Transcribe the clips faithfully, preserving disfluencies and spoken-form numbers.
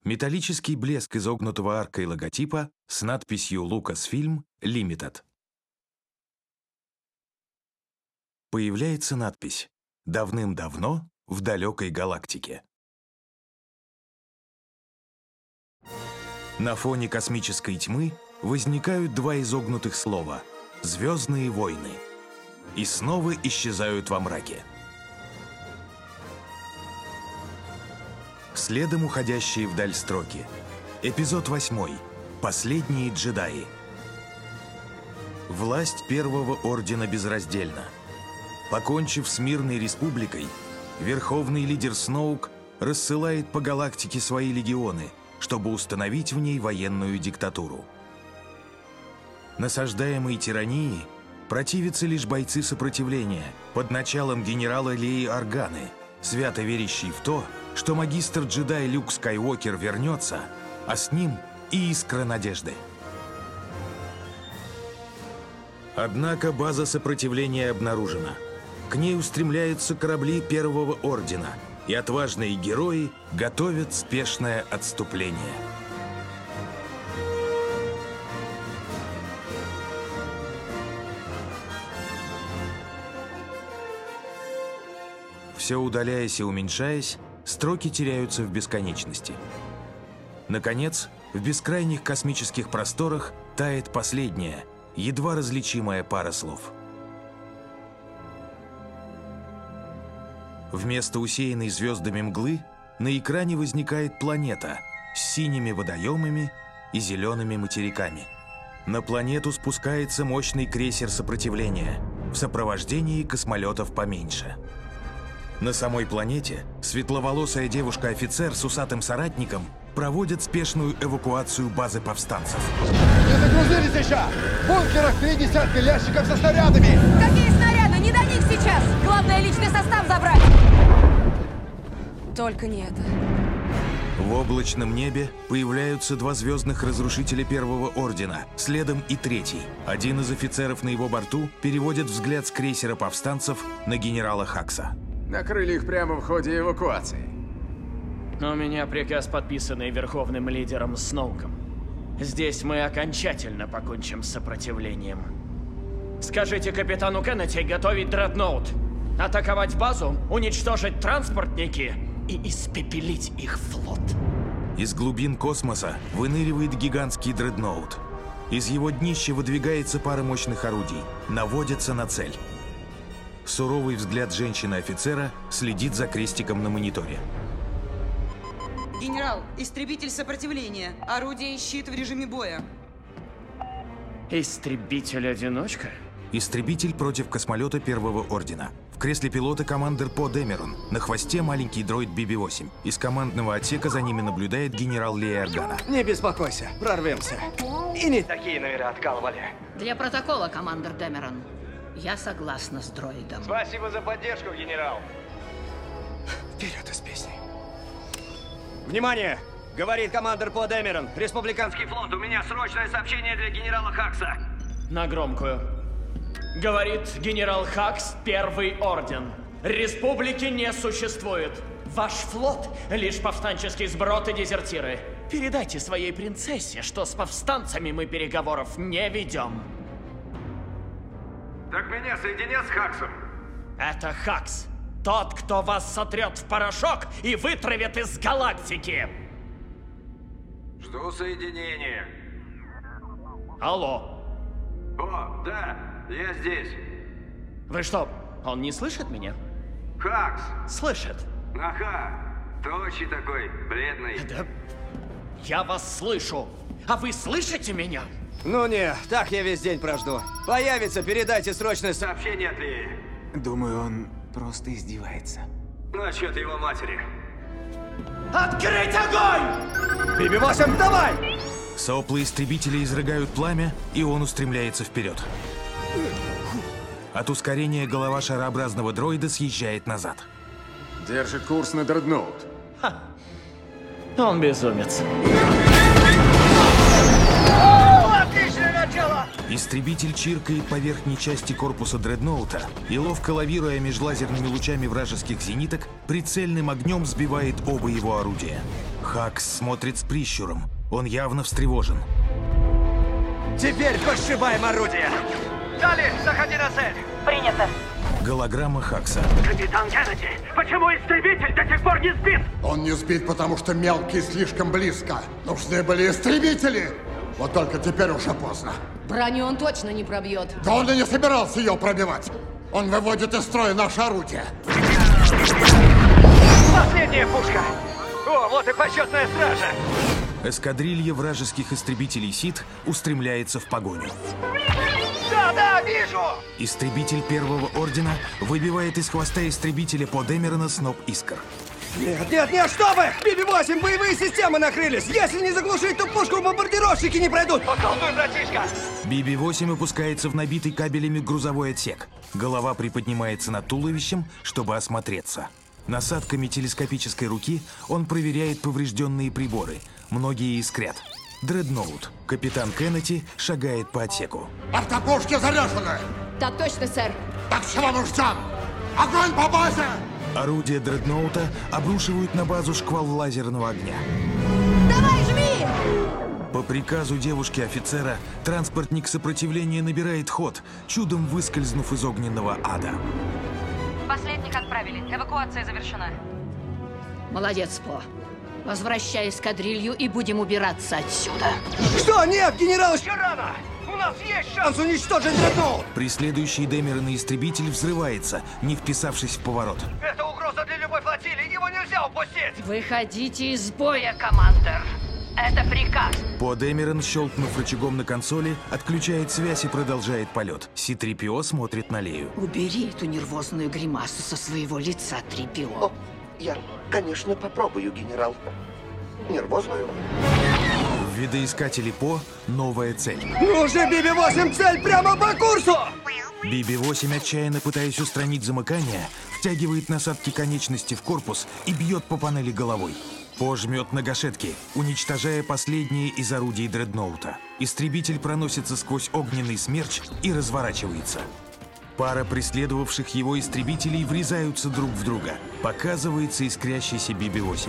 Металлический блеск изогнутого аркой логотипа с надписью Lucasfilm Limited. Появляется надпись «Давным-давно в далекой галактике». На фоне космической тьмы возникают два изогнутых слова «Звездные войны» и снова исчезают во мраке. Следом уходящие вдаль строки. Эпизод восьмой. Последние джедаи. Власть Первого Ордена безраздельна. Покончив с мирной республикой, верховный лидер Сноук рассылает по галактике свои легионы, чтобы установить в ней военную диктатуру. Насаждаемой тирании противятся лишь бойцы сопротивления под началом генерала Леи Органы, свято верящий в то, что магистр-джедай Люк Скайуокер вернется, а с ним и искра надежды. Однако база сопротивления обнаружена. К ней устремляются корабли Первого Ордена, и отважные герои готовят спешное отступление. Все удаляясь и уменьшаясь, строки теряются в бесконечности. Наконец, в бескрайних космических просторах тает последняя, едва различимая пара слов. Вместо усеянной звездами мглы на экране возникает планета с синими водоемами и зелеными материками. На планету спускается мощный крейсер сопротивления в сопровождении космолетов поменьше. На самой планете светловолосая девушка-офицер с усатым соратником проводит спешную эвакуацию базы повстанцев. Не загрузились еще! В бункерах три десятка ящиков со снарядами! Какие снаряды? Не до них сейчас! Главное, личный состав забрать! Только не это. В облачном небе появляются два звездных разрушителя Первого Ордена, следом и третий. Один из офицеров на его борту переводит взгляд с крейсера повстанцев на генерала Хакса. Накрыли их прямо в ходе эвакуации. У меня приказ, подписанный верховным лидером Сноуком. Здесь мы окончательно покончим с сопротивлением. Скажите капитану Кеннеди готовить дредноут, атаковать базу, уничтожить транспортники и испепелить их флот. Из глубин космоса выныривает гигантский дредноут. Из его днища выдвигается пара мощных орудий, наводится на цель. Суровый взгляд женщины-офицера следит за крестиком на мониторе. Генерал, истребитель сопротивления. Орудие и щит в режиме боя. Истребитель-одиночка? Истребитель против космолета Первого Ордена. В кресле пилота командир По Демерон. На хвосте маленький дроид Би Би восемь. Из командного отсека за ними наблюдает генерал Лея Органа. Не беспокойся, прорвемся. И не такие номера откалывали. Для протокола, командир Демерон. Я согласна с дроидом. Спасибо за поддержку, генерал. Вперед из песни. Внимание! Говорит командир По Демерон. Республиканский флот, у меня срочное сообщение для генерала Хакса. На громкую. Говорит генерал Хакс, Первый Орден. Республики не существует. Ваш флот — лишь повстанческий сброд и дезертиры. Передайте своей принцессе, что с повстанцами мы переговоров не ведем. Так меня соединят с Хаксом? Это Хакс. Тот, кто вас сотрет в порошок и вытравит из галактики. Жду соединения. Алло. О, да, я здесь. Вы что, он не слышит меня? Хакс. Слышит. Ага, тощий такой, бледный. Да. Я вас слышу. А вы слышите меня? Ну не, так я весь день прожду. Появится, передайте срочное сообщение от Леи. Думаю, он просто издевается. Насчет его матери. Открыть огонь! Би Би восемь, давай! Сопла истребителя изрыгают пламя, и он устремляется вперед. От ускорения голова шарообразного дроида съезжает назад. Держит курс на дредноут. Ха. Он безумец. Отличное начало! Истребитель чиркает по верхней части корпуса дредноута и, ловко лавируя меж лазерными лучами вражеских зениток, прицельным огнем сбивает оба его орудия. Хакс смотрит с прищуром. Он явно встревожен. Теперь пошибаем орудие! Дали, заходи на цель! Принято. Голограмма Хакса. Капитан Кеннеди, почему истребитель до сих пор не сбит? Он не сбит, потому что мелкий слишком близко. Нужны были истребители. Вот только теперь уже поздно. Броню он точно не пробьет. Да он и не собирался ее пробивать. Он выводит из строя наше орудие. Последняя пушка! О, вот и почетная стража! Эскадрилья вражеских истребителей Сит устремляется в погоню. Да, да, вижу! Истребитель Первого Ордена выбивает из хвоста истребителя По Демерона сноп искр. Нет, нет, нет, что вы! Би Би восемь, боевые системы накрылись! Если не заглушить, то пушку бомбардировщики не пройдут! Поколдуй, братишка! Би Би восемь опускается в набитый кабелями грузовой отсек. Голова приподнимается над туловищем, чтобы осмотреться. Насадками телескопической руки он проверяет поврежденные приборы. Многие искрят. Дредноут. Капитан Кеннеди шагает по отсеку. Автопушки заряжены. Так точно, сэр. Так чего мы ждем? Огонь по базе! Орудия Дредноута обрушивают на базу шквал лазерного огня. Давай, жми! По приказу девушки-офицера транспортник сопротивления набирает ход, чудом выскользнув из огненного ада. Последних отправили. Эвакуация завершена. Молодец, По. Возвращай эскадрилью и будем убираться отсюда. Что? Нет, генерал, еще рано! У нас есть шанс уничтожить Дредноут! Преследующий Демерона истребитель взрывается, не вписавшись в поворот. Это угроза для любой флотилии, его нельзя упустить! Выходите из боя, командир. Это приказ. По Демерон, щелкнув рычагом на консоли, отключает связь и продолжает полет. Си три Пи О смотрит на Лею. Убери эту нервозную гримасу со своего лица, три Пи О. О, я, конечно, попробую, генерал. Нервозную. В видоискателе По новая цель. Ну же, Би Би восемь, цель прямо по курсу! Би Би восемь, отчаянно пытаясь устранить замыкание, втягивает насадки конечности в корпус и бьет по панели головой. По жмет на гашетки, уничтожая последние из орудий Дредноута. Истребитель проносится сквозь огненный смерч и разворачивается. Пара преследовавших его истребителей врезаются друг в друга. Показывается искрящийся Би Би восемь.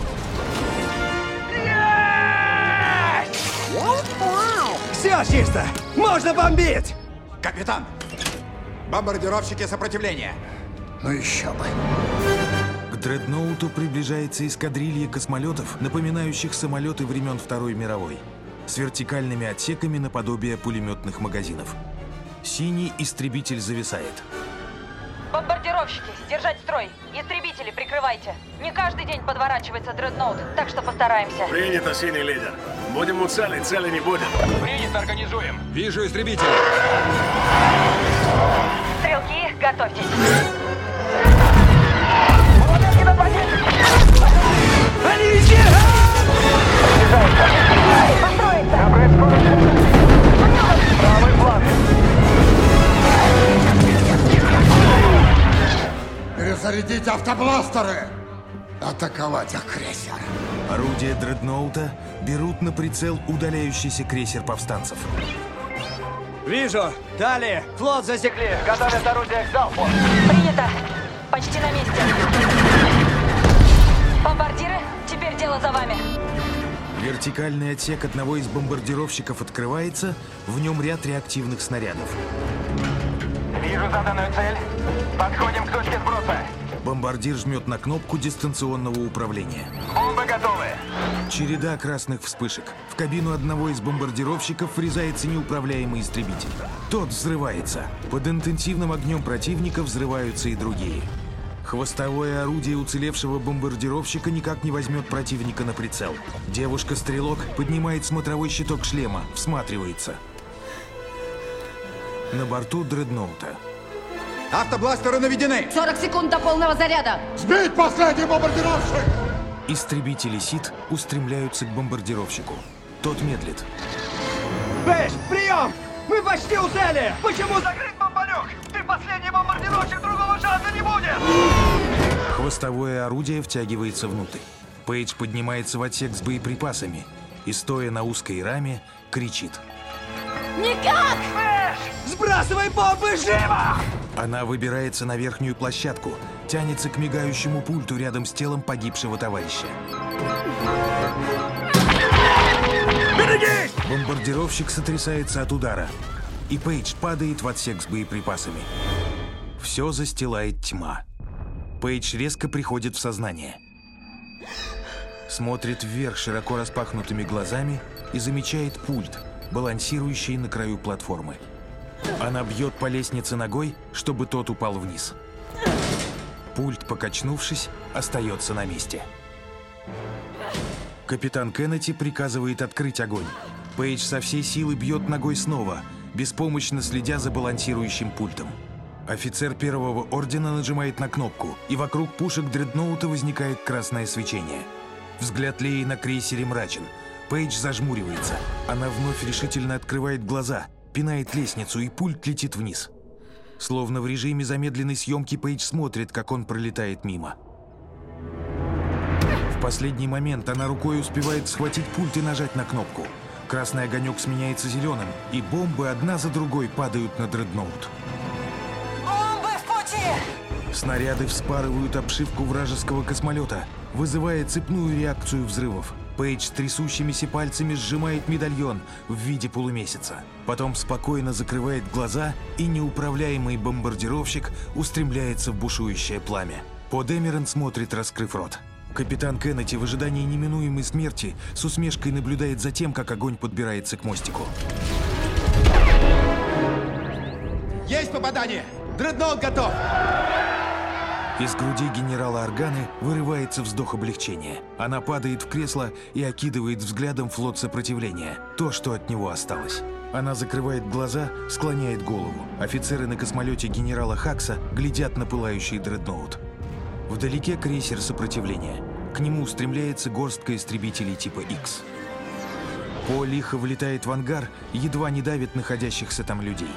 Все чисто! Можно бомбить! Капитан! Бомбардировщики сопротивления. Ну еще бы. К Дредноуту приближается эскадрилья космолетов, напоминающих самолеты времен Второй мировой, с вертикальными отсеками наподобие пулеметных магазинов. Синий истребитель зависает. Бомбардировщики, держать строй. Истребители, прикрывайте. Не каждый день подворачивается Дредноут, так что постараемся. Принято, синий лидер. Будем у цели, цели не будет. Принято, организуем. Вижу истребителя. Стрелки, готовьтесь. Они везде! Правый фланг. Перезарядить автобластеры. Атаковать крейсер. Орудия Дредноута берут на прицел удаляющийся крейсер повстанцев. Вижу. Далее. Флот засекли. Готовят орудие к залпу. Принято. Почти на месте. Бомбардиры, теперь дело за вами. Вертикальный отсек одного из бомбардировщиков открывается, в нем ряд реактивных снарядов. Вижу заданную цель. Подходим к точке сброса. Бомбардир жмет на кнопку дистанционного управления. Бомбы готовы. Череда красных вспышек. В кабину одного из бомбардировщиков врезается неуправляемый истребитель. Тот взрывается. Под интенсивным огнем противника взрываются и другие. Хвостовое орудие уцелевшего бомбардировщика никак не возьмет противника на прицел. Девушка-стрелок поднимает смотровой щиток шлема, всматривается. На борту Дредноута. Автобластеры наведены. сорок секунд до полного заряда. Сбить последний бомбардировщик. Истребители Сит устремляются к бомбардировщику. Тот медлит. Бэш, прием! Мы почти у цели! Почему закрыт бомбалюк? Ты последний бомбардировщик, другого шанса не будет! Хвостовое орудие втягивается внутрь. Пейдж поднимается в отсек с боеприпасами и, стоя на узкой раме, кричит. Никак! Бэш, сбрасывай бомбы живо! Она выбирается на верхнюю площадку, тянется к мигающему пульту рядом с телом погибшего товарища. Берегись! Бомбардировщик сотрясается от удара, и Пейдж падает в отсек с боеприпасами. Все застилает тьма. Пейдж резко приходит в сознание. Смотрит вверх широко распахнутыми глазами и замечает пульт, балансирующий на краю платформы. Она бьет по лестнице ногой, чтобы тот упал вниз. Пульт, покачнувшись, остается на месте. Капитан Кеннеди приказывает открыть огонь. Пейдж со всей силы бьет ногой снова, беспомощно следя за балансирующим пультом. Офицер первого ордена нажимает на кнопку, и вокруг пушек дредноута возникает красное свечение. Взгляд Леи на крейсере мрачен. Пейдж зажмуривается. Она вновь решительно открывает глаза, пинает лестницу, и пульт летит вниз. Словно в режиме замедленной съемки, Пейдж смотрит, как он пролетает мимо. В последний момент она рукой успевает схватить пульт и нажать на кнопку. Красный огонек сменяется зеленым, и бомбы одна за другой падают на дредноут. Бомбы в пути! Снаряды вспарывают обшивку вражеского космолета, вызывая цепную реакцию взрывов. Пейдж трясущимися пальцами сжимает медальон в виде полумесяца. Потом спокойно закрывает глаза, и неуправляемый бомбардировщик устремляется в бушующее пламя. По Дэмерон смотрит, раскрыв рот. Капитан Кеннеди в ожидании неминуемой смерти с усмешкой наблюдает за тем, как огонь подбирается к мостику. Есть попадание! Дредноут готов! Из груди генерала Органы вырывается вздох облегчения. Она падает в кресло и окидывает взглядом флот сопротивления. То, что от него осталось. Она закрывает глаза, склоняет голову. Офицеры на космолете генерала Хакса глядят на пылающий дредноут. Вдалеке крейсер сопротивления. К нему устремляется горстка истребителей типа Икс. По лихо влетает в ангар, едва не давит находящихся там людей.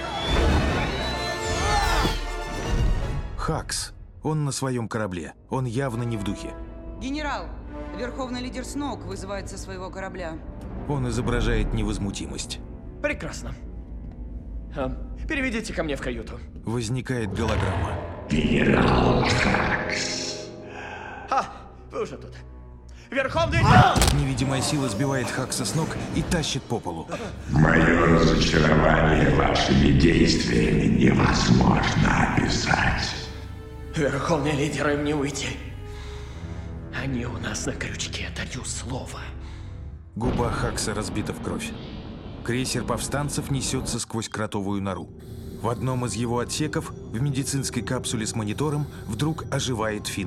Хакс. Он на своем корабле. Он явно не в духе. Генерал, верховный лидер Сноук вызывает со своего корабля. Он изображает невозмутимость. Прекрасно. А, переведите ко мне в каюту. Возникает голограмма. Генерал Хакс. А, вы уже тут. Верховный... Невидимая сила сбивает Хакса с ног и тащит по полу. Мое разочарование вашими действиями невозможно описать. Верховный лидер, им не уйти. Они у нас на крючке, даю слово. Губа Хакса разбита в кровь. Крейсер повстанцев несется сквозь кротовую нору. В одном из его отсеков, в медицинской капсуле с монитором, вдруг оживает Финн.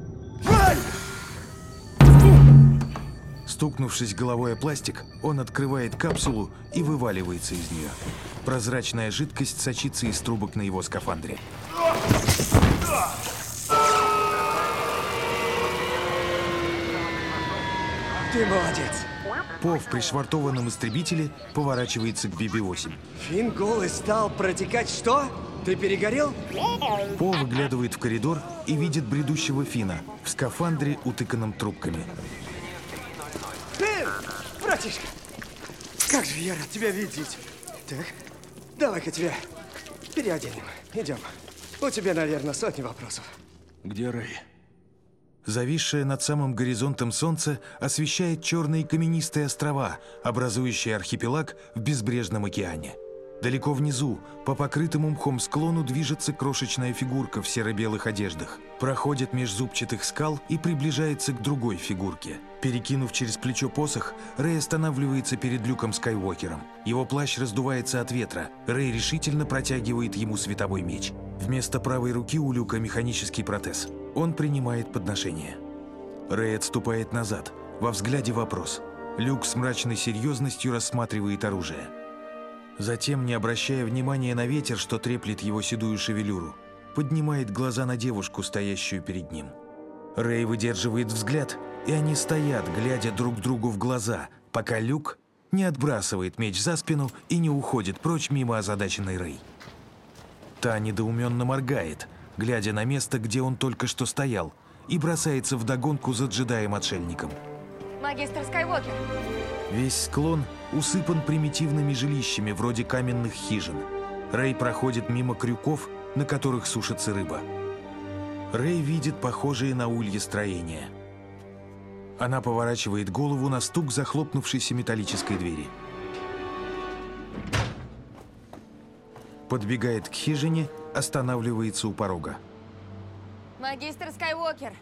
Стукнувшись головой о пластик, он открывает капсулу и вываливается из нее. Прозрачная жидкость сочится из трубок на его скафандре. Ты молодец. По в пришвартованном истребителе поворачивается к Би Би восемь. Финн голый стал протекать что? Ты перегорел? По выглядывает в коридор и видит бредущего Финна в скафандре, утыканном трубками. Финн! Братишка! Как же я рад тебя видеть. Так, давай-ка тебя переоденем. Идем. У тебя, наверное, сотни вопросов. Где Рэй? Зависшее над самым горизонтом солнце освещает черные каменистые острова, образующие архипелаг в безбрежном океане. Далеко внизу, по покрытому мхом склону, движется крошечная фигурка в серо-белых одеждах. Проходит меж зубчатых скал и приближается к другой фигурке. Перекинув через плечо посох, Рэй останавливается перед Люком Скайуокером. Его плащ раздувается от ветра. Рэй решительно протягивает ему световой меч. Вместо правой руки у Люка механический протез. Он принимает подношение. Рэй отступает назад. Во взгляде вопрос. Люк с мрачной серьезностью рассматривает оружие. Затем, не обращая внимания на ветер, что треплет его седую шевелюру, поднимает глаза на девушку, стоящую перед ним. Рэй выдерживает взгляд, и они стоят, глядя друг другу в глаза, пока Люк не отбрасывает меч за спину и не уходит прочь мимо озадаченной Рэй. Та недоуменно моргает, глядя на место, где он только что стоял, и бросается вдогонку за джедаем-отшельником. Магистр Скайуокер. Весь склон усыпан примитивными жилищами, вроде каменных хижин. Рэй проходит мимо крюков, на которых сушится рыба. Рэй видит похожие на ульи строения. Она поворачивает голову на стук захлопнувшейся металлической двери. Подбегает к хижине, останавливается у порога. Магистр Скайуокер.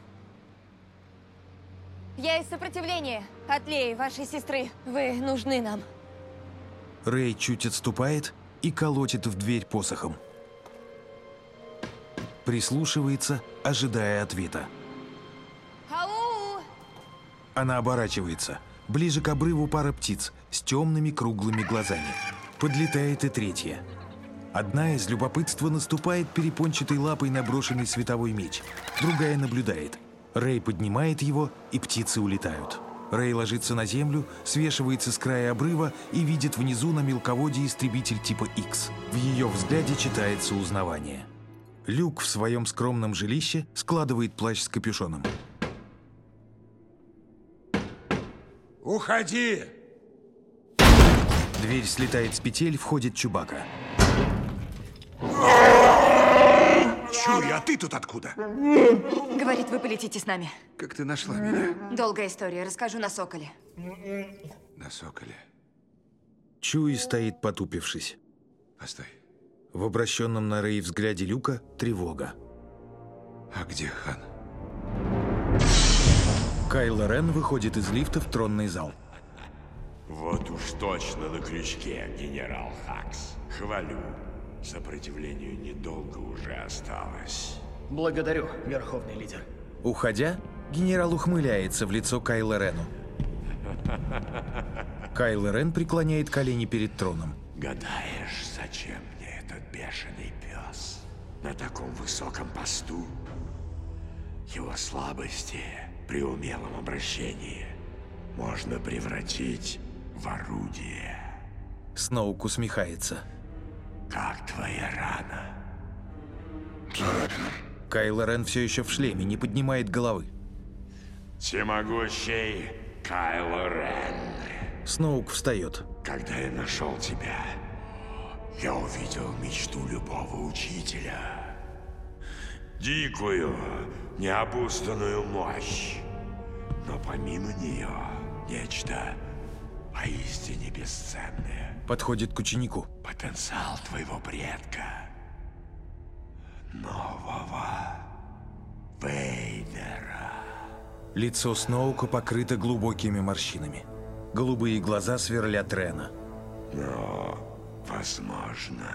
Я из сопротивления. От Леи, вашей сестры. Вы нужны нам. Рэй чуть отступает и колотит в дверь посохом. Прислушивается, ожидая ответа. Ау! Она оборачивается. Ближе к обрыву пара птиц с темными круглыми глазами. Подлетает и третья. Одна из любопытства наступает перепончатой лапой на брошенный световой меч. Другая наблюдает. Рэй поднимает его, и птицы улетают. Рэй ложится на землю, свешивается с края обрыва и видит внизу на мелководье истребитель типа Икс. В ее взгляде читается узнавание. Люк в своем скромном жилище складывает плащ с капюшоном. Уходи! Дверь слетает с петель, входит Чубака. Чури, а ты тут откуда? Говорит, вы полетите с нами. Как ты нашла меня? Долгая история, расскажу на Соколе. На Соколе. Чуи стоит, потупившись. Постой. В обращенном на Рэй взгляде Люка тревога. А где хан? Кайло Рен выходит из лифта в тронный зал. Вот уж точно на крючке, генерал Хакс. Хвалю. Сопротивлению недолго уже осталось. Благодарю, верховный лидер. Уходя, генерал ухмыляется в лицо Кайло Рену. Кайло Рен преклоняет колени перед троном. Гадаешь, зачем мне этот бешеный пес на таком высоком посту? Его слабости при умелом обращении можно превратить в орудие. Сноук усмехается. Как твоя рана? Кайло Рен все еще в шлеме, не поднимает головы. Всемогущий Кайло Рен. Сноук встает. Когда я нашел тебя, я увидел мечту любого учителя. Дикую, необузданную мощь. Но помимо нее, нечто поистине бесценное. Подходит к ученику. Потенциал твоего предка. Нового Вейдера. Лицо Сноука покрыто глубокими морщинами. Голубые глаза сверлят Рена. Но, возможно,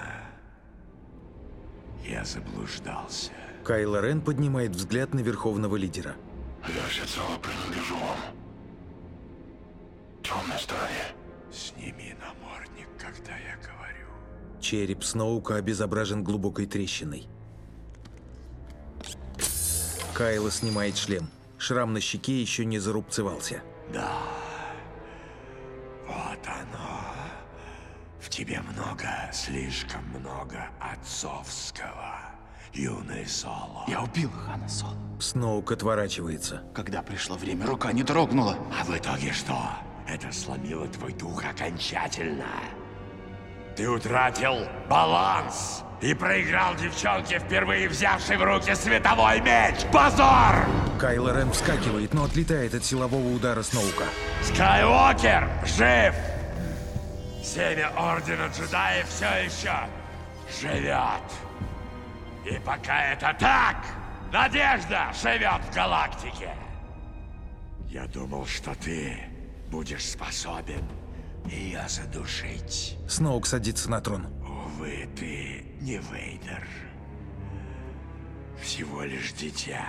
я заблуждался. Кайло Рен поднимает взгляд на верховного лидера. Я всецело принадлежу вам. Темная история. Сними намордник, когда я говорю. Череп Сноука обезображен глубокой трещиной. Кайло снимает шлем. Шрам на щеке еще не зарубцевался. Да. Вот оно. В тебе много, слишком много отцовского. Юный Соло. Я убил Хана Соло. Сноук отворачивается. Когда пришло время, рука не дрогнула. А в итоге что? Это сломило твой дух окончательно. Ты утратил баланс и проиграл девчонке, впервые взявшей в руки световой меч. Позор! Кайло Рен вскакивает, но отлетает от силового удара Сноука. Скайуокер жив! Семя Ордена Джедаев все еще живет. И пока это так, надежда живет в галактике. Я думал, что ты будешь способен ее задушить. Сноук садится на трон. Увы, ты не Вейдер. Всего лишь дитя.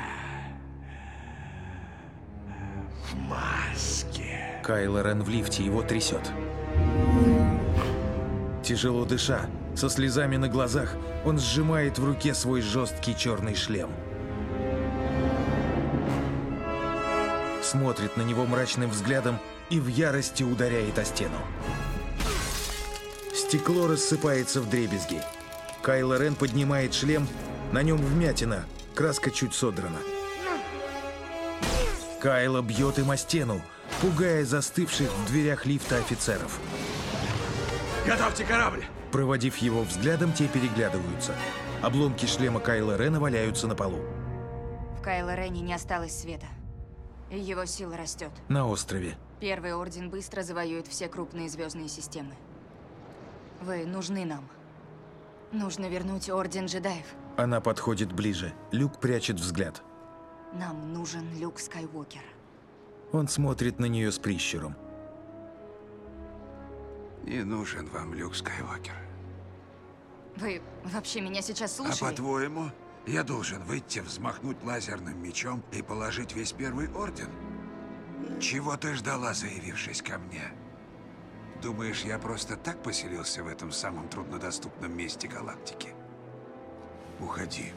В маске. Кайло Рен в лифте, его трясет. Тяжело дыша, со слезами на глазах, он сжимает в руке свой жесткий черный шлем. Смотрит на него мрачным взглядом и в ярости ударяет о стену. Стекло рассыпается вдребезги. Кайло Рен поднимает шлем, на нем вмятина, краска чуть содрана. Кайло бьет им о стену, пугая застывших в дверях лифта офицеров. Готовьте корабль! Проводив его взглядом, те переглядываются. Обломки шлема Кайло Рена валяются на полу. Кайло Рене не осталось света. И его сила растет. На острове. Первый Орден быстро завоюет все крупные звездные системы. Вы нужны нам. Нужно вернуть Орден джедаев. Она подходит ближе. Люк прячет взгляд. Нам нужен Люк Скайуокер. Он смотрит на нее с прищуром. Не нужен вам Люк Скайуокер. Вы вообще меня сейчас А слушали? по-твоему, я должен выйти, взмахнуть лазерным мечом и положить весь Первый Орден? Чего ты ждала, заявившись ко мне? Думаешь, я просто так поселился в этом самом труднодоступном месте галактики? Уходи.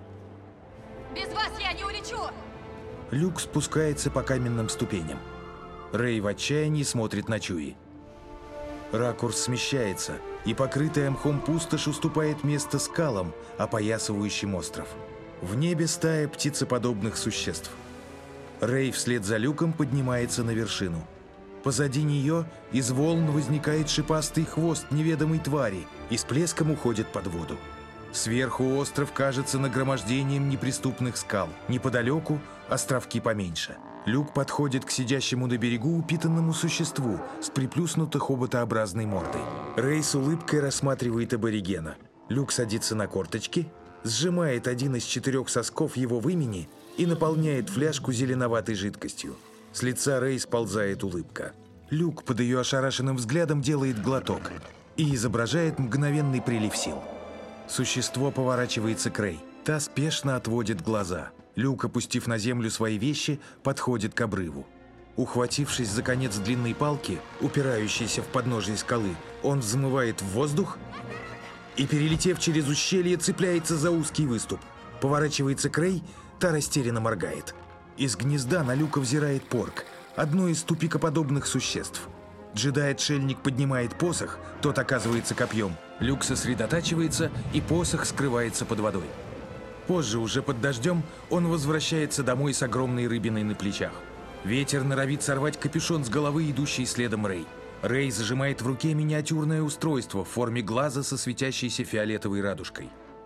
Без вас я не улечу! Люк спускается по каменным ступеням. Рэй в отчаянии смотрит на Чуи. Ракурс смещается, и покрытая мхом пустошь уступает место скалам, опоясывающим остров. В небе стая птицеподобных существ. Рэй вслед за Люком поднимается на вершину. Позади нее из волн возникает шипастый хвост неведомой твари и с плеском уходит под воду. Сверху остров кажется нагромождением неприступных скал. Неподалеку островки поменьше. Люк подходит к сидящему на берегу упитанному существу с приплюснутой хоботообразной мордой. Рэй с улыбкой рассматривает аборигена. Люк садится на корточки, сжимает один из четырех сосков его вымени и наполняет фляжку зеленоватой жидкостью. С лица Рэй сползает улыбка. Люк под ее ошарашенным взглядом делает глоток и изображает мгновенный прилив сил. Существо поворачивается к Рэй. Та спешно отводит глаза. Люк, опустив на землю свои вещи, подходит к обрыву. Ухватившись за конец длинной палки, упирающейся в подножие скалы, он взмывает в воздух и, перелетев через ущелье, цепляется за узкий выступ. Поворачивается к Рэй, та растерянно моргает. Из гнезда на Люка взирает Порк, одно из тупикоподобных существ. Джедай-отшельник поднимает посох, тот оказывается копьем. Люк сосредотачивается, и посох скрывается под водой. Позже, уже под дождем, он возвращается домой с огромной рыбиной на плечах. Ветер норовит сорвать капюшон с головы, идущей следом Рэй. Рэй зажимает в руке миниатюрное устройство в форме глаза со светящейся фиолетовой радужкой.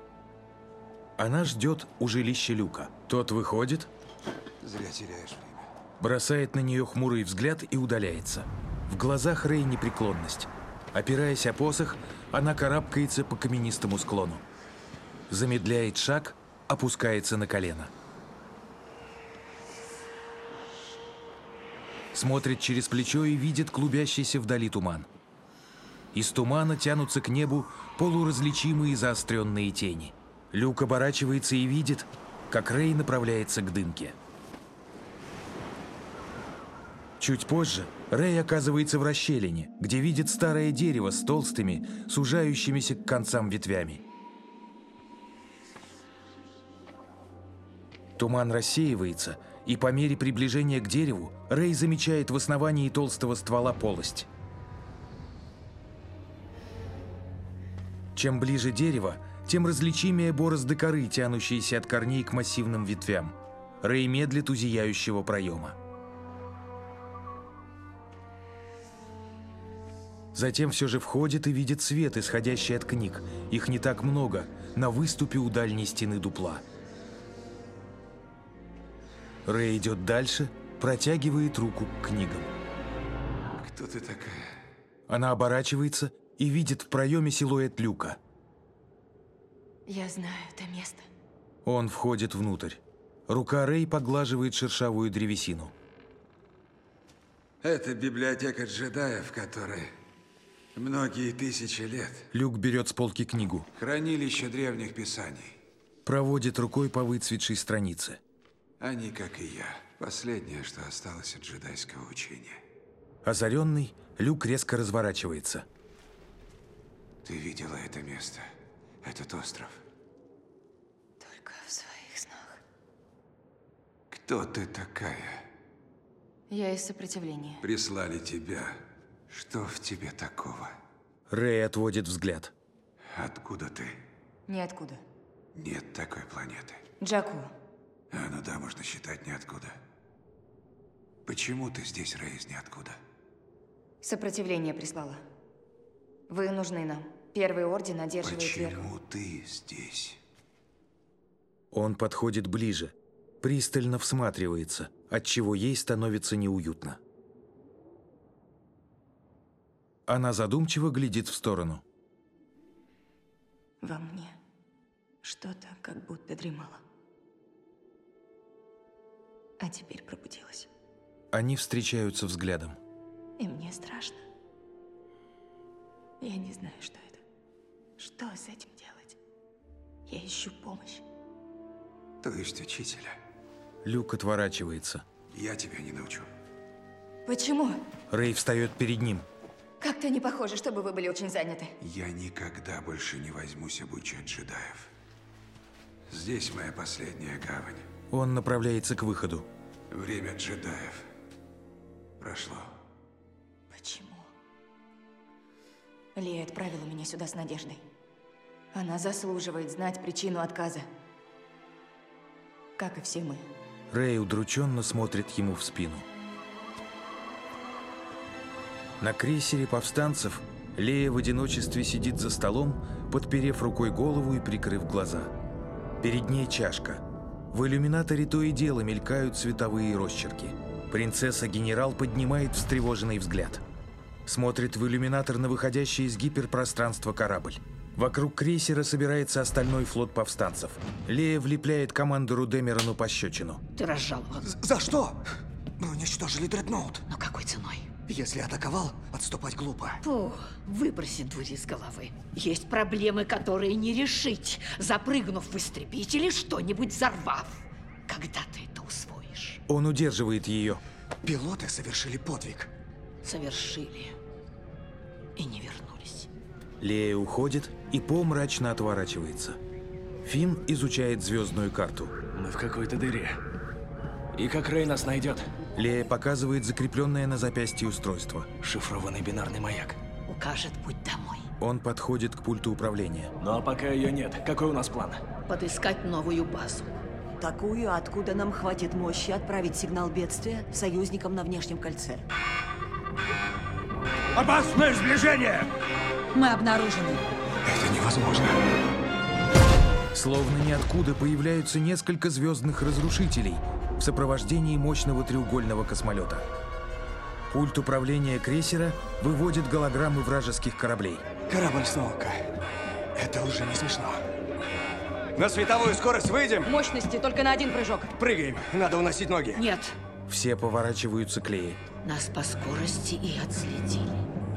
Она ждет у жилища Люка. Тот выходит, Зря теряешь время. бросает на нее хмурый взгляд и удаляется. В глазах Рэй непреклонность. Опираясь о посох, она карабкается по каменистому склону. Замедляет шаг, опускается на колено. Смотрит через плечо и видит клубящийся вдали туман. Из тумана тянутся к небу полуразличимые заостренные тени. Люк оборачивается и видит, как Рэй направляется к дымке. Чуть позже Рэй оказывается в расщелине, где видит старое дерево с толстыми, сужающимися к концам ветвями. Туман рассеивается, и по мере приближения к дереву Рэй замечает в основании толстого ствола полость. Чем ближе дерево, тем различимее борозды коры, тянущиеся от корней к массивным ветвям. Рэй медлит у зияющего проема. Затем все же входит и видит свет, исходящий от книг. Их не так много, на выступе у дальней стены дупла. Рэй идет дальше, протягивает руку к книгам. Кто ты такая? Она оборачивается и видит в проеме силуэт Люка. Я знаю это место. Он входит внутрь. Рука Рэй поглаживает шершавую древесину. Это библиотека джедаев, которой многие тысячи лет. Люк берет с полки книгу. Хранилище древних писаний. Проводит рукой по выцветшей странице. Они, как и я, последнее, что осталось от джедайского учения. Озаренный, Люк резко разворачивается. Ты видела это место? Этот остров? Только в своих снах. Кто ты такая? Я из сопротивления. Прислали тебя. Что в тебе такого? Рэй отводит взгляд. Откуда ты? Ниоткуда. Нет такой планеты. Джаку. А, ну да, можно считать ниоткуда. Почему ты здесь, Рэй, из ниоткуда? Сопротивление прислало. Вы нужны нам. Первый Орден одерживает верх. Почему ты здесь? Он подходит ближе. пристально всматривается, отчего ей становится неуютно. Она задумчиво глядит в сторону. Во мне что-то как будто дремало. А теперь пробудилась. Они встречаются взглядом. И мне страшно. Я не знаю, что это. Что с этим делать? Я ищу помощь. То есть учителя. Люк отворачивается. Я тебя не научу. Почему? Рэй встает перед ним. Как-то не похоже, чтобы вы были очень заняты. Я никогда больше не возьмусь обучать джедаев. Здесь моя последняя гавань. Он направляется к выходу. Время джедаев прошло. Почему? Лия отправила меня сюда с надеждой. Она заслуживает знать причину отказа. Как и все мы. Рэй удрученно смотрит ему в спину. На крейсере повстанцев Лея в одиночестве сидит за столом, подперев рукой голову и прикрыв глаза. Перед ней чашка. В иллюминаторе то и дело мелькают цветовые росчерки. Принцесса-генерал поднимает встревоженный взгляд. Смотрит в иллюминатор на выходящий из гиперпространства корабль. Вокруг крейсера собирается остальной флот повстанцев. Лея влепляет командору Демерону пощечину. Ты разжалован. За что? Мы уничтожили дредноут. Но какой ценой? Если атаковал, отступать глупо. Фу, выброси дурь из головы. Есть проблемы, которые не решить, запрыгнув в истребитель или что-нибудь взорвав. Когда ты это усвоишь? Он удерживает ее. Пилоты совершили подвиг. Совершили. И не вернулись. Лея уходит, и По мрачно отворачивается. Финн изучает звездную карту. Мы в какой-то дыре. И как Рэй нас найдет? Лея показывает закрепленное на запястье устройство. Шифрованный бинарный маяк. Укажет путь домой. Он подходит к пульту управления. Ну а пока ее нет, какой у нас план? Подыскать новую базу. Такую, откуда нам хватит мощи отправить сигнал бедствия союзникам на внешнем кольце. Опасное сближение! Мы обнаружены. Это невозможно. Словно ниоткуда появляются несколько звездных разрушителей в сопровождении мощного треугольного космолета. Пульт управления крейсера выводит голограммы вражеских кораблей. Корабль Сноука. Это уже не смешно. На световую скорость выйдем? Мощности только на один прыжок. Прыгаем. Надо уносить ноги. Нет. Все поворачиваются к Лее. Нас по скорости и отследили.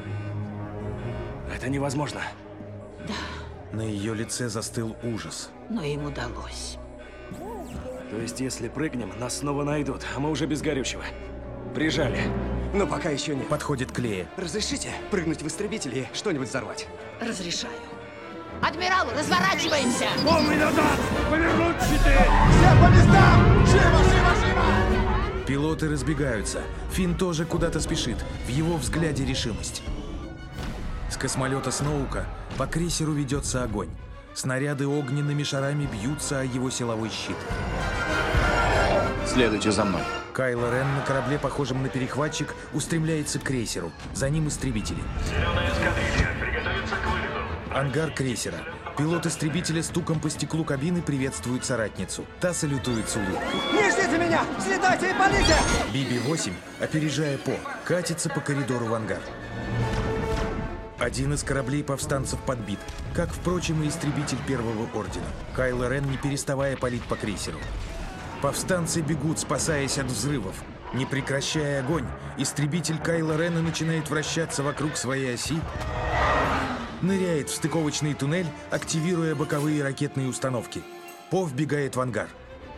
Это невозможно. Да. На ее лице застыл ужас. Но им удалось. То есть, если прыгнем, нас снова найдут, а мы уже без горючего. Прижали. Но пока еще нет. Подходит к Лее. Разрешите прыгнуть в истребитель и что-нибудь взорвать? Разрешаю. Адмирал, разворачиваемся! Полный назад! Повернуть щиты! Все по местам! Живо, живо, живо! Пилоты разбегаются. Финн тоже куда-то спешит. В его взгляде решимость. С космолета Сноука по крейсеру ведется огонь. Снаряды огненными шарами бьются о его силовой щит. Следуйте за мной. Кайло Рен на корабле, похожем на перехватчик, устремляется к крейсеру. За ним истребители. Зеленая эскадрилья, приготовиться к вылету. Ангар крейсера. Пилот истребителя стуком по стеклу кабины приветствует соратницу. Та салютует с улыбкой. Не ждите меня! Взлетайте и полите! Би Би восемь, опережая По, катится по коридору в ангар. Один из кораблей повстанцев подбит, как, впрочем, и истребитель Первого Ордена. Кайло Рен, не переставая, палит по крейсеру. Повстанцы бегут, спасаясь от взрывов. Не прекращая огонь, истребитель Кайло Рена начинает вращаться вокруг своей оси, ныряет в стыковочный туннель, активируя боковые ракетные установки. По вбегает в ангар.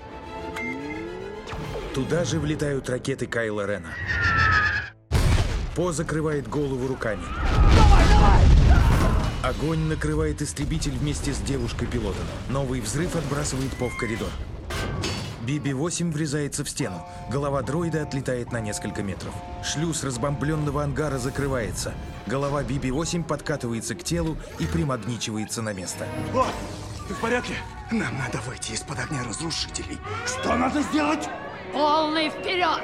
Туда же влетают ракеты Кайло Рена. По закрывает голову руками. Огонь накрывает истребитель вместе с девушкой-пилотом. Новый взрыв отбрасывает По в коридор. Би Би восемь врезается в стену. Голова дроида отлетает на несколько метров. Шлюз разбомбленного ангара закрывается. Голова Би Би восемь подкатывается к телу и примагничивается на место. О, ты в порядке? Нам надо выйти из-под огня разрушителей. Что надо сделать? Полный вперед!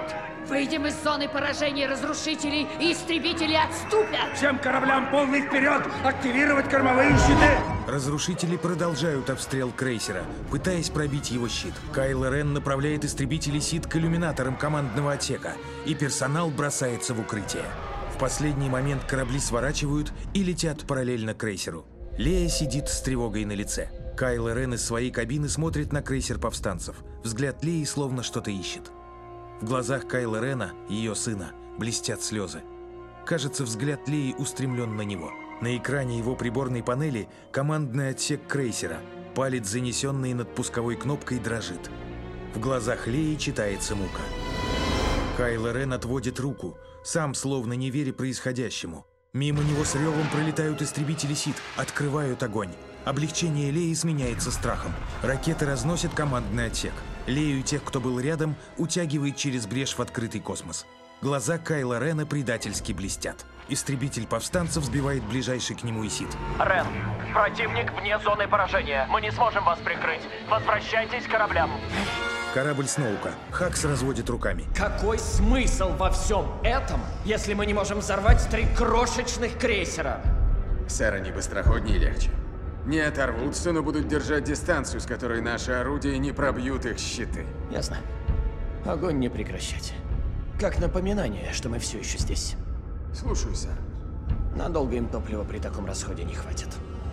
Выйдем из зоны поражения разрушителей, и истребители отступят! Всем кораблям полный вперед! Активировать кормовые щиты! Разрушители продолжают обстрел крейсера, пытаясь пробить его щит. Кайло Рен направляет истребители Сид к иллюминаторам командного отсека, и персонал бросается в укрытие. В последний момент корабли сворачивают и летят параллельно крейсеру. Лея сидит с тревогой на лице. Кайло Рен из своей кабины смотрит на крейсер повстанцев. Взгляд Леи словно что-то ищет. В глазах Кайло Рена, ее сына, блестят слезы. Кажется, взгляд Леи устремлен на него. На экране его приборной панели командный отсек крейсера. Палец, занесенный над пусковой кнопкой, дрожит. В глазах Леи читается мука. Кайло Рен отводит руку, сам словно не веря происходящему. Мимо него с ревом пролетают истребители Сид, открывают огонь. Облегчение Леи сменяется страхом. Ракеты разносят командный отсек. Лею и тех, кто был рядом, утягивает через брешь в открытый космос. Глаза Кайло Рена предательски блестят. Истребитель повстанцев сбивает ближайший к нему Исид. Рен, противник вне зоны поражения. Мы не сможем вас прикрыть. Возвращайтесь к кораблям. Корабль Сноука. Хакс разводит руками. Какой смысл во всем этом, если мы не можем взорвать три крошечных крейсера? Сэр, они быстроходнее и легче. Не оторвутся, но будут держать дистанцию, с которой наши орудия не пробьют их щиты. Ясно. Огонь не прекращать. Как напоминание, что мы все еще здесь. Слушаю, сэр. Надолго им топлива при таком расходе не хватит.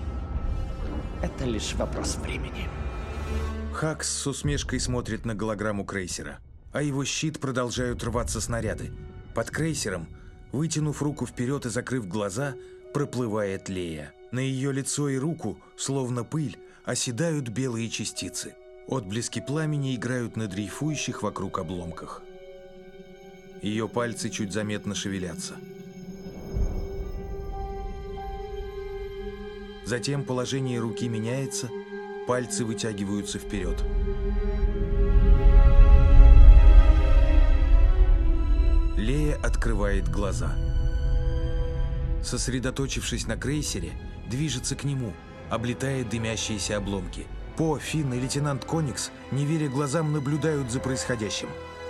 Это лишь вопрос времени. Хакс с усмешкой смотрит на голограмму крейсера, а его щит продолжают рваться снаряды. Под крейсером, вытянув руку вперед и закрыв глаза, проплывает Лея. На ее лицо и руку, словно пыль, оседают белые частицы. Отблески пламени играют на дрейфующих вокруг обломках. Ее пальцы чуть заметно шевелятся. Затем положение руки меняется, пальцы вытягиваются вперед. Лея открывает глаза. Сосредоточившись на крейсере, движется к нему, облетая дымящиеся обломки. По, Финн и лейтенант Коникс, не веря глазам, наблюдают за происходящим.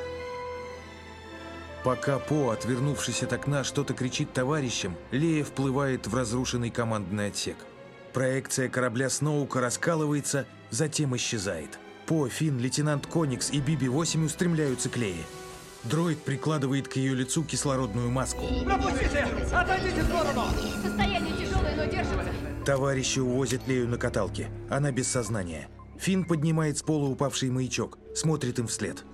Пока По, отвернувшись от окна, что-то кричит товарищам, Лея вплывает в разрушенный командный отсек. Проекция корабля Сноука раскалывается, затем исчезает. По, Финн, лейтенант Коникс и Би Би восемь устремляются к Лее. Дроид прикладывает к ее лицу кислородную маску. Пропустите! Отойдите в сторону! Состояние тяжелое, но держится. Товарищи увозят Лею на каталке. Она без сознания. Финн поднимает с пола упавший маячок, смотрит им вслед.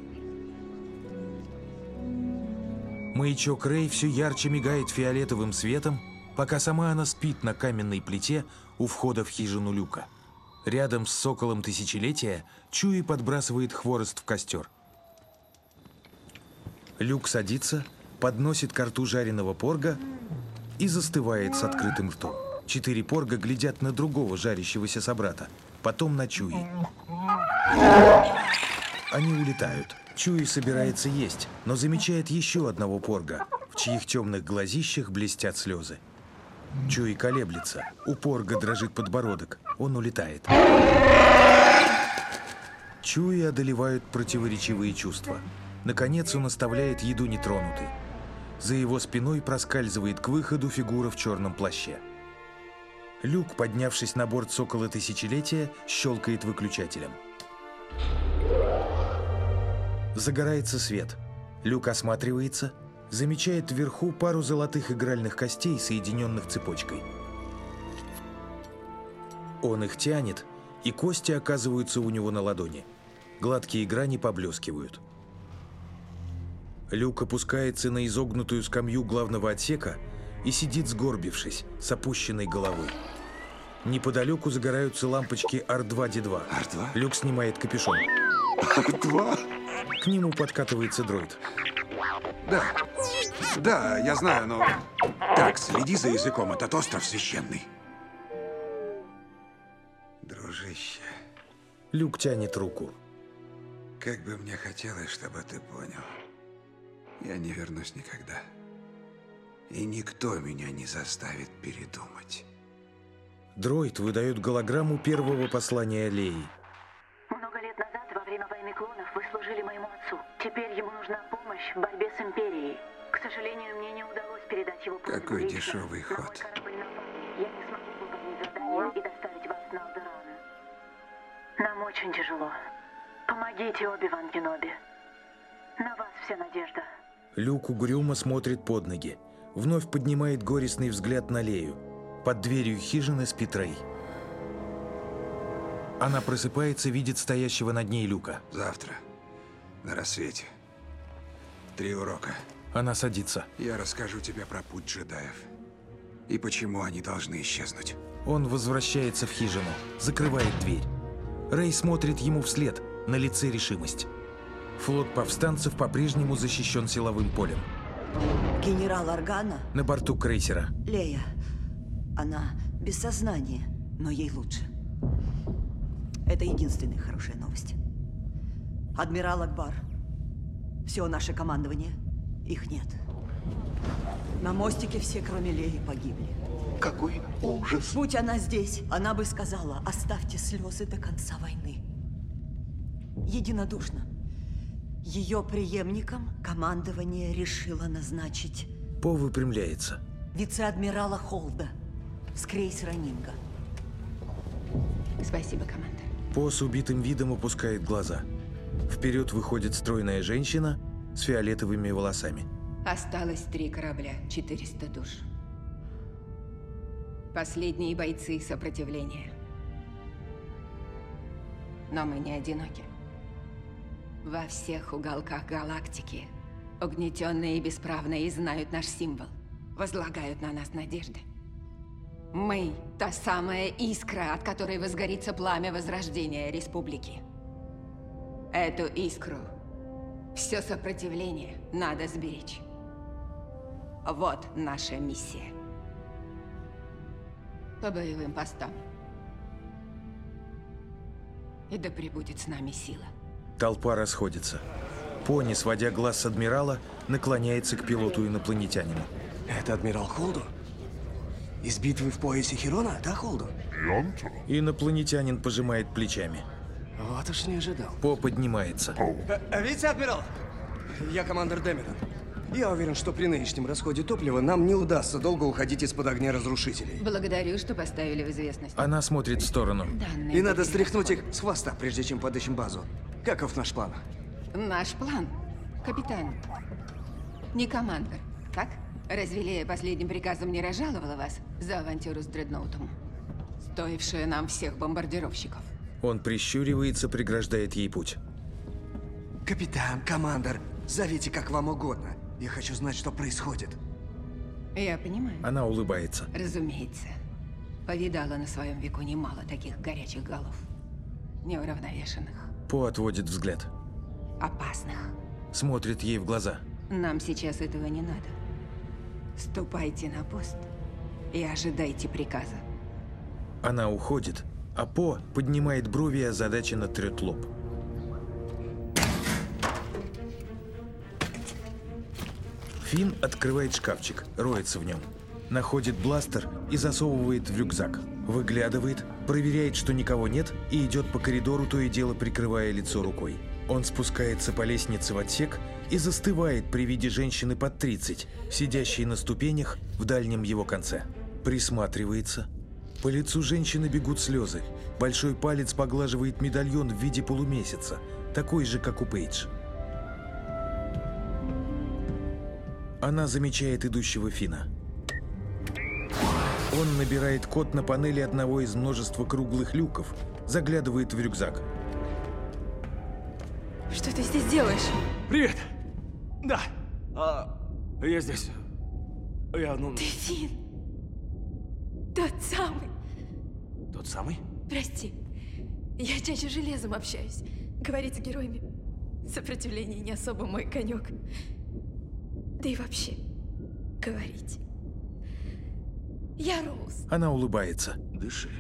Маячок Рэй все ярче мигает фиолетовым светом, пока сама она спит на каменной плите у входа в хижину Люка. Рядом с соколом тысячелетия Чуи подбрасывает хворост в костер. Люк садится, подносит ко рту жареного порга и застывает с открытым ртом. Четыре порга глядят на другого жарящегося собрата, потом на Чуи. Они улетают. Чуи собирается есть, но замечает еще одного порга, в чьих темных глазищах блестят слезы. Чуи колеблется. У порга дрожит подбородок. Он улетает. Чуи одолевают противоречивые чувства. Наконец он оставляет еду нетронутой. За его спиной проскальзывает к выходу фигура в черном плаще. Люк, поднявшись на борт сокола тысячелетия, щелкает выключателем. Загорается свет. Люк осматривается, замечает вверху пару золотых игральных костей, соединенных цепочкой. Он их тянет, и кости оказываются у него на ладони. Гладкие грани поблескивают. Люк опускается на изогнутую скамью главного отсека и сидит сгорбившись, с опущенной головой. Неподалеку загораются лампочки Ар два Ди два. Ар два? Люк снимает капюшон. Ар два? К нему подкатывается дроид. Да, да, я знаю, но... Так, следи за языком, этот остров священный. Дружище. Люк тянет руку. Как бы мне хотелось, чтобы ты понял. Я не вернусь никогда. И никто меня не заставит передумать. Дроид выдает голограмму первого послания Леи. Много лет назад, во время войны клонов, вы служили моему отцу. Теперь ему нужна помощь, помощь в борьбе с Империей. К сожалению, мне не удалось передать его просьбу Какой лично. дешевый ход. Я не смогу выполнить задание и доставить вас на Алдеран. Нам очень тяжело. Помогите, Оби-Ван Кеноби. На вас вся надежда. Люк угрюмо смотрит под ноги. Вновь поднимает горестный взгляд на Лею. Под дверью хижины спит Рей. Она просыпается, видит стоящего над ней Люка. Завтра, на рассвете. Три урока. Она садится. Я расскажу тебе про путь джедаев. И почему они должны исчезнуть. Он возвращается в хижину, закрывает дверь. Рей смотрит ему вслед, на лице решимость. Флот повстанцев по-прежнему защищен силовым полем. Генерал Органа? На борту крейсера. Лея. Она без сознания, но ей лучше. Это единственная хорошая новость. Адмирал Акбар. Все наше командование. Их нет. На мостике все, кроме Леи, погибли. Какой ужас. Будь она здесь, она бы сказала: оставьте слезы до конца войны. Единодушно. Ее преемником командование решило назначить По выпрямляется. вице-адмирала Холда с крейсера Нинга. Спасибо, командир. По с убитым видом опускает глаза. Вперед выходит стройная женщина с фиолетовыми волосами. Осталось три корабля, четыреста душ. Последние бойцы сопротивления. Но мы не одиноки. Во всех уголках галактики угнетенные и бесправные знают наш символ, возлагают на нас надежды. Мы – та самая искра, от которой возгорится пламя возрождения Республики. Эту искру, все сопротивление надо сберечь. Вот наша миссия. По боевым постам. И да пребудет с нами сила. Толпа расходится. По, не сводя глаз с адмирала, наклоняется к пилоту-инопланетянину. Это адмирал Холду? Из битвы в поясе Хирона, да, Холду? Инопланетянин пожимает плечами. Вот уж не ожидал. По поднимается. А, вице-адмирал, я командир Демидан. Я уверен, что при нынешнем расходе топлива нам не удастся долго уходить из-под огня разрушителей. Благодарю, что поставили в известность. Она смотрит в сторону. Данные И надо стряхнуть их с хвоста, прежде чем подыщем базу. Каков наш план? Наш план, капитан. Не командир, так? Разве Лея последним приказом не разжаловала вас за авантюру с дредноутом? Стоившая нам всех бомбардировщиков. Он прищуривается, преграждает ей путь. Капитан, командир, зовите как вам угодно. Я хочу знать, что происходит. Я понимаю. Она улыбается. Разумеется. Повидала на своем веку немало таких горячих голов. Неуравновешенных. По отводит взгляд. Опасных. Смотрит ей в глаза. Нам сейчас этого не надо. Ступайте на пост и ожидайте приказа. Она уходит, а По поднимает брови и озадаченно трет лоб. Финн открывает шкафчик, роется в нем. Находит бластер и засовывает в рюкзак. Выглядывает, проверяет, что никого нет, и идет по коридору, то и дело прикрывая лицо рукой. Он спускается по лестнице в отсек и застывает при виде женщины под тридцать, сидящей на ступенях в дальнем его конце. Присматривается. По лицу женщины бегут слезы. Большой палец поглаживает медальон в виде полумесяца, такой же, как у Пейдж. Она замечает идущего Финна. Он набирает код на панели одного из множества круглых люков, заглядывает в рюкзак. Что ты здесь делаешь? Привет! Да, а, я здесь. Я, ну... Ты Финн. Тот самый. Тот самый? Прости. Я чаще железом общаюсь. Говорить с героями. Сопротивление не особо мой конек. Да и вообще, говорить. Я Роуз. Она улыбается. Дыши.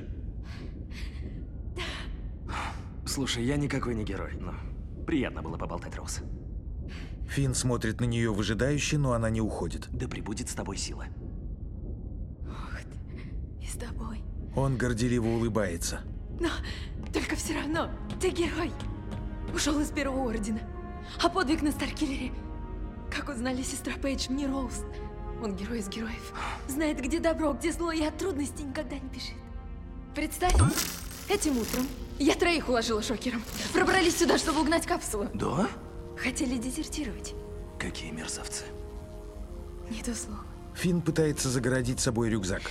Слушай, я никакой не герой, но приятно было поболтать, Роуз. Финн смотрит на нее выжидающе, но она не уходит. Да пребудет с тобой сила. Ох ты, и с тобой. Он горделиво улыбается. Но только все равно, ты герой. Ушел из Первого Ордена. А подвиг на Старкиллере Как узнали сестра Пейдж, мне Роуз. Он герой из героев. Знает, где добро, где зло, и от трудностей никогда не бежит. Представь, этим утром я троих уложила шокером. Пробрались сюда, чтобы угнать капсулу. Да? Хотели дезертировать. Какие мерзавцы. Не то слово. Финн пытается загородить собой рюкзак.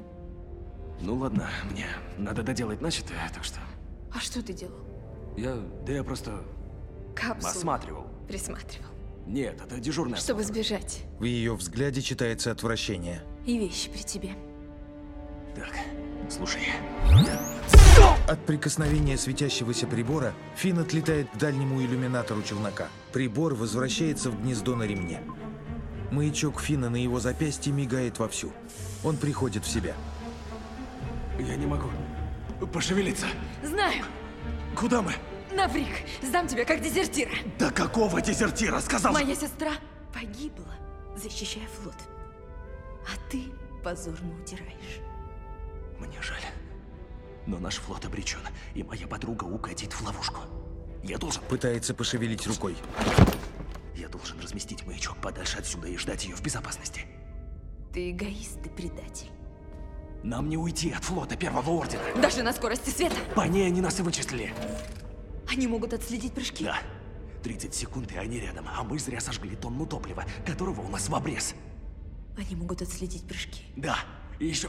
Ну ладно, мне надо доделать начатое, так что... А что ты делал? Я... да я просто... Капсулу. Осматривал. Присматривал. Нет, это дежурная. Чтобы сбежать. В ее взгляде читается отвращение. И вещи при тебе. Так, слушай. От прикосновения светящегося прибора Финн отлетает к дальнему иллюминатору челнока. Прибор возвращается в гнездо на ремне. Маячок Финна на его запястье мигает вовсю. Он приходит в себя. Я не могу пошевелиться. Знаю. Куда мы? На Брик. Сдам тебя как дезертира. Да какого дезертира? Сказал же... Моя сестра погибла, защищая флот. А ты позорно удираешь. Мне жаль. Но наш флот обречен, и моя подруга угодит в ловушку. Я должен... Пытается пошевелить рукой. Я должен разместить маячок подальше отсюда и ждать ее в безопасности. Ты эгоист и предатель. Нам не уйти от флота Первого Ордена. Даже на скорости света. По ней они нас и вычислили. Они могут отследить прыжки. Да. тридцать секунд, и они рядом, а мы зря сожгли тонну топлива, которого у нас в обрез. Они могут отследить прыжки. Да. И еще...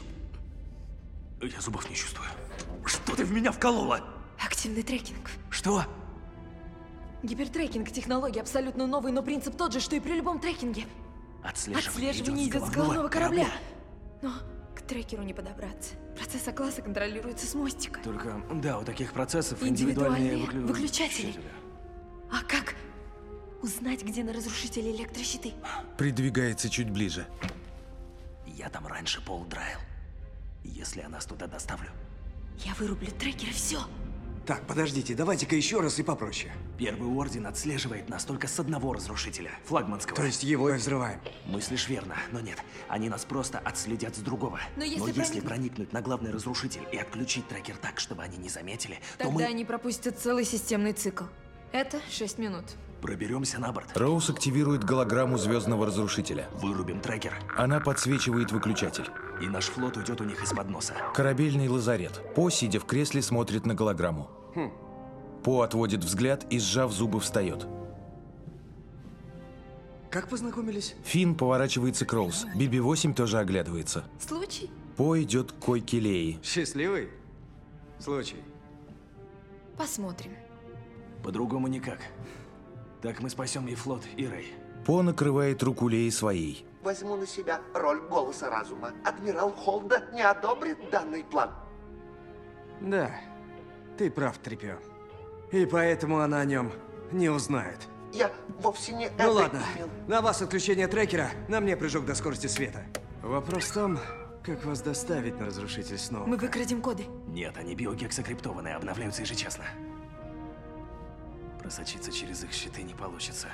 Я зубов не чувствую. Что ты в меня вколола? Активный трекинг. Что? Гипертрекинг — технология абсолютно новый, но принцип тот же, что и при любом трекинге. Отслеживание, Отслеживание идет идет с головного корабля. Но к трекеру не подобраться. Процесс окласа контролируется с мостика. Только, да, у таких процессов индивидуальные, индивидуальные выклю... выключатели. А как узнать, где на разрушителе электрощиты? Придвигается чуть ближе. Я там раньше пол драил. Если я нас туда доставлю. Я вырублю трекер, и все. Так, подождите, давайте-ка еще раз и попроще. Первый орден отслеживает нас только с одного разрушителя, флагманского. То есть его и взрываем? Мыслишь верно, но нет. Они нас просто отследят с другого. Но если, но если проникнуть... проникнуть на главный разрушитель и отключить трекер так, чтобы они не заметили, Тогда то мы... они пропустят целый системный цикл. Это шесть минут. Проберемся на борт. Роуз активирует голограмму звездного разрушителя. Вырубим трекер. Она подсвечивает выключатель. И наш флот уйдет у них из-под носа. Корабельный лазарет. По, сидя в кресле, смотрит на голограмму. Хм. По отводит взгляд и, сжав зубы, встает. Как познакомились? Финн поворачивается к Роуз. Би Би восемь тоже оглядывается. Случай? По идет к койке Леи. Счастливый случай. Посмотрим. По-другому никак. Так мы спасем и флот, и Рэй. По накрывает руку Леи своей. Возьму на себя роль голоса разума. Адмирал Холда не одобрит данный план. Да, ты прав, Трипио. И поэтому она о нем не узнает. Я вовсе не Ну это ладно, имел. на вас отключение трекера, на мне прыжок до скорости света. Вопрос в том, как вас доставить на разрушитель снова. Мы выкрадем коды. Нет, они биогексокриптованные, обновляются ежечасно. Просочиться через их щиты не получится.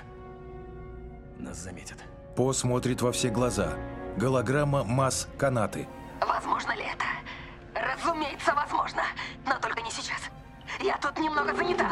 Нас заметят. По смотрит во все глаза. Голограмма масс канаты. Возможно ли это? Разумеется, возможно. Но только не сейчас. Я тут немного занята.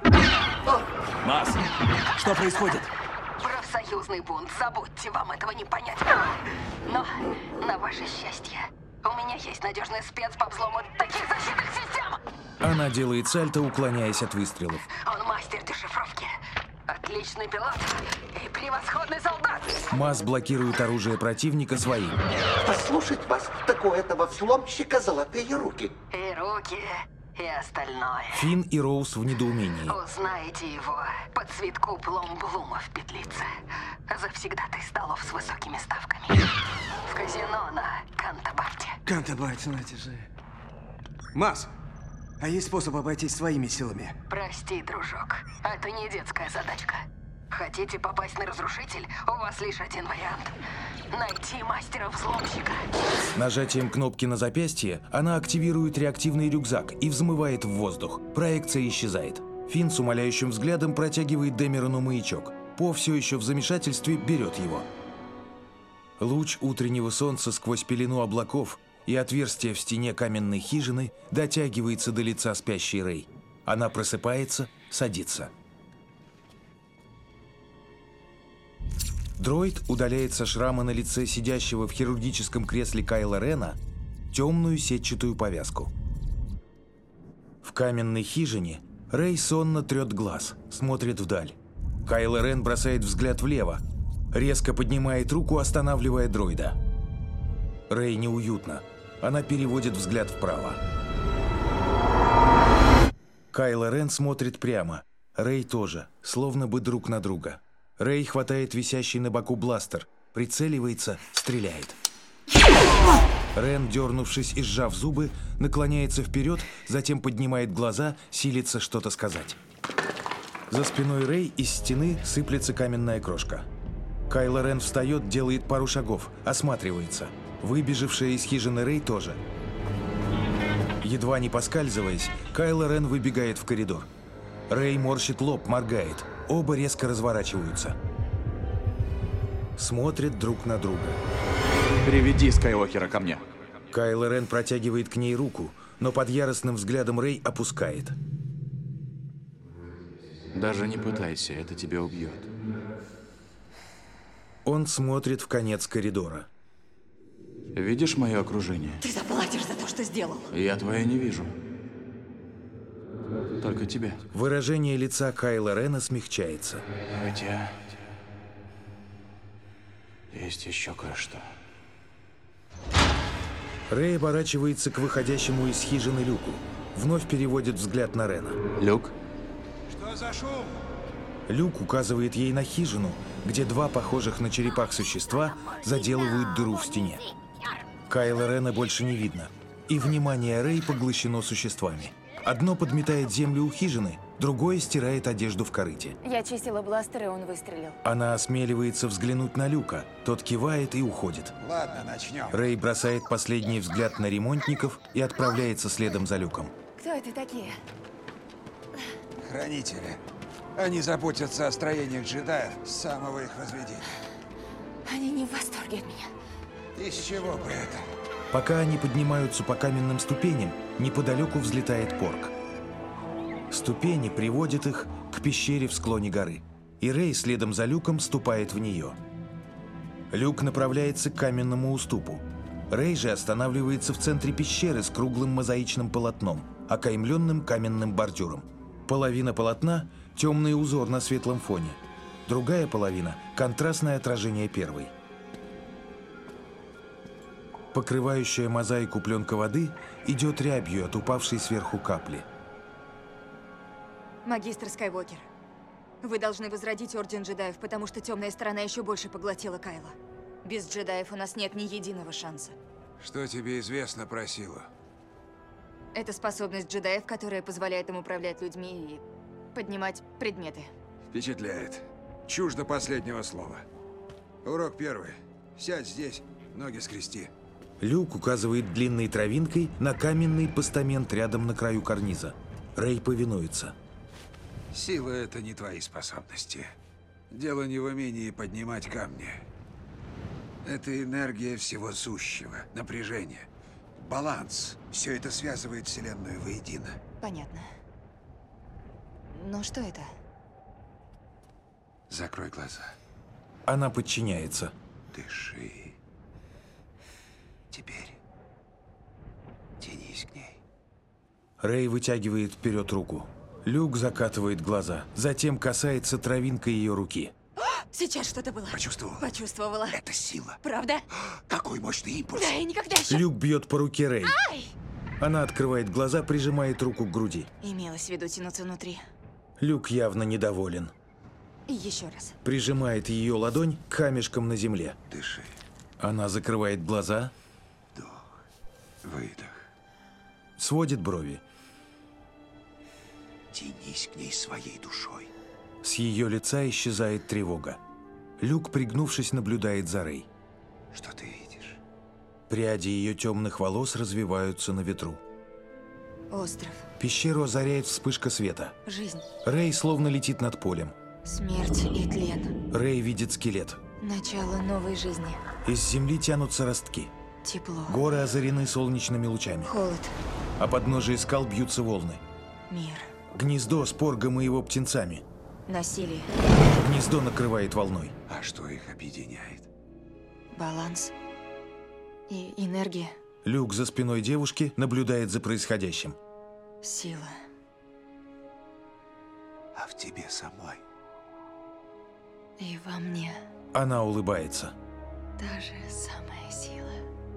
Масс, что происходит? Профсоюзный бунт. Забудьте, вам этого не понять. Но, на ваше счастье, у меня есть надежный спец по взлому таких защитных систем. Она делает сальто, уклоняясь от выстрелов. Он мастер дешифровки. Отличный пилот и превосходный солдат. Масс блокирует оружие противника своим. Послушать вас, так у этого взломщика золотые руки. И руки, и остальное. Финн и Роуз в недоумении. Узнаете его по цветку пломблума в петлице. Завсегдатый столов с высокими ставками. В казино на Кантабайте. Кантабайт, знаете же. Масс, а есть способ обойтись своими силами? Прости, дружок, это не детская задачка. Хотите попасть на разрушитель? У вас лишь один вариант. Найти мастера-взломщика. Нажатием кнопки на запястье она активирует реактивный рюкзак и взмывает в воздух. Проекция исчезает. Финн с умоляющим взглядом протягивает Дэмерону маячок. По все еще в замешательстве берет его. Луч утреннего солнца сквозь пелену облаков и отверстие в стене каменной хижины дотягивается до лица спящей Рэй. Она просыпается, садится. Дроид удаляет со шрама на лице сидящего в хирургическом кресле Кайла Рена темную сетчатую повязку. В каменной хижине Рэй сонно трет глаз, смотрит вдаль. Кайло Рен бросает взгляд влево, резко поднимает руку, останавливая дроида. Рэй неуютно. Она переводит взгляд вправо. Кайло Рен смотрит прямо. Рэй тоже, словно бы друг на друга. Рэй хватает висящий на боку бластер, прицеливается, стреляет. Рен, дернувшись и сжав зубы, наклоняется вперед, затем поднимает глаза, силится что-то сказать. За спиной Рэй из стены сыплется каменная крошка. Кайло Рен встает, делает пару шагов, осматривается. Выбежавшая из хижины Рэй тоже. Едва не поскальзываясь, Кайло Рен выбегает в коридор. Рэй морщит лоб, моргает. Оба резко разворачиваются. Смотрят друг на друга. Приведи Скайуокера ко мне. Кайло Рен протягивает к ней руку, но под яростным взглядом Рэй опускает. Даже не пытайся, это тебя убьет. Он смотрит в конец коридора. Видишь мое окружение? Ты заплатишь за то, что сделал. Я твое не вижу. Только тебя. Выражение лица Кайло Рена смягчается. Хотя... есть еще кое-что. Рэй оборачивается к выходящему из хижины Люку. Вновь переводит взгляд на Рена. Люк? Что за шум? Люк указывает ей на хижину, где два похожих на черепах существа заделывают дыру в стене. Кайло Рена больше не видно, и внимание Рэй поглощено существами. Одно подметает землю у хижины, другое стирает одежду в корыте. Я чистила бластер, и он выстрелил. Она осмеливается взглянуть на Люка, тот кивает и уходит. Ладно, начнем. Рэй бросает последний взгляд на ремонтников и отправляется следом за Люком. Кто это такие? Хранители. Они заботятся о строениях джедаев с самого их разведения. Они не в восторге от меня. Из чего бы это? Пока они поднимаются по каменным ступеням, неподалеку взлетает порк. Ступени приводят их к пещере в склоне горы, и Рэй следом за Люком ступает в нее. Люк направляется к каменному уступу. Рэй же останавливается в центре пещеры с круглым мозаичным полотном, окаймленным каменным бордюром. Половина полотна – темный узор на светлом фоне, другая половина – контрастное отражение первой. Покрывающая мозаику пленка воды идет рябью от упавшей сверху капли. Магистр Скайуокер, вы должны возродить Орден джедаев, потому что темная сторона еще больше поглотила Кайла. Без джедаев у нас нет ни единого шанса. Что тебе известно про силу? Это способность джедаев, которая позволяет им управлять людьми и поднимать предметы. Впечатляет. Чушь до последнего слова. Урок первый. Сядь здесь, ноги скрести. Люк указывает длинной травинкой на каменный постамент рядом на краю карниза. Рэй повинуется. Сила — это не твои способности. Дело не в умении поднимать камни. Это энергия всего сущего, напряжение, баланс. Все это связывает Вселенную воедино. Понятно. Но что это? Закрой глаза. Она подчиняется. Дыши. Теперь тянись к ней. Рэй вытягивает вперед руку. Люк закатывает глаза, затем касается травинкой ее руки. Сейчас что-то было. Почувствовала? Почувствовала. Это сила. Правда? Какой мощный импульс. Да, я никогда еще... Люк бьет по руке Рэй. Ай! Она открывает глаза, прижимает руку к груди. Имелось в виду тянуться внутри. Люк явно недоволен. И еще раз. Прижимает ее ладонь к камешкам на земле. Дыши. Она закрывает глаза. Выдох. Сводит брови. Тянись к ней своей душой. С ее лица исчезает тревога. Люк, пригнувшись, наблюдает за Рэй. Что ты видишь? Пряди ее темных волос развиваются на ветру. Остров. Пещеру озаряет вспышка света. Жизнь. Рэй словно летит над полем. Смерть и тлен. Рэй видит скелет. Начало новой жизни. Из земли тянутся ростки. Тепло. Горы озарены солнечными лучами. Холод. А подножие скал бьются волны. Мир. Гнездо с поргом и его птенцами. Насилие. Гнездо накрывает волной. А что их объединяет? Баланс. И энергия. Люк за спиной девушки наблюдает за происходящим. Сила. А в тебе самой? И во мне. Она улыбается. Та же самая сила.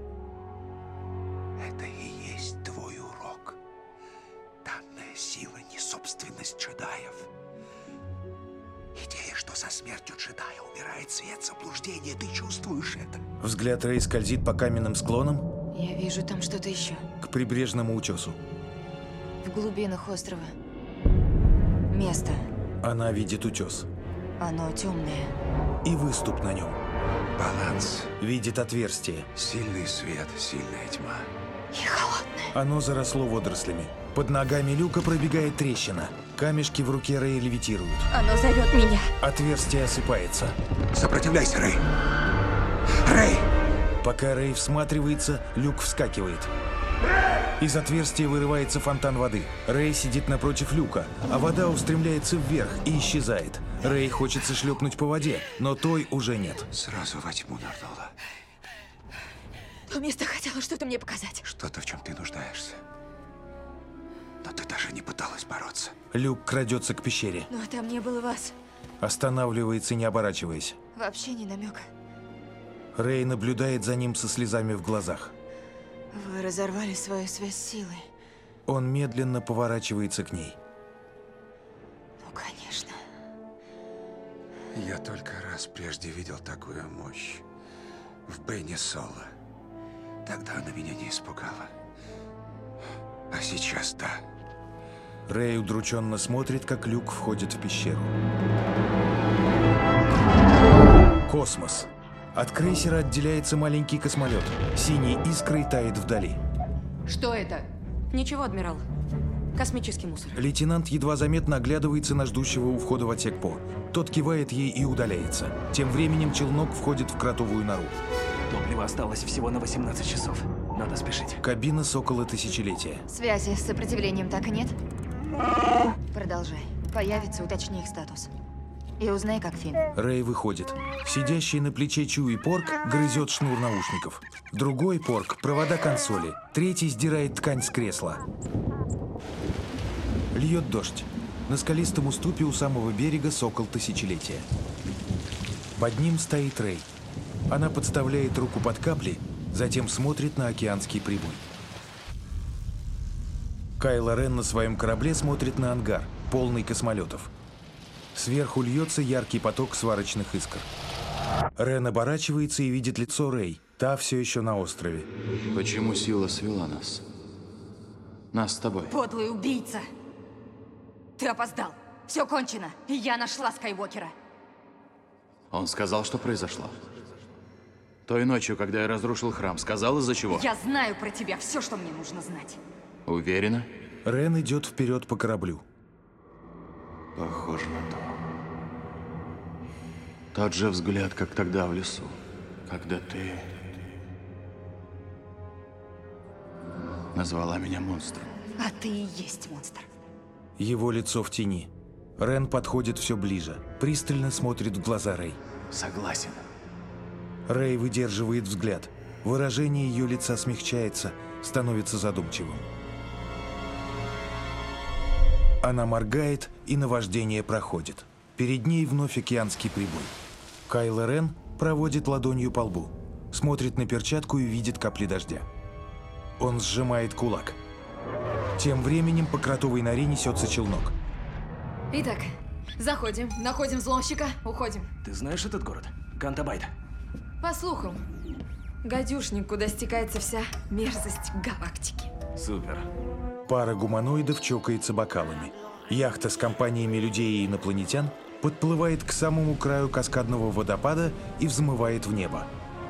Это и есть твой урок. Данная сила не собственность джедаев. Идея, что со смертью джедая умирает свет заблуждения, ты чувствуешь это? Взгляд Рэй скользит по каменным склонам. Я вижу там что-то еще. К прибрежному утесу. В глубинах острова. Место. Она видит утес. Оно темное. И выступ на нем. Баланс. Видит отверстие. Сильный свет, сильная тьма. И холодное. Оно заросло водорослями. Под ногами Люка пробегает трещина. Камешки в руке Рэй левитируют. Оно зовет меня. Отверстие осыпается. Сопротивляйся, Рэй. Рэй! Пока Рэй всматривается, Люк вскакивает. Из отверстия вырывается фонтан воды. Рэй сидит напротив Люка, а вода устремляется вверх и исчезает. Рэй хочется шлепнуть по воде, но той уже нет. Сразу во тьму нырнула. То место хотело что-то мне показать. Что-то, в чем ты нуждаешься. Но ты даже не пыталась бороться. Люк крадется к пещере. Но там не было вас. Останавливается, не оборачиваясь. Вообще не намека. Рэй наблюдает за ним со слезами в глазах. Вы разорвали свою связь с силой. Он медленно поворачивается к ней. Ну, конечно. Я только раз прежде видел такую мощь. В Бене Соло. Тогда она меня не испугала. А сейчас да. Рэй удрученно смотрит, как Люк входит в пещеру. Космос. От крейсера отделяется маленький космолет. Синей искрой тает вдали. Что это? Ничего, адмирал. Космический мусор. Лейтенант едва заметно оглядывается на ждущего у входа в отсек По. Тот кивает ей и удаляется. Тем временем челнок входит в кротовую нору. Топлива осталось всего на восемнадцать часов. Надо спешить. Кабина Сокола Тысячелетия. Связи с сопротивлением так и нет? Продолжай. Появится, уточни их статус. И узнай, как Финн. Рэй выходит. Сидящий на плече Чуи Порк грызет шнур наушников. Другой Порк – провода консоли. Третий сдирает ткань с кресла. Льет дождь. На скалистом уступе у самого берега Сокол Тысячелетия. Под ним стоит Рэй. Она подставляет руку под капли, затем смотрит на океанский прибой. Кайло Рен на своем корабле смотрит на ангар, полный космолетов. Сверху льется яркий поток сварочных искр. Рен оборачивается и видит лицо Рэй. Та все еще на острове. Почему сила свела нас? Нас с тобой. Подлый убийца! Ты опоздал. Все кончено. Я нашла Скайуокера. Он сказал, что произошло. Той ночью, когда я разрушил храм, сказал, из-за чего? Я знаю про тебя все, что мне нужно знать. Уверена? Рен идет вперед по кораблю. Похоже на то. Тот же взгляд, как тогда в лесу, когда ты назвала меня монстром. А ты и есть монстр. Его лицо в тени. Рен подходит все ближе, пристально смотрит в глаза Рэй. Согласен. Рэй выдерживает взгляд. Выражение ее лица смягчается, становится задумчивым. Она моргает, и наваждение проходит. Перед ней вновь океанский прибой. Кайло Рен проводит ладонью по лбу, смотрит на перчатку и видит капли дождя. Он сжимает кулак. Тем временем по кротовой норе несется челнок. Итак, заходим, находим взломщика, уходим. Ты знаешь этот город? Кантабайт. По слухам, гадюшник, куда стекается вся мерзость галактики. Супер. Пара гуманоидов чокается бокалами. Яхта с компаниями людей и инопланетян подплывает к самому краю каскадного водопада и взмывает в небо.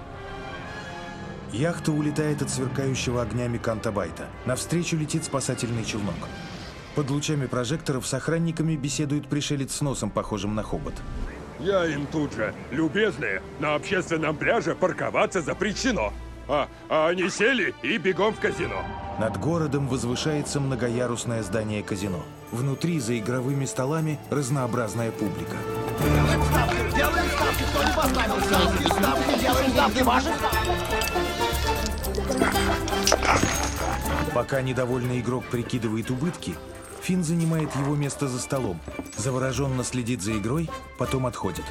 Яхта улетает от сверкающего огнями Кантабайта. Навстречу летит спасательный челнок. Под лучами прожекторов с охранниками беседует пришелец с носом, похожим на хобот. Я им тут же. Любезные, на общественном пляже парковаться запрещено. А, а они сели и бегом в казино. Над городом возвышается многоярусное здание казино. Внутри, за игровыми столами, разнообразная публика. Делаем ставки, кто не поставил ставки, ставки, делаем ставки, ваши Пока недовольный игрок прикидывает убытки, Финн занимает его место за столом, завороженно следит за игрой, потом отходит.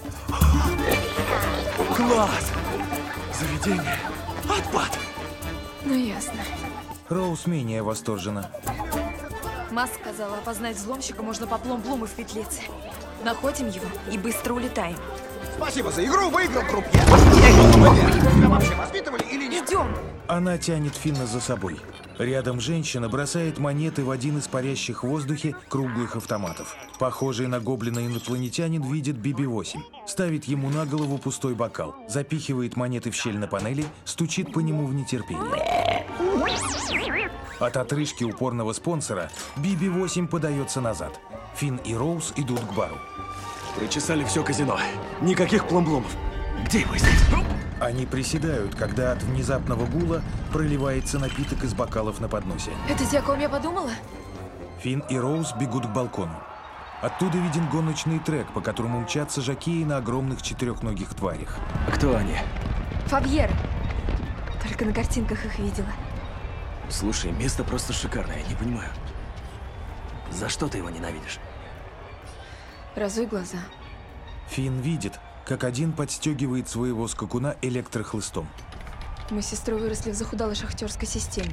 Класс! Заведение. Отпад! Ну ясно. Роуз менее восторжена. Маск сказала, опознать взломщика можно по пломб-плуму в петлице. Находим его и быстро улетаем. Спасибо за игру, выиграл крупье. Тебя вообще воспитывали или нет? Идем! Она тянет Финна за собой. Рядом женщина бросает монеты в один из парящих в воздухе круглых автоматов. Похожий на гоблина инопланетянин видит Би Би восемь. Ставит ему на голову пустой бокал, запихивает монеты в щель на панели, стучит по нему в нетерпении. От отрыжки упорного спонсора Би Би восемь подается назад. Финн и Роуз идут к бару. Причесали все казино. Никаких пломбломов. Где его искать? Они приседают, когда от внезапного гула проливается напиток из бокалов на подносе. Это те, о ком я подумала? Финн и Роуз бегут к балкону. Оттуда виден гоночный трек, по которому мчатся жокеи на огромных четырехногих тварях. Кто они? Фабьер. Только на картинках их видела. Слушай, место просто шикарное, не понимаю. За что ты его ненавидишь? Разуй глаза. Финн видит, как один подстегивает своего скакуна электрохлыстом. Мы с сестрой выросли в захудалой шахтерской системе.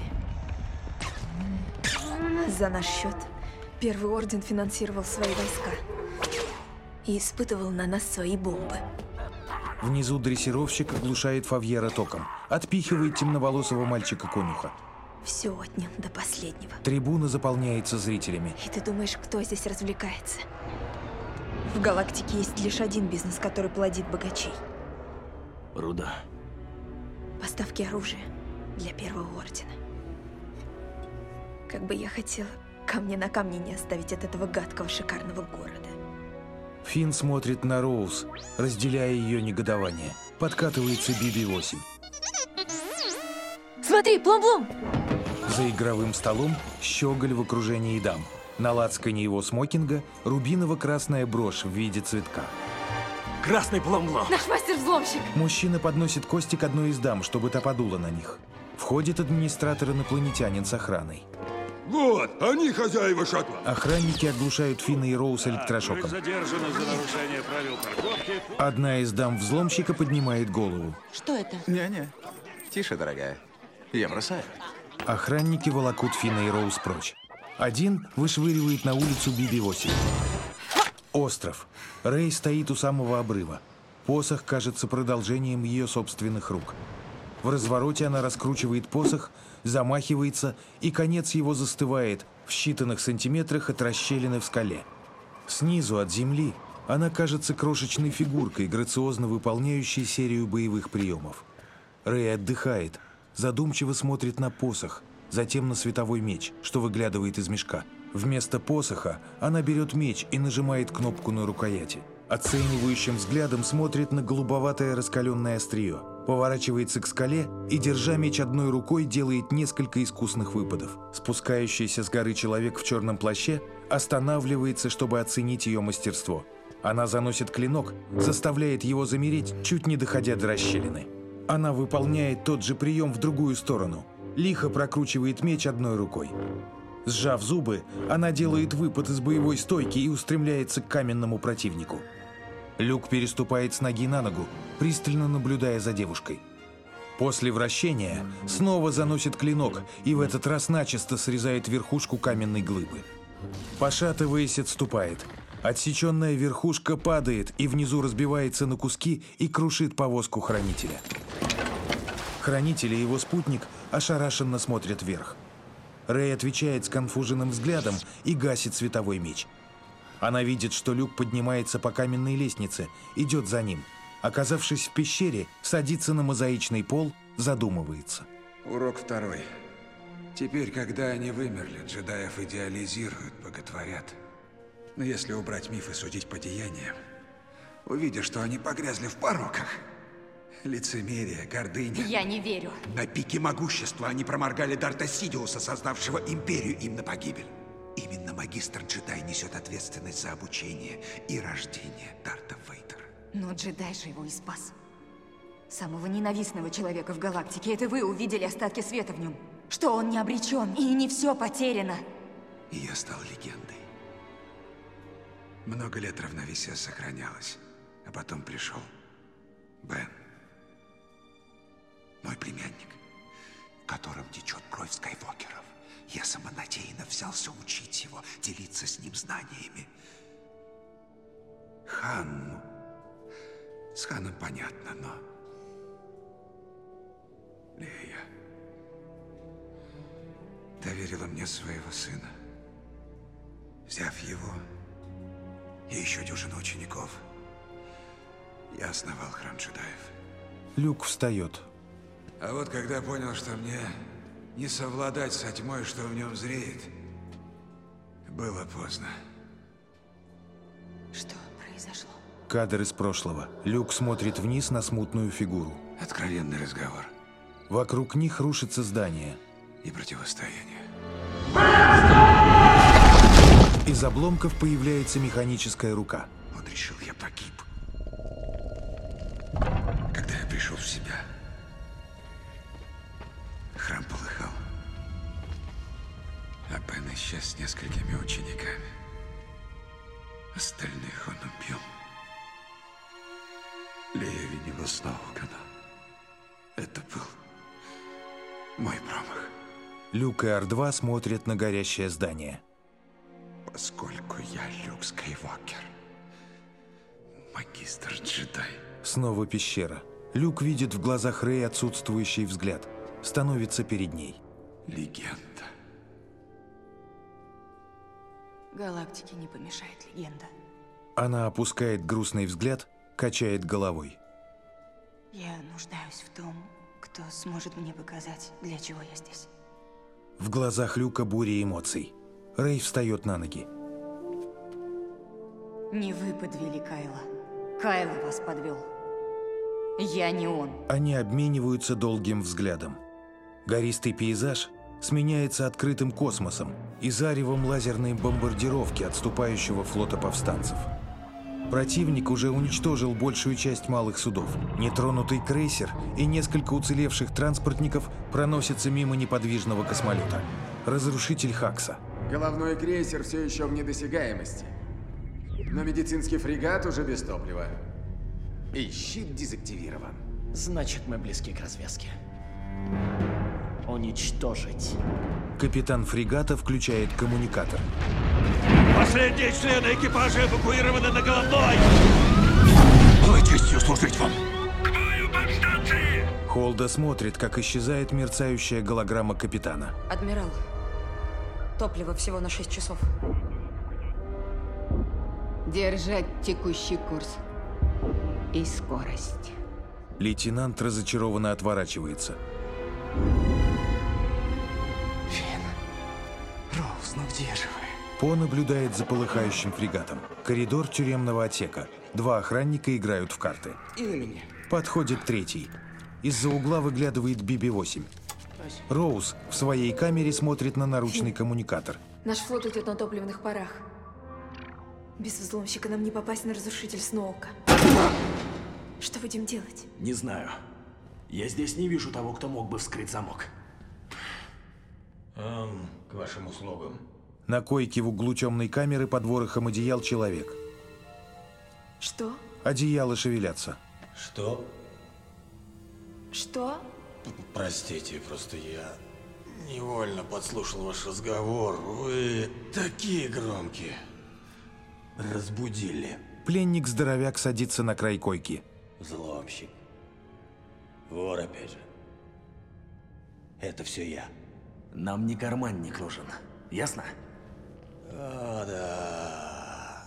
За наш счет Первый Орден финансировал свои войска и испытывал на нас свои бомбы. Внизу дрессировщик оглушает Фавьера током, отпихивает темноволосого мальчика-конюха. Все отнял до последнего. Трибуна заполняется зрителями. И ты думаешь, кто здесь развлекается? В галактике есть лишь один бизнес, который плодит богачей. Руда. Поставки оружия для Первого Ордена. Как бы я хотела камня на камне не оставить от этого гадкого шикарного города. Финн смотрит на Роуз, разделяя ее негодование. Подкатывается Би Би восемь. Смотри, плум-плум! За игровым столом щеголь в окружении дам. На лацкане его смокинга рубиново-красная брошь в виде цветка. Красный пломблом! Наш мастер-взломщик! Мужчина подносит кости к одной из дам, чтобы та подула на них. Входит администратор-инопланетянин с охраной. Вот, они хозяева шаттла. Охранники оглушают Финна и Роуз электрошоком. Задержаны за нарушение правил парковки. Одна из дам взломщика поднимает голову. Что это? Не-не, тише, дорогая. Я бросаю. Охранники волокут Финна и Роуз прочь. Один вышвыривает на улицу Би Би восемь. Остров. Рэй стоит у самого обрыва. Посох кажется продолжением ее собственных рук. В развороте она раскручивает посох, замахивается, и конец его застывает в считанных сантиметрах от расщелины в скале. Снизу, от земли, она кажется крошечной фигуркой, грациозно выполняющей серию боевых приемов. Рэй отдыхает, задумчиво смотрит на посох, затем на световой меч, что выглядывает из мешка. Вместо посоха она берет меч и нажимает кнопку на рукояти. Оценивающим взглядом смотрит на голубоватое раскаленное острие, поворачивается к скале и, держа меч одной рукой, делает несколько искусных выпадов. Спускающийся с горы человек в черном плаще останавливается, чтобы оценить ее мастерство. Она заносит клинок, заставляет его замереть, чуть не доходя до расщелины. Она выполняет тот же прием в другую сторону. Лихо прокручивает меч одной рукой. Сжав зубы, она делает выпад из боевой стойки и устремляется к каменному противнику. Люк переступает с ноги на ногу, пристально наблюдая за девушкой. После вращения снова заносит клинок и в этот раз начисто срезает верхушку каменной глыбы. Пошатываясь, отступает. Отсеченная верхушка падает и внизу разбивается на куски и крушит повозку хранителя. Хранитель и его спутник ошарашенно смотрят вверх. Рэй отвечает с конфуженным взглядом и гасит световой меч. Она видит, что Люк поднимается по каменной лестнице, идет за ним. Оказавшись в пещере, садится на мозаичный пол, задумывается. Урок второй. Теперь, когда они вымерли, джедаев идеализируют, боготворят. Но если убрать миф и судить по деяниям, увидишь, что они погрязли в пороках. Лицемерие, гордыня. Я не верю. На пике могущества они проморгали Дарта Сидиуса, создавшего Империю, им на погибель. Именно магистр-джедай несет ответственность за обучение и рождение Дарта Вейдера. Но джедай же его и спас. Самого ненавистного человека в галактике. Это вы увидели остатки света в нем. Что он не обречен, и не все потеряно. И я стал легендой. Много лет равновесие сохранялось. А потом пришел Бен. Мой племянник, в котором течет кровь Скайуокеров. Я самонадеянно взялся учить его, делиться с ним знаниями. Хан... С Ханом понятно, но... Лея доверила мне своего сына. Взяв его и еще дюжину учеников, я основал храм джедаев. Люк встает. А вот когда понял, что мне не совладать со тьмой, что в нем зреет, было поздно. Что произошло? Кадр из прошлого. Люк смотрит вниз на смутную фигуру. Откровенный разговор. Вокруг них рушится здание. И противостояние. Из обломков появляется механическая рука. Он решил, я погиб. Когда я пришел в себя, храм полыхал. А Бен исчез с несколькими учениками. Остальных он убил. Лея винила Сноукана. Это был мой промах. Люк и Ар два смотрят на горящее здание. Поскольку я Люк Скайуокер, магистр-джедай. Снова пещера. Люк видит в глазах Рэй отсутствующий взгляд. Становится перед ней. Легенда. Галактике не помешает легенда. Она опускает грустный взгляд, качает головой. Я нуждаюсь в том, кто сможет мне показать, для чего я здесь. В глазах Люка буря эмоций. Рэй встает на ноги. Не вы подвели Кайла. Кайло вас подвел. Я не он. Они обмениваются долгим взглядом. Гористый пейзаж сменяется открытым космосом и заревом лазерной бомбардировки отступающего флота повстанцев. Противник уже уничтожил большую часть малых судов. Нетронутый крейсер и несколько уцелевших транспортников проносятся мимо неподвижного космолета. Разрушитель Хакса. Головной крейсер все еще в недосягаемости. Но медицинский фрегат уже без топлива. И щит дезактивирован. Значит, мы близки к развязке. Уничтожить. Капитан фрегата включает коммуникатор. Последние члены экипажа эвакуированы на головной! Было честью служить вам. Холда смотрит, как исчезает мерцающая голограмма капитана. Адмирал, топливо всего на шесть часов. Держать текущий курс и скорость. Лейтенант разочарованно отворачивается. Фин, Роуз, ну где же вы? По наблюдает за полыхающим фрегатом. Коридор тюремного отсека. Два охранника играют в карты. И на меня. Подходит третий. Из-за угла выглядывает Би Би восемь. Роуз в своей камере смотрит на наручный коммуникатор. Наш флот идет на топливных парах. Без взломщика нам не попасть на разрушитель Сноука. Что будем делать? Не знаю. Я здесь не вижу того, кто мог бы вскрыть замок. Эм, к вашим услугам. На койке в углу темной камеры под ворохом одеял человек. Что? Одеяла шевелятся. Что? Что? Простите, просто я невольно подслушал ваш разговор. Вы такие громкие. Разбудили. Пленник-здоровяк садится на край койки. Взломщик. Вор опять же. Это все я. Нам не карманник нужен. Ясно? О, да.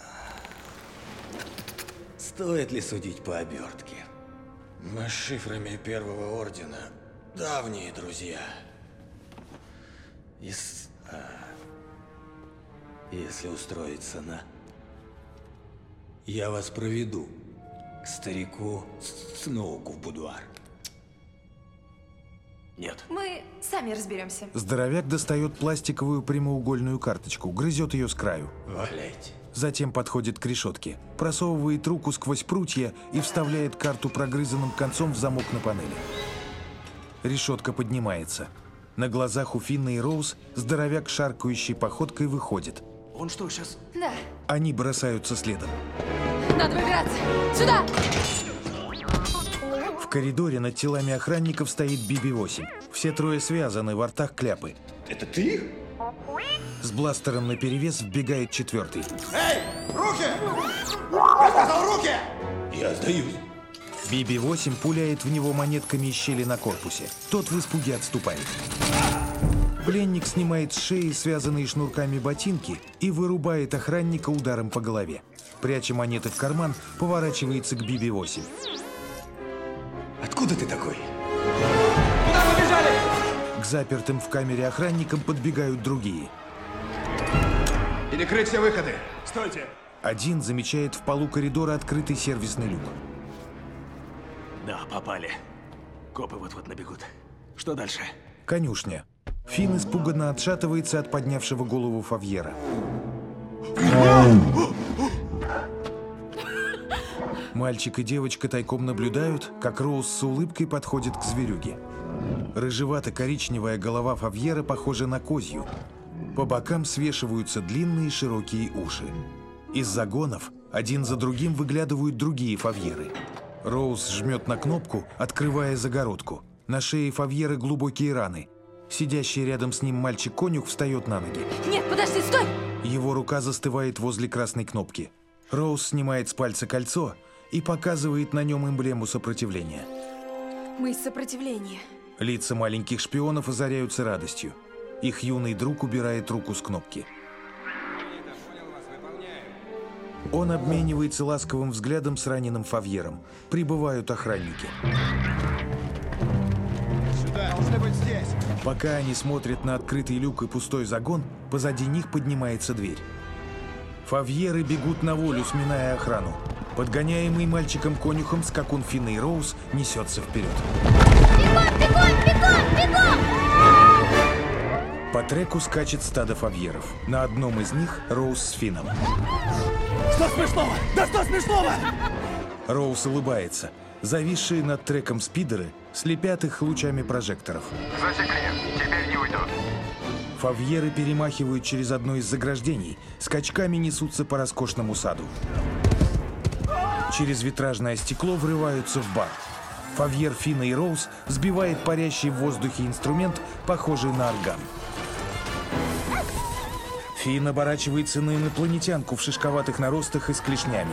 Стоит ли судить по обертке? Мы с шифрами Первого Ордена давние друзья. Ис... а, если устроиться на... Я вас проведу к старику Сноуку в будуар? Нет. Мы сами разберемся. Здоровяк достает пластиковую прямоугольную карточку, грызет ее с краю. Валяйте. Затем подходит к решетке, просовывает руку сквозь прутья и вставляет карту прогрызанным концом в замок на панели. Решетка поднимается. На глазах у Финна и Роуз здоровяк шаркающей походкой выходит. Он что, сейчас? Да. Они бросаются следом. Надо выбираться. Сюда! В коридоре над телами охранников стоит Би Би восемь. Все трое связаны, во ртах кляпы. Это ты? С бластером наперевес вбегает четвертый. Эй, руки! Я сказал руки! Я сдаюсь. Би Би восемь пуляет в него монетками из щели на корпусе. Тот в испуге отступает. Пленник снимает с шеи связанные шнурками ботинки и вырубает охранника ударом по голове. Пряча монеты в карман, поворачивается к Би Би восемь. Откуда ты такой? Куда побежали? К запертым в камере охранникам подбегают другие. Перекрыть все выходы. Стойте. Один замечает в полу коридора открытый сервисный люк. Да, попали. Копы вот-вот набегут. Что дальше? Конюшня. Финн испуганно отшатывается от поднявшего голову Фавьера. Мальчик и девочка тайком наблюдают, как Роуз с улыбкой подходит к зверюге. Рыжевато-коричневая голова Фавьера похожа на козью. По бокам свешиваются длинные широкие уши. Из загонов один за другим выглядывают другие Фавьеры. Роуз жмет на кнопку, открывая загородку. На шее Фавьера глубокие раны. Сидящий рядом с ним мальчик-конюх встает на ноги. Нет, подожди, стой! Его рука застывает возле красной кнопки. Роуз снимает с пальца кольцо и показывает на нем эмблему сопротивления. Мы из сопротивления. Лица маленьких шпионов озаряются радостью. Их юный друг убирает руку с кнопки. Он обменивается ласковым взглядом с раненым Фавьером. Прибывают охранники. Сюда, должны быть здесь. Пока они смотрят на открытый люк и пустой загон, позади них поднимается дверь. Фавьеры бегут на волю, сминая охрану. Подгоняемый мальчиком-конюхом скакун Финна и Роуз несется вперед. Бегом, бегом, бегом, бегом! По треку скачет стадо Фавьеров. На одном из них Роуз с Финном. Что смешного? Да что смешного? Роуз улыбается. Зависшие над треком спидеры слепят их лучами прожекторов. Засекли. Теперь не уйдут. Фавьеры перемахивают через одно из заграждений, скачками несутся по роскошному саду. Через витражное стекло врываются в бар. Фавьер, Финна и Роуз сбивает парящий в воздухе инструмент, похожий на орган. Финн оборачивается на инопланетянку в шишковатых наростах и с клешнями.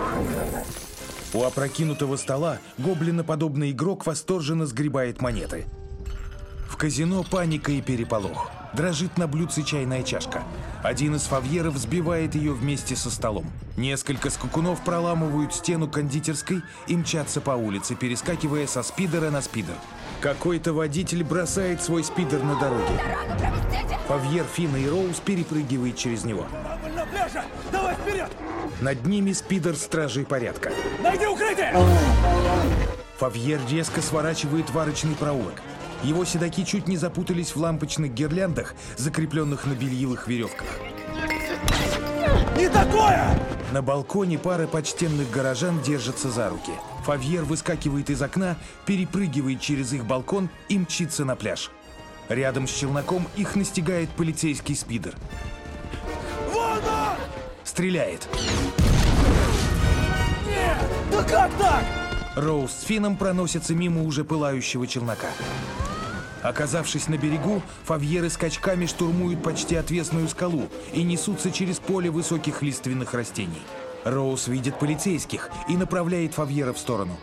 У опрокинутого стола гоблиноподобный игрок восторженно сгребает монеты. В казино паника и переполох. Дрожит на блюдце чайная чашка. Один из фавьеров сбивает ее вместе со столом. Несколько скакунов проламывают стену кондитерской и мчатся по улице, перескакивая со спидера на спидер. Какой-то водитель бросает свой спидер на дороге. Фавьер, Финна и Роуз перепрыгивает через него. На пляже! Давай вперед! Над ними спидер стражей порядка. Найди укрытие! Фавьер резко сворачивает в арочный проулок. Его седаки чуть не запутались в лампочных гирляндах, закрепленных на бельевых веревках. Не такое! На балконе пара почтенных горожан держатся за руки. Фавьер выскакивает из окна, перепрыгивает через их балкон и мчится на пляж. Рядом с челноком их настигает полицейский спидер. Вон он! Стреляет. Нет! Да как так? Роуз с Финном проносятся мимо уже пылающего челнока. Оказавшись на берегу, фавьеры скачками штурмуют почти отвесную скалу и несутся через поле высоких лиственных растений. Роуз видит полицейских и направляет фавьера в сторону.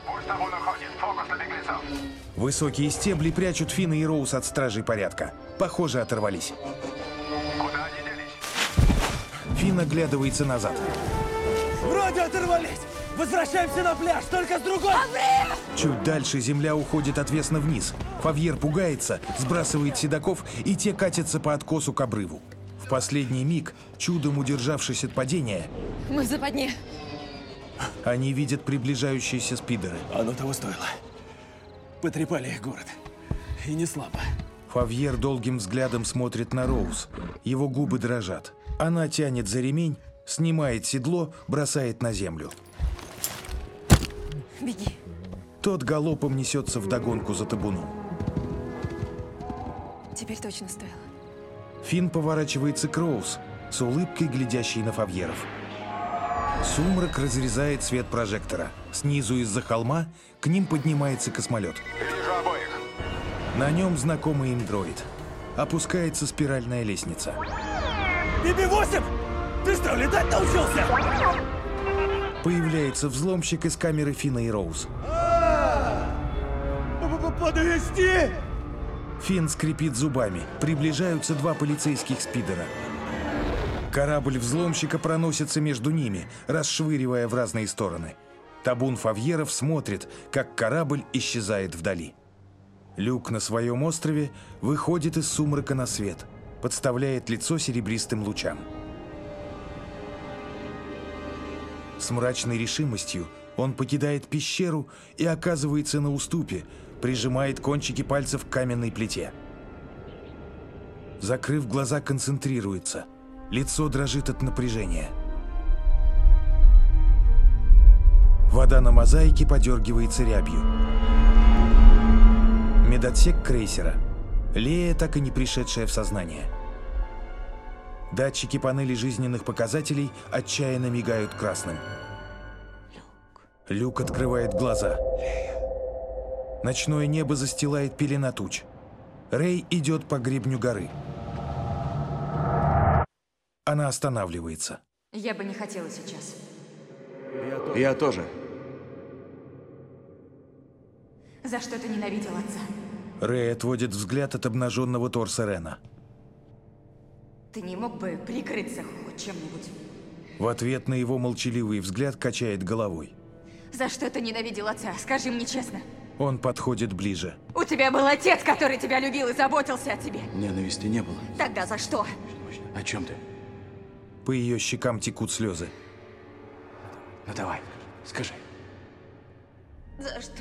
Высокие стебли прячут Финна и Роуз от стражей порядка. Похоже, оторвались. Куда они делись? Финн оглядывается назад. Вроде оторвались! Возвращаемся на пляж, только с другой! Чуть дальше земля уходит отвесно вниз. Фавьер пугается, сбрасывает седаков, и те катятся по откосу к обрыву. В последний миг, чудом удержавшись от падения, Мы в западне. Они видят приближающиеся спидеры. Оно того стоило. Потрепали их город. И не слабо. Фавьер долгим взглядом смотрит на Роуз. Его губы дрожат. Она тянет за ремень, снимает седло, бросает на землю. Беги. Тот галопом несется вдогонку за табуном. Теперь точно стоило. Финн поворачивается к Роуз, с улыбкой глядящей на Фавьеров. Сумрак разрезает свет прожектора. Снизу из-за холма к ним поднимается космолет. Вижу обоих. На нем знакомый им дроид. Опускается спиральная лестница. Би Би восемь! Ты что, летать научился? Появляется взломщик из камеры Финна и Роуз. Подвести! Финн скрипит зубами. Приближаются два полицейских спидера. Корабль взломщика проносится между ними, расшвыривая в разные стороны. Табун Фавьеров смотрит, как корабль исчезает вдали. Люк на своем острове выходит из сумрака на свет, подставляет лицо серебристым лучам. С мрачной решимостью он покидает пещеру и оказывается на уступе, прижимает кончики пальцев к каменной плите. Закрыв глаза, концентрируется. Лицо дрожит от напряжения. Вода на мозаике подергивается рябью. Медотсек крейсера. Лея, так и не пришедшая в сознание. Датчики панели жизненных показателей отчаянно мигают красным. Люк открывает глаза. Ночное небо застилает пелена туч. Рэй идет по гребню горы. Она останавливается. Я бы не хотела сейчас. Я тоже. За что ты ненавидел отца? Рэй отводит взгляд от обнаженного торса Рена. Ты не мог бы прикрыться хоть чем-нибудь? В ответ на его молчаливый взгляд качает головой. За что ты ненавидел отца? Скажи мне честно. Он подходит ближе. У тебя был отец, который тебя любил и заботился о тебе. Ненависти не было. Тогда за что? О чем ты? По ее щекам текут слезы. Ну давай, скажи. За что?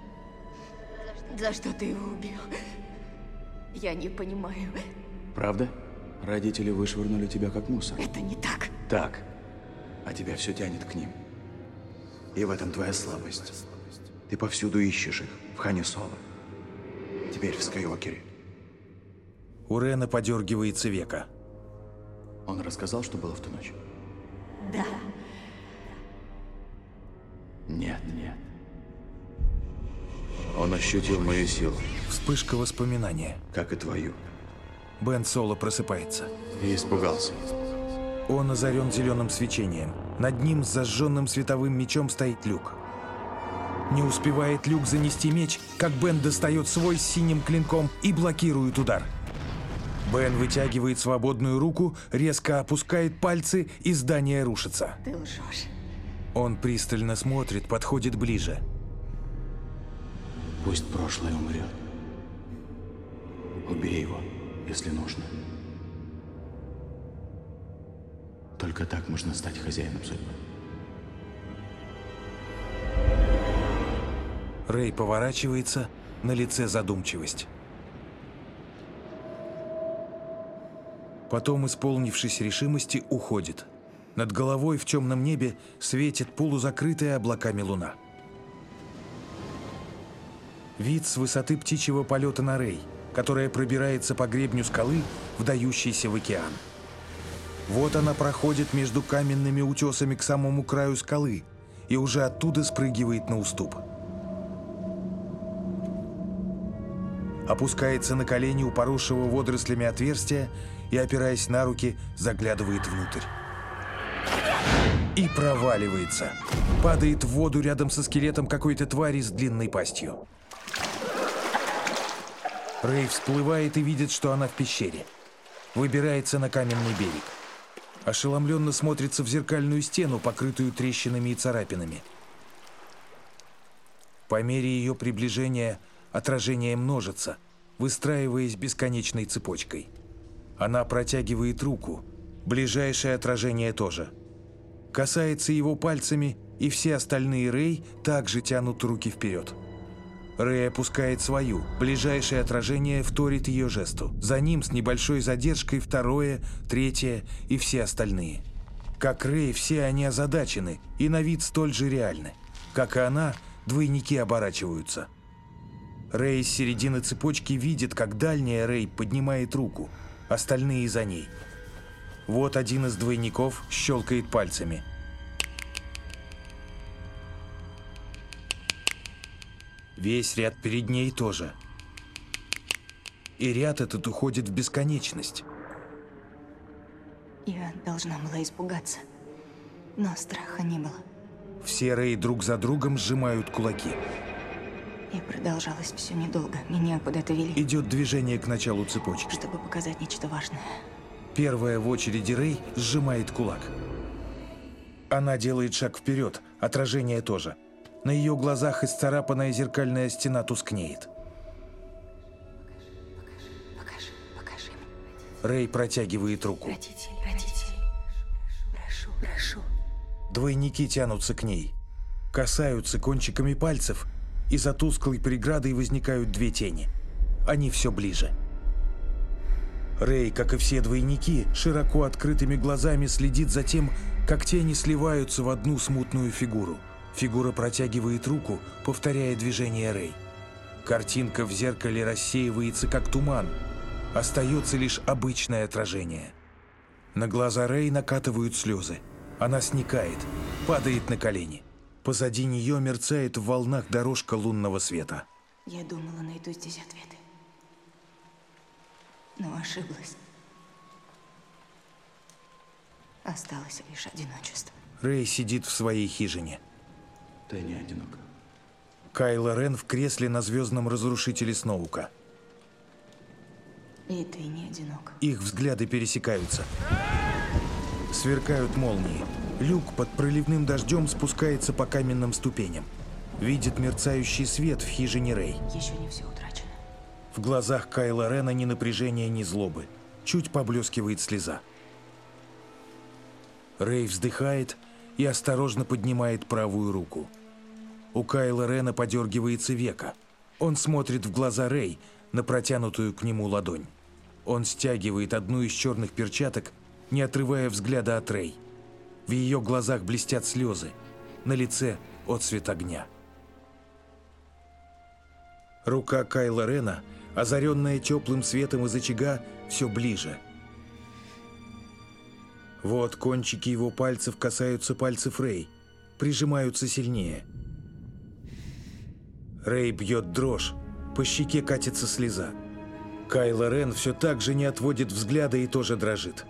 За что ты его убил? Я не понимаю. Правда? Родители вышвырнули тебя как мусор. Это не так. Так. А тебя все тянет к ним. И в этом твоя слабость. Ты повсюду ищешь их. В Хане Соло. Теперь в Скайуокере. У Рена подергивается века. Он рассказал, что было в ту ночь? Да. Нет, нет. Он ощутил мою силу. Вспышка воспоминания. Как и твою. Бен Соло просыпается. И испугался. Он озарен зеленым свечением. Над ним с зажженным световым мечом стоит Люк. Не успевает Люк занести меч, как Бен достает свой с синим клинком и блокирует удар. Бен вытягивает свободную руку, резко опускает пальцы, и здание рушится. Ты лжешь. Он пристально смотрит, подходит ближе. Пусть прошлое умрет. Убей его, если нужно. Только так можно стать хозяином судьбы. Рэй поворачивается, на лице задумчивость. Потом, исполнившись решимости, уходит. Над головой в темном небе светит полузакрытая облаками луна. Вид с высоты птичьего полета на Рэй, которая пробирается по гребню скалы, вдающейся в океан. Вот она проходит между каменными утесами к самому краю скалы и уже оттуда спрыгивает на уступ. Опускается на колени у поросшего водорослями отверстия и, опираясь на руки, заглядывает внутрь. И проваливается. Падает в воду рядом со скелетом какой-то твари с длинной пастью. Рэй всплывает и видит, что она в пещере. Выбирается на каменный берег. Ошеломленно смотрится в зеркальную стену, покрытую трещинами и царапинами. По мере ее приближения отражение множится, выстраиваясь бесконечной цепочкой. Она протягивает руку, ближайшее отражение тоже. Касается его пальцами и все остальные Рей также тянут руки вперед. Рей опускает свою, ближайшее отражение вторит ее жесту. За ним с небольшой задержкой второе, третье и все остальные. Как Рей, все они озадачены и на вид столь же реальны. Как и она, двойники оборачиваются. Рей с середины цепочки видит, как дальняя Рей поднимает руку, остальные за ней. Вот один из двойников щелкает пальцами. Весь ряд перед ней тоже. И ряд этот уходит в бесконечность. Я должна была испугаться, но страха не было. Все Рей друг за другом сжимают кулаки. И продолжалось все недолго. Меня куда-то вели. Идет движение к началу цепочки. Чтобы показать нечто важное. Первая в очереди Рей сжимает кулак. Она делает шаг вперед, отражение тоже. На ее глазах исцарапанная зеркальная стена тускнеет. Покажи, покажи, покажи. Рей протягивает руку. Родители, родители. Прошу, прошу. Двойники тянутся к ней. Касаются кончиками пальцев, и за тусклой преградой возникают две тени. Они все ближе. Рей, как и все двойники, широко открытыми глазами следит за тем, как тени сливаются в одну смутную фигуру. Фигура протягивает руку, повторяя движение Рей. Картинка в зеркале рассеивается, как туман. Остается лишь обычное отражение. На глаза Рей накатывают слезы. Она сникает, падает на колени. Позади нее мерцает в волнах дорожка лунного света. Я думала, найду здесь ответы. Но ошиблась. Осталось лишь одиночество. Рей сидит в своей хижине. Ты не одинок. Кайло Рен в кресле на звездном разрушителе Сноука. И ты не одинок. Их взгляды пересекаются. Сверкают молнии. Люк под проливным дождем спускается по каменным ступеням. Видит мерцающий свет в хижине Рей. Еще не все утрачено. В глазах Кайло Рена ни напряжения, ни злобы. Чуть поблескивает слеза. Рей вздыхает и осторожно поднимает правую руку. У Кайло Рена подергивается веко. Он смотрит в глаза Рей, на протянутую к нему ладонь. Он стягивает одну из черных перчаток, не отрывая взгляда от Рей. В ее глазах блестят слезы, на лице отсвет огня. Рука Кайло Рена, озаренная теплым светом из очага, все ближе. Вот кончики его пальцев касаются пальцев Рей, прижимаются сильнее. Рей бьет дрожь, по щеке катится слеза. Кайло Рен все так же не отводит взгляда и тоже дрожит.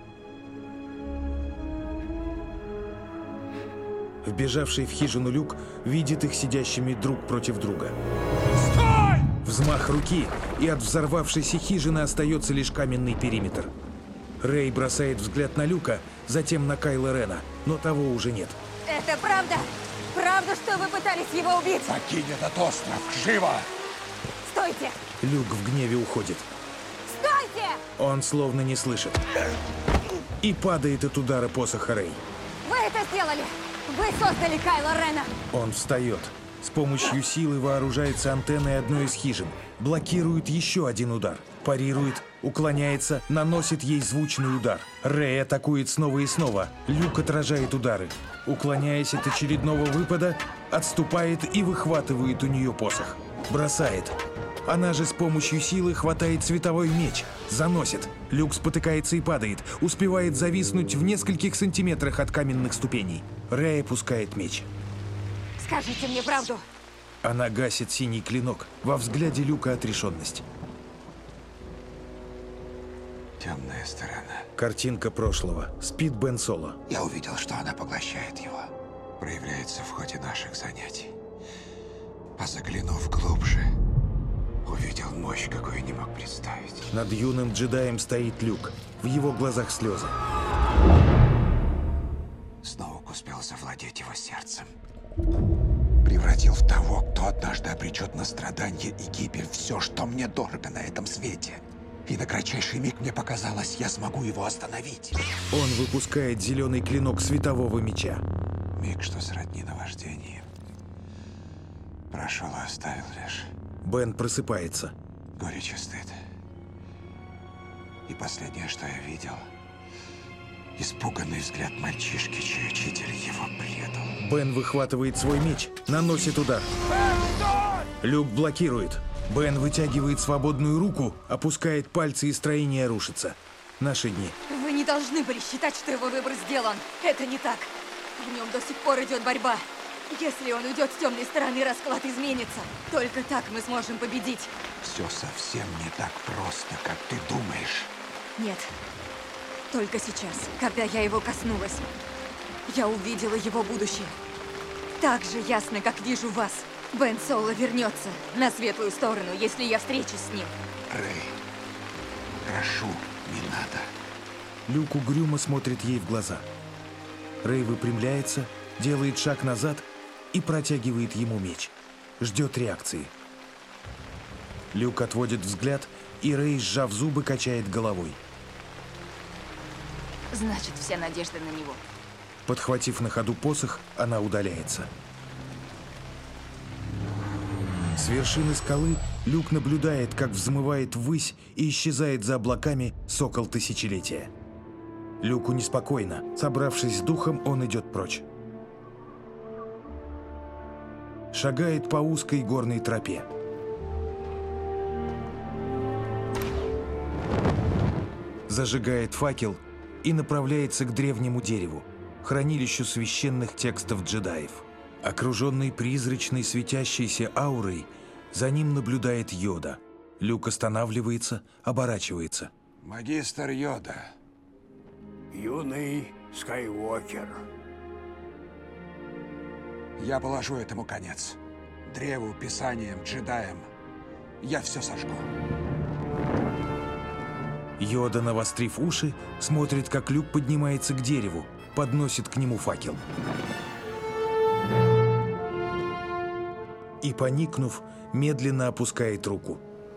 Вбежавший в хижину Люк видит их сидящими друг против друга. Стой! Взмах руки, и от взорвавшейся хижины остается лишь каменный периметр. Рей бросает взгляд на Люка, затем на Кайло Рена, но того уже нет. Это правда? Правда, что вы пытались его убить? Покинь этот остров, живо! Стойте! Люк в гневе уходит. Стойте! Он словно не слышит. И падает от удара посоха Рей. Вы это сделали! Вы создали Кайло Рена! Он встает. С помощью силы вооружается антенной одной из хижин. Блокирует еще один удар. Парирует, уклоняется, наносит ей звучный удар. Рей атакует снова и снова. Люк отражает удары. Уклоняясь от очередного выпада, отступает и выхватывает у нее посох. Бросает. Она же с помощью силы хватает световой меч. Заносит. Люк спотыкается и падает. Успевает зависнуть в нескольких сантиметрах от каменных ступеней. Рей опускает меч. Скажите мне правду. Она гасит синий клинок. Во взгляде Люка отрешенность. Темная сторона. Картинка прошлого. Спит Бен Соло. Я увидел, что она поглощает его. Проявляется в ходе наших занятий. А заглянув глубже, увидел мощь, какую не мог представить. Над юным джедаем стоит Люк. В его глазах слезы. Сноук успел завладеть его сердцем. Превратил в того, кто однажды обречет на страдания и гибель все, что мне дорого на этом свете. И на кратчайший миг мне показалось, я смогу его остановить. Он выпускает зеленый клинок светового меча. Миг, что сродни наваждению. Прошел и оставил лишь Бен просыпается. горечь и стыд. И последнее, что я видел, испуганный взгляд мальчишки, чей учитель его предал. Бен выхватывает свой меч, наносит удар. Люк блокирует. Бен вытягивает свободную руку, опускает пальцы, и строение рушится. Наши дни. Вы не должны были считать, что его выбор сделан. Это не так. В нем до сих пор идет борьба. Если он уйдет с темной стороны, расклад изменится. Только так мы сможем победить. Все совсем не так просто, как ты думаешь. Нет. Только сейчас, когда я его коснулась, я увидела его будущее. Так же ясно, как вижу вас. Бен Соло вернется на светлую сторону, если я встречусь с ним. Рэй, прошу, не надо. Люк угрюмо смотрит ей в глаза. Рэй выпрямляется, делает шаг назад и протягивает ему меч. Ждет реакции. Люк отводит взгляд, и Рэй, сжав зубы, качает головой. Значит, вся надежда на него. Подхватив на ходу посох, она удаляется. С вершины скалы Люк наблюдает, как взмывает ввысь и исчезает за облаками сокол тысячелетия. Люку неспокойно. Собравшись с духом, он идет прочь. Шагает по узкой горной тропе. Зажигает факел и направляется к древнему дереву, хранилищу священных текстов джедаев. Окруженный призрачной светящейся аурой, за ним наблюдает Йода. Люк останавливается, оборачивается. Магистр Йода. Юный Скайуокер. Я положу этому конец. Древу, писаниям, джедаям. Я все сожгу. Йода, навострив уши, смотрит, как Люк поднимается к дереву, подносит к нему факел. И, поникнув, медленно опускает руку.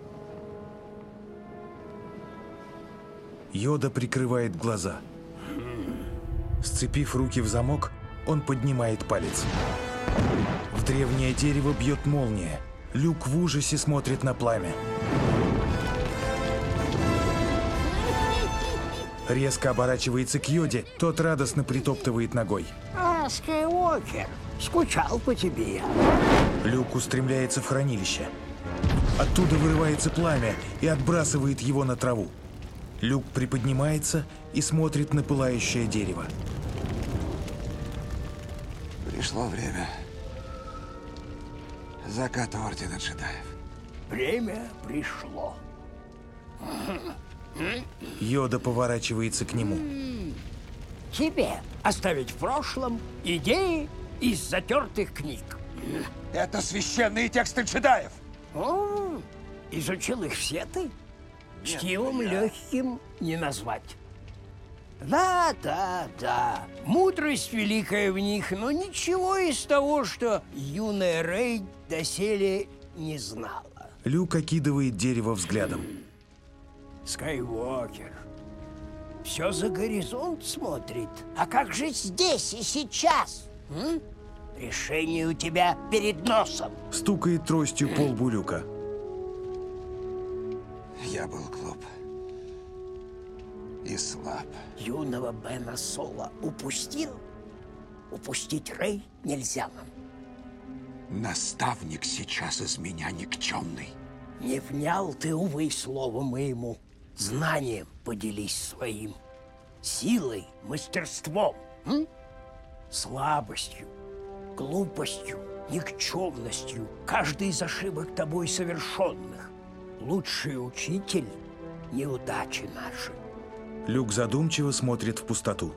Йода прикрывает глаза. Сцепив руки в замок, он поднимает палец. В древнее дерево бьет молния. Люк в ужасе смотрит на пламя. Резко оборачивается к Йоде, тот радостно притоптывает ногой. А, Скайуокер, скучал по тебе. Люк устремляется в хранилище. Оттуда вырывается пламя и отбрасывает его на траву. Люк приподнимается и смотрит на пылающее дерево. Пришло время заката Ордена Джедаев. Время пришло. Йода поворачивается к нему. Тебе оставить в прошлом идеи из затертых книг. Это священные тексты джедаев. О, изучил их все ты? Чтивым легким не назвать. Да, да, да. Мудрость великая в них, но ничего из того, что юная Рэй доселе не знала. Люк окидывает дерево взглядом. Скайуокер, все за горизонт смотрит. А как же здесь и сейчас? М? Решение у тебя перед носом. Стукает тростью по лбу Люка. Я был глуп и слаб. Юного Бена Соло упустил? Упустить Рэй нельзя нам. Наставник сейчас из меня никчемный. Не внял ты, увы, словом моему. Знанием поделись своим. Силой, мастерством. М? Слабостью, глупостью, никчемностью. Каждый из ошибок тобой совершенных. Лучший учитель — неудачи наши. Люк задумчиво смотрит в пустоту.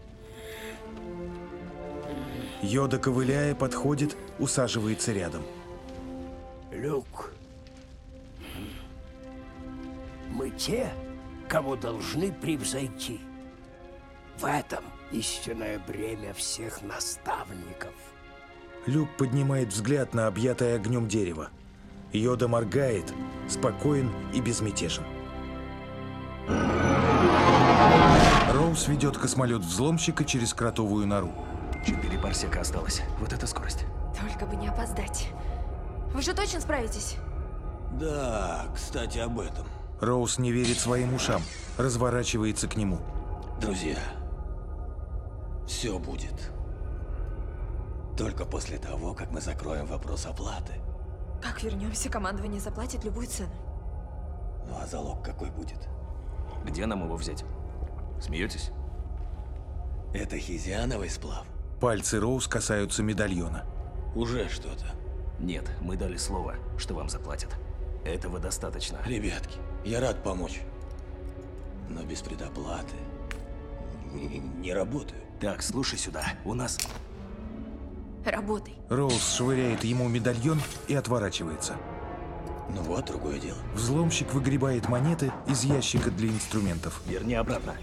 Йода, ковыляя, подходит, усаживается рядом. Люк, мы те, кого должны превзойти. В этом истинное бремя всех наставников. Люк поднимает взгляд на объятое огнем дерево. Йода моргает, спокоен и безмятежен. Роуз ведет космолет взломщика через кротовую нору. Четыре парсека осталось. Вот это скорость. Только бы не опоздать. Вы же точно справитесь? Да, кстати, об этом. Роуз не верит своим ушам, разворачивается к нему. Друзья, все будет. Только после того, как мы закроем вопрос оплаты. Как вернемся, командование заплатит любую цену. Ну а залог какой будет? Где нам его взять? Смеетесь? Это хизиановый сплав. Пальцы Роуз касаются медальона. Уже что-то. Нет, мы дали слово, что вам заплатят. Этого достаточно. Ребятки, я рад помочь. Но без предоплаты не, не работаю. Так, слушай сюда. У нас... Работай. Роуз швыряет ему медальон и отворачивается. Ну вот, другое дело. Взломщик выгребает монеты из ящика для инструментов. Верни обратно.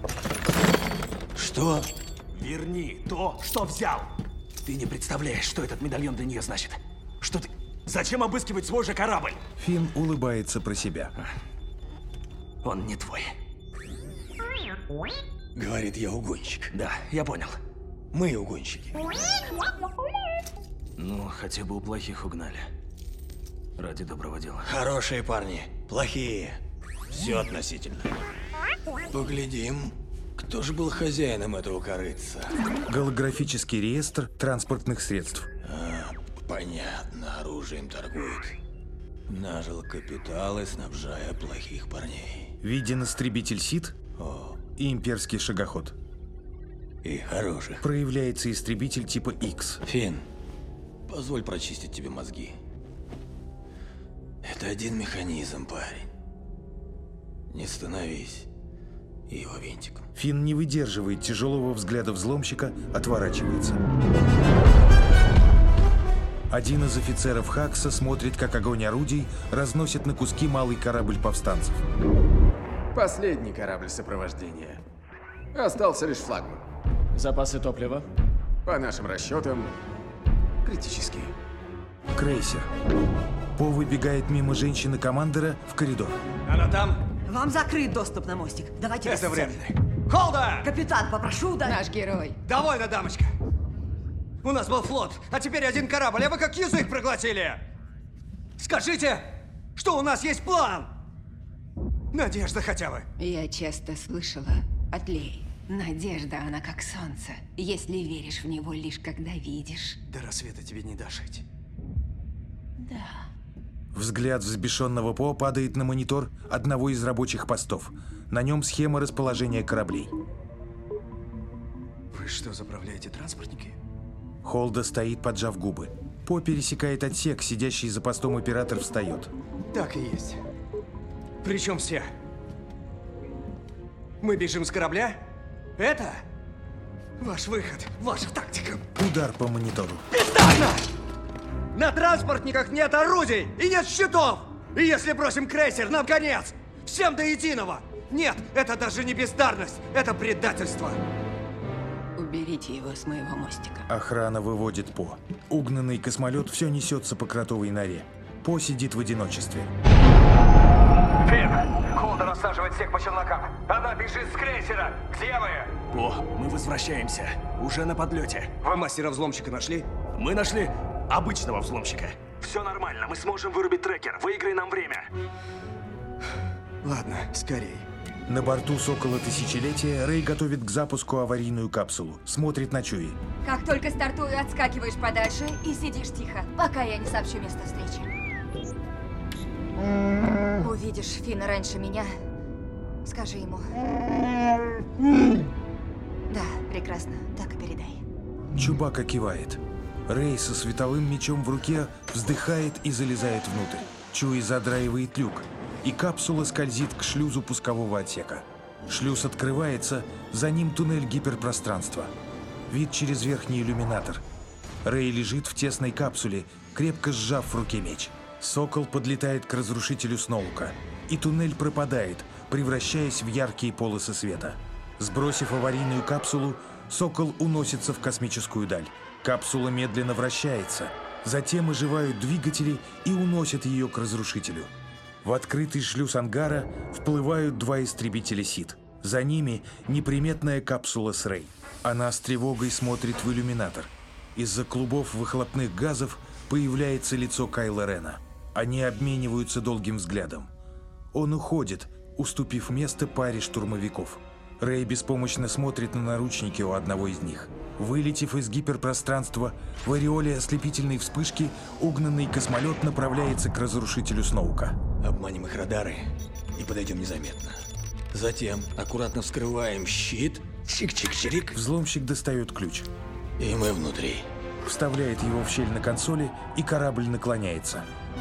Что? Верни то, что взял. Ты не представляешь, что этот медальон для нее значит. Что ты... Зачем обыскивать свой же корабль? Финн улыбается про себя. Он не твой. Говорит, я угонщик. Да, я понял. Мы угонщики. Ну, хотя бы у плохих угнали. Ради доброго дела. Хорошие парни, плохие. Все относительно. Поглядим, кто же был хозяином этого корытца. Голографический реестр транспортных средств. А, понятно, оружием торгуют. Нажил капиталы, снабжая плохих парней. Виден истребитель Сид О. и имперский шагоход. И хороших. Проявляется истребитель типа Икс. Финн, позволь прочистить тебе мозги. Это один механизм, парень. Не становись его винтиком. Финн не выдерживает тяжелого взгляда взломщика, отворачивается. Один из офицеров Хакса смотрит, как огонь орудий разносит на куски малый корабль повстанцев. Последний корабль сопровождения. Остался лишь флагман. Запасы топлива? По нашим расчетам, критические. Крейсер. По выбегает мимо женщины-командера в коридор. Она там? Вам закрыт доступ на мостик. Давайте Это без вряд сцен. ли. Холда! Капитан, попрошу, да? Наш герой. Довольно, дамочка. У нас был флот, а теперь один корабль, а вы как язык проглотили. Скажите, что у нас есть план? Надежда хотя бы. Я часто слышала от Леи. Надежда, она как солнце, если веришь в него лишь когда видишь. До рассвета тебе не дожить. Да. Взгляд взбешенного По падает на монитор одного из рабочих постов. На нем схема расположения кораблей. Вы что, заправляете транспортники? Холда стоит, поджав губы. По пересекает отсек, сидящий за постом оператор встает. Так и есть. Причем все. Мы бежим с корабля? Это ваш выход, ваша тактика. Удар по монитору. Бездарно! На транспортниках нет орудий и нет щитов! И если бросим крейсер, нам конец! Всем до единого! Нет, это даже не бездарность, это предательство! Уберите его с моего мостика. Охрана выводит По. Угнанный космолет все несется по кротовой норе. По сидит в одиночестве. Финн, Холда рассаживает всех по челнокам. Она бежит с крейсера. Где вы? О, мы возвращаемся. Уже на подлете. Вы мастера взломщика нашли? Мы нашли обычного взломщика. Все нормально, мы сможем вырубить трекер. Выиграй нам время. Ладно, скорей. На борту Сокола Тысячелетия Рэй готовит к запуску аварийную капсулу. Смотрит на Чуи. Как только стартую, отскакиваешь подальше и сидишь тихо, пока я не сообщу место встречи. Увидишь Финна раньше меня, скажи ему. Да, прекрасно, так и передай. Чубака кивает. Рэй со световым мечом в руке вздыхает и залезает внутрь. Чуи задраивает люк, и капсула скользит к шлюзу пускового отсека. Шлюз открывается, за ним туннель гиперпространства. Вид через верхний иллюминатор. Рэй лежит в тесной капсуле, крепко сжав в руке меч. Сокол подлетает к разрушителю Сноука, и туннель пропадает, превращаясь в яркие полосы света. Сбросив аварийную капсулу, Сокол уносится в космическую даль. Капсула медленно вращается, затем оживают двигатели и уносят ее к разрушителю. В открытый шлюз ангара вплывают два истребителя Сид. За ними неприметная капсула с Рэй. Она с тревогой смотрит в иллюминатор. Из-за клубов выхлопных газов появляется лицо Кайло Рена. Они обмениваются долгим взглядом. Он уходит, уступив место паре штурмовиков. Рэй беспомощно смотрит на наручники у одного из них. Вылетев из гиперпространства, в ореоле ослепительной вспышки угнанный космолет направляется к разрушителю Сноука. Обманем их радары и подойдем незаметно. Затем аккуратно вскрываем щит. Чик-чик-чирик. Взломщик достает ключ. И мы внутри. Вставляет его в щель на консоли, и корабль наклоняется.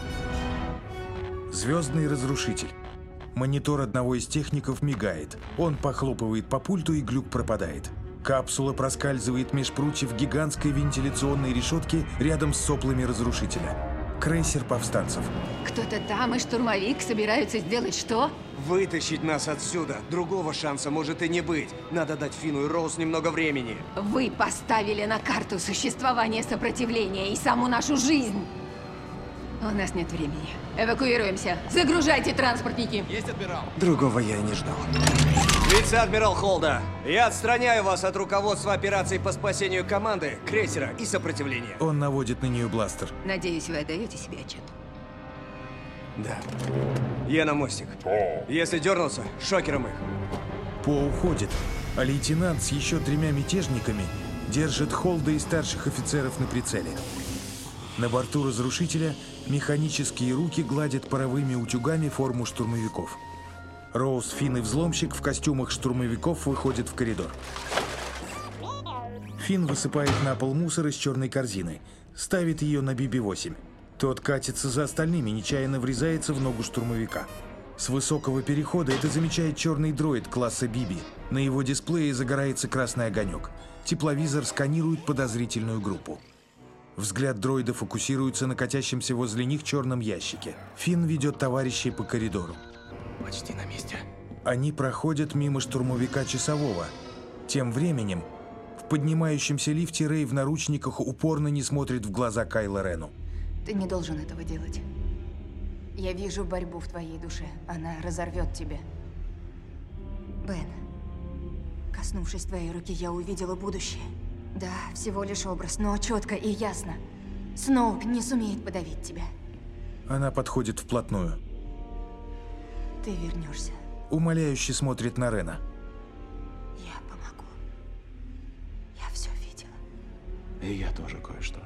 Звездный разрушитель. Монитор одного из техников мигает. Он похлопывает по пульту, и глюк пропадает. Капсула проскальзывает меж прутьев гигантской вентиляционной решетки рядом с соплами разрушителя. Крейсер повстанцев. Кто-то там и штурмовик собираются сделать что? Вытащить нас отсюда. Другого шанса может и не быть. Надо дать Фину и Роуз немного времени. Вы поставили на карту существование сопротивления и саму нашу жизнь. У нас нет времени. Эвакуируемся. Загружайте транспортники. Есть, адмирал. Другого я и не ждал. Вице-адмирал Холда, я отстраняю вас от руководства операцией по спасению команды, крейсера и сопротивления. Он наводит на нее бластер. Надеюсь, вы отдаете себе отчет. Да. Я на мостик. Если дернуться, шокером их. По уходит, а лейтенант с еще тремя мятежниками держит Холда и старших офицеров на прицеле. На борту разрушителя механические руки гладят паровыми утюгами форму штурмовиков. Роуз, Финн и взломщик в костюмах штурмовиков выходят в коридор. Финн высыпает на пол мусор из черной корзины, ставит ее на Би Би восемь. Тот катится за остальными, нечаянно врезается в ногу штурмовика. С высокого перехода это замечает черный дроид класса Биби. На его дисплее загорается красный огонек. Тепловизор сканирует подозрительную группу. Взгляд дроида фокусируется на катящемся возле них черном ящике. Финн ведет товарищей по коридору. Почти на месте. Они проходят мимо штурмовика часового. Тем временем в поднимающемся лифте Рэй в наручниках упорно не смотрит в глаза Кайло Рену. Ты не должен этого делать. Я вижу борьбу в твоей душе. Она разорвет тебя. Бен, коснувшись твоей руки, я увидела будущее. Да, всего лишь образ, но четко и ясно. Сноук не сумеет подавить тебя. Она подходит вплотную. Ты вернешься. Умоляюще смотрит на Рена. Я помогу. Я все видела. И я тоже кое-что.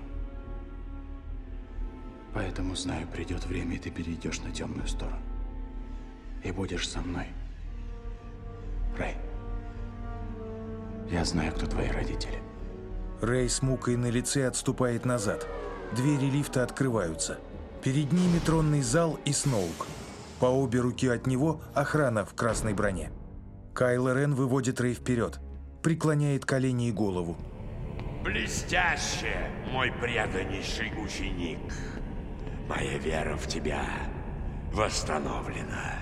Поэтому знаю, придет время, и ты перейдешь на темную сторону. И будешь со мной. Рэй. Я знаю, кто твои родители. Рэй с мукой на лице отступает назад. Двери лифта открываются. Перед ними тронный зал и Сноук. По обе руки от него охрана в красной броне. Кайло Рен выводит Рэй вперед. Преклоняет колени и голову. Блестяще, мой преданнейший ученик. Моя вера в тебя восстановлена.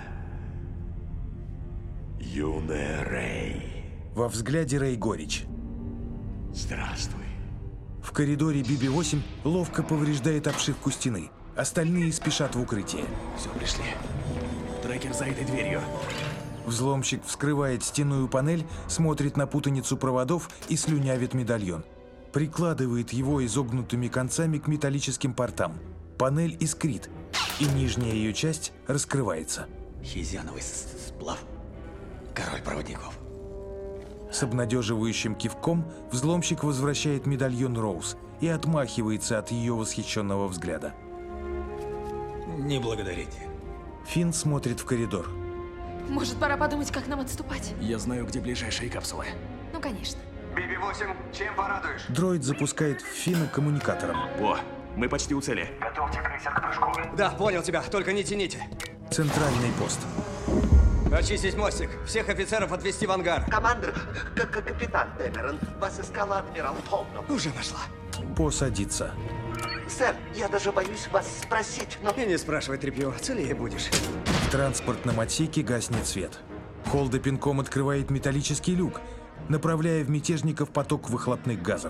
Юная Рэй. Во взгляде Рэй горечь. Здравствуй. В коридоре Би Би восемь ловко повреждает обшивку стены. Остальные спешат в укрытие. Все, пришли. Трекер за этой дверью. Взломщик вскрывает стенную панель, смотрит на путаницу проводов и слюнявит медальон. Прикладывает его изогнутыми концами к металлическим портам. Панель искрит, и нижняя ее часть раскрывается. Хизиановый сплав. Король проводников. С обнадеживающим кивком взломщик возвращает медальон Роуз и отмахивается от ее восхищенного взгляда. Не благодарите. Финн смотрит в коридор. Может, пора подумать, как нам отступать? Я знаю, где ближайшие капсулы. Ну, конечно. Би Би восемь, чем порадуешь? Дроид запускает в Финна коммуникатором. О, мы почти у цели. Готовьте крейсер к прыжку. Да, понял тебя, только не тяните. Центральный пост. Очистить мостик. Всех офицеров отвезти в ангар. Командир, как капитан Дэмерон, вас искала адмирал Холда. Уже нашла. Посадиться. Сэр, я даже боюсь вас спросить, но... И не спрашивай, тряпье, целее будешь. В транспортном отсеке гаснет свет. Холда пинком открывает металлический люк, направляя в мятежников поток выхлопных газов.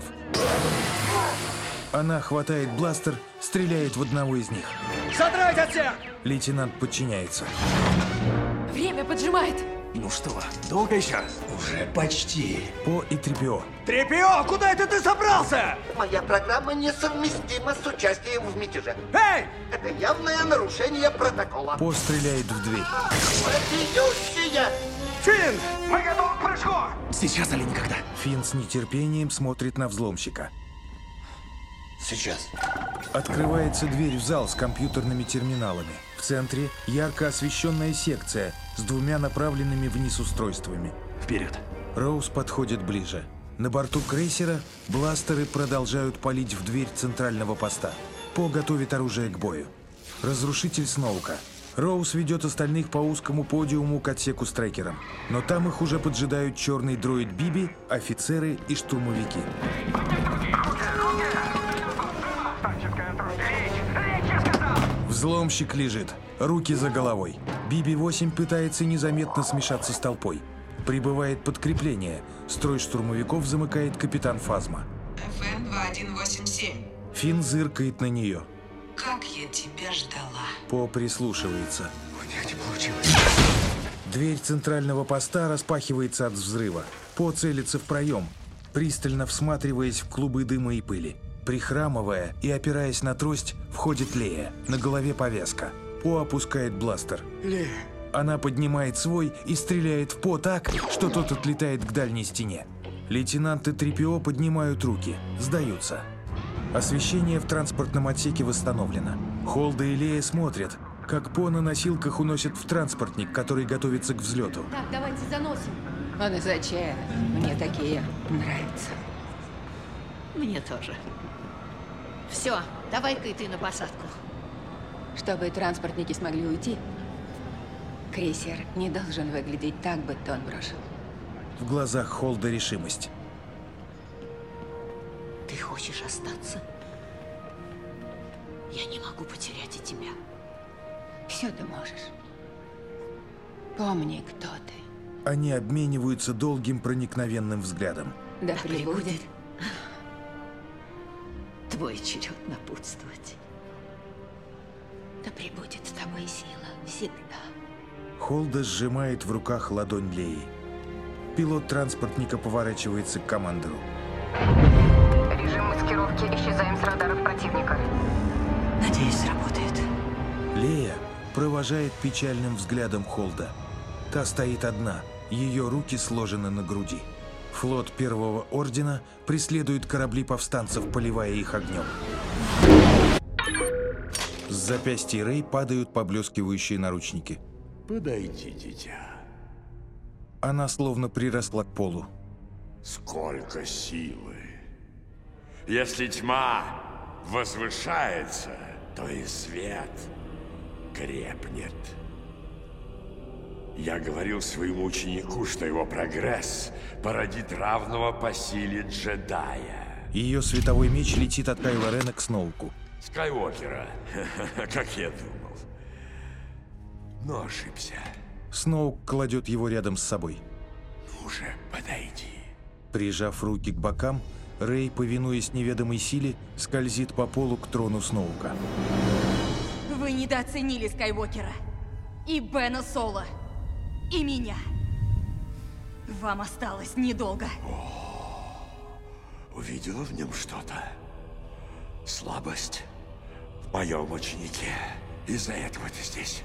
Она хватает бластер, стреляет в одного из них. Задрать отсек! Лейтенант подчиняется. Время поджимает. Ну что, долго еще? Уже почти. По и три пи о. три пи о, куда это ты собрался? Моя программа несовместима с участием в мятеже. Эй! Это явное нарушение протокола. По стреляет в дверь. Вопиющее! Финн, мы готовы к прыжку! Сейчас или никогда? Финн с нетерпением смотрит на взломщика. Сейчас. Открывается дверь в зал с компьютерными терминалами. В центре ярко освещенная секция с двумя направленными вниз устройствами. Вперед. Роуз подходит ближе. На борту крейсера бластеры продолжают палить в дверь центрального поста. По готовит оружие к бою. Разрушитель Сноука. Роуз ведет остальных по узкому подиуму к отсеку с трекером. Но там их уже поджидают черный дроид Биби, офицеры и штурмовики. Взломщик лежит, руки за головой. Биби восемь пытается незаметно смешаться с толпой. Прибывает подкрепление. Строй штурмовиков замыкает капитан Фазма. эф эм два один восемь семь. Финн зыркает на нее. Как я тебя ждала. По прислушивается. У них не получилось. Дверь центрального поста распахивается от взрыва. По целится в проем, пристально всматриваясь в клубы дыма и пыли. Прихрамывая и опираясь на трость, входит Лея. На голове повязка. По опускает бластер. Лея. Она поднимает свой и стреляет в По так, что тот отлетает к дальней стене. Лейтенанты три пи о поднимают руки, сдаются. Освещение в транспортном отсеке восстановлено. Холда и Лея смотрят, как По на носилках уносят в транспортник, который готовится к взлету. Так, давайте заносим. А ну зачем? Мне такие нравятся. Мне тоже. Все, давай-ка и ты на посадку. Чтобы транспортники смогли уйти, крейсер не должен выглядеть так, будто он брошен. В глазах Холда решимость. Ты хочешь остаться? Я не могу потерять и тебя. Все ты можешь. Помни, кто ты. Они обмениваются долгим проникновенным взглядом. Да пребудет твой черед напутствовать. Да пребудет с тобой сила всегда. Холда сжимает в руках ладонь Леи. Пилот транспортника поворачивается к командору. Режим маскировки. Исчезаем с радаров противника. Надеюсь, сработает. Лея провожает печальным взглядом Холда. Та стоит одна. Ее руки сложены на груди. Флот Первого Ордена преследует корабли повстанцев, поливая их огнем. С запястья Рэй падают поблескивающие наручники. Подойди, дитя. Она словно приросла к полу. Сколько силы. Если тьма возвышается, то и свет крепнет. Я говорил своему ученику, что его прогресс породит равного по силе джедая. Ее световой меч летит от Кайло Рена к Сноуку. Скайуокера, как я думал. Но ошибся. Сноук кладет его рядом с собой. Ну же, подойди. Прижав руки к бокам, Рэй, повинуясь неведомой силе, скользит по полу к трону Сноука. Вы недооценили Скайуокера. И Бена Соло. И меня. Вам осталось недолго. О, увидела в нем что-то. Слабость в моем ученике. Из-за этого ты здесь.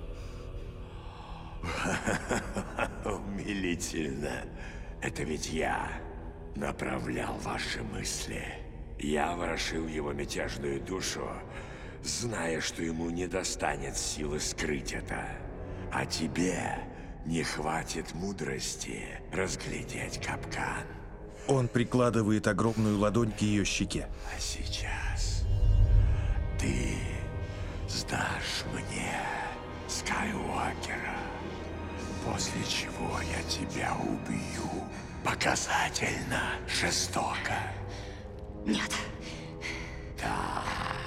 Умилительно. Это ведь я направлял ваши мысли. Я ворошил его мятежную душу, зная, что ему не достанет силы скрыть это. А тебе не хватит мудрости разглядеть капкан. Он прикладывает огромную ладонь к ее щеке. А сейчас ты сдашь мне Скайуокера, после чего я тебя убью. Показательно, жестоко. Нет. Да.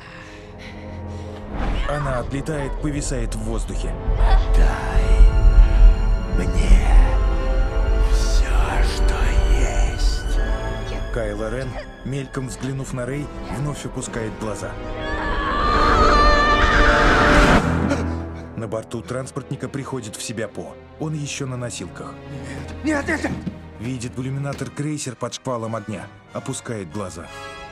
Она отлетает, повисает в воздухе. Дай мне все, что есть. Кайло Рен, мельком взглянув на Рэй, вновь опускает глаза. На борту транспортника приходит в себя По. Он еще на носилках. Нет, нет, нет! Видит в иллюминатор крейсер под шквалом огня. Опускает глаза.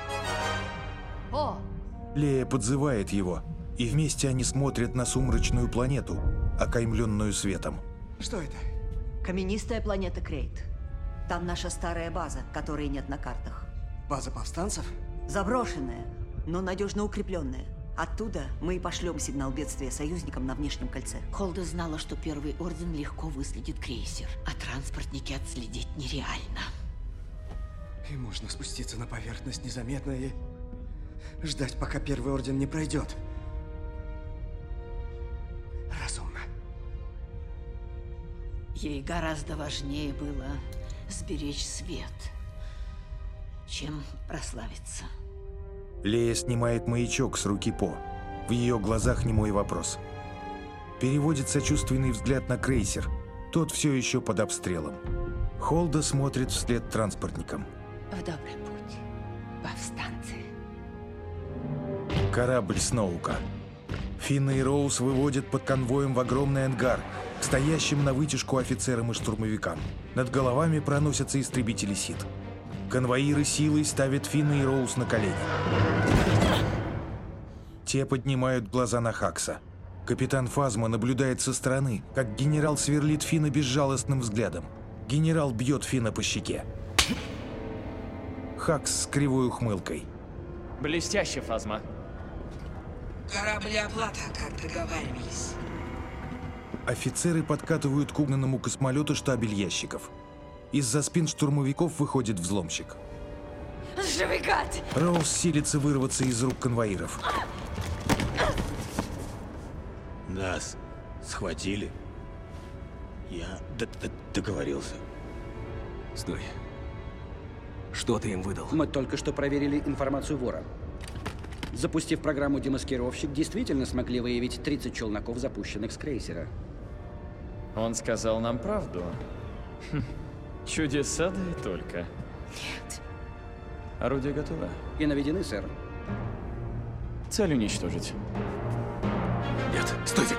О! Лея подзывает его, и вместе они смотрят на сумрачную планету, окаймленную светом. Что это? Каменистая планета Крейт. Там наша старая база, которой нет на картах. База повстанцев? Заброшенная, но надежно укрепленная. Оттуда мы и пошлем сигнал бедствия союзникам на внешнем кольце. Холда знала, что Первый Орден легко выследит крейсер, а транспортники отследить нереально. И можно спуститься на поверхность незаметно и ждать, пока Первый Орден не пройдет. Разумно. Ей гораздо важнее было сберечь свет, чем прославиться. Лея снимает маячок с руки По. В ее глазах немой вопрос. Переводит сочувственный взгляд на крейсер. Тот все еще под обстрелом. Холда смотрит вслед транспортникам. В добрый путь, повстанцы. Корабль Сноука. Финна и Роуз выводят под конвоем в огромный ангар, к стоящим на вытяжку офицерам и штурмовикам. Над головами проносятся истребители Сит. Конвоиры силой ставят Финна и Роуз на колени. Те поднимают глаза на Хакса. Капитан Фазма наблюдает со стороны, как генерал сверлит Финна безжалостным взглядом. Генерал бьет Финна по щеке. Хакс с кривой ухмылкой. Блестяще, Фазма. Корабли оплата, как договаривались. Офицеры подкатывают к угнанному космолету штабель ящиков. Из-за спин штурмовиков выходит взломщик. Живый гад! Роуз силится вырваться из рук конвоиров. Нас схватили. Я д -д договорился. Стой. Что ты им выдал? Мы только что проверили информацию вора. Запустив программу «Демаскировщик», действительно смогли выявить тридцать челноков, запущенных с крейсера. Он сказал нам правду. Хм. Чудеса, да и только. Нет. Орудие готово. И наведены, сэр. Цель уничтожить. Нет, стойте!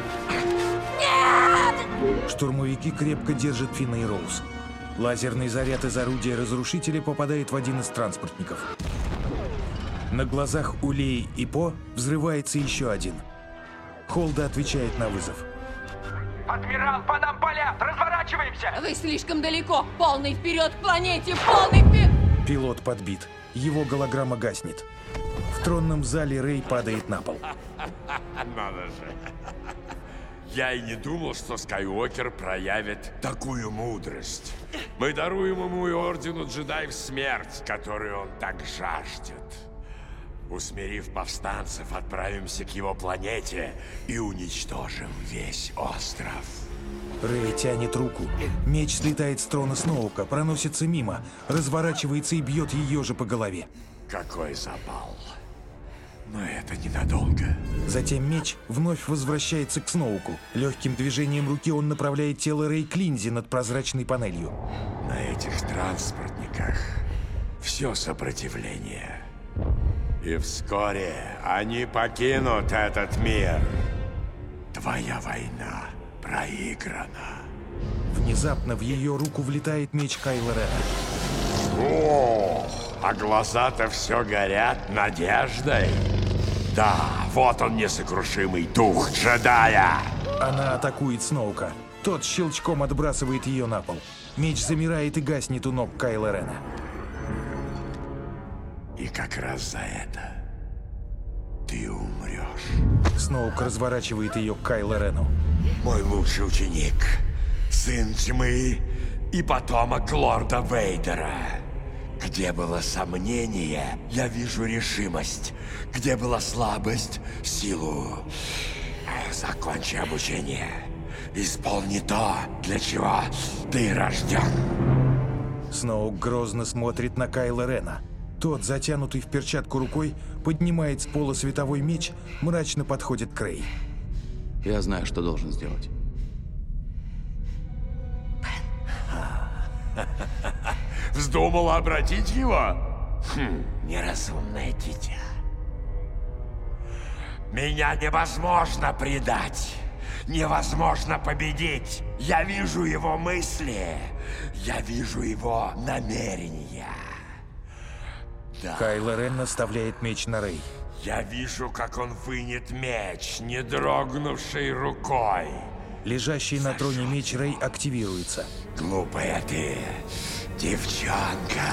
Нет! Штурмовики крепко держат Финна и Роуз. Лазерный заряд из орудия разрушителя попадает в один из транспортников. На глазах у Леи и По взрывается еще один. Холда отвечает на вызов. Адмирал, по нам палят! Разворачиваемся! Вы слишком далеко! Полный вперед к планете! Полный вперед! Пилот подбит. Его голограмма гаснет. В тронном зале Рэй падает на пол. Надо же. Я и не думал, что Скайуокер проявит такую мудрость. Мы даруем ему и Ордену Джедаев смерть, которую он так жаждет. Усмирив повстанцев, отправимся к его планете и уничтожим весь остров. Рэй тянет руку. Меч слетает с трона Сноука, проносится мимо, разворачивается и бьет ее же по голове. Какой запал. Но это ненадолго. Затем меч вновь возвращается к Сноуку. Легким движением руки он направляет тело Рэй к линзе над прозрачной панелью. На этих транспортниках все сопротивление. И вскоре они покинут этот мир. Твоя война проиграна. Внезапно в ее руку влетает меч Кайло Рена. О, а глаза-то все горят надеждой. Да, вот он, несокрушимый дух джедая. Она атакует Сноука. Тот щелчком отбрасывает ее на пол. Меч замирает и гаснет у ног Кайло Рена. И как раз за это ты умрешь. Сноук разворачивает ее к Кайло Рену. Мой лучший ученик, сын тьмы и потомок лорда Вейдера. Где было сомнение, я вижу решимость. Где была слабость, силу. Закончи обучение. Исполни то, для чего ты рожден. Сноук грозно смотрит на Кайло Рена. Тот, затянутый в перчатку рукой, поднимает с пола световой меч, мрачно подходит к Рэй. Я знаю, что должен сделать. Вздумала обратить его? Хм, неразумное дитя. Меня невозможно предать. невозможно победить. Я вижу его мысли. Я вижу его намерения. Да. Кайло Рен наставляет меч на Рей. Я вижу, как он вынет меч, не дрогнувшей рукой. Лежащий на троне меч Рей активируется. Глупая ты, девчонка.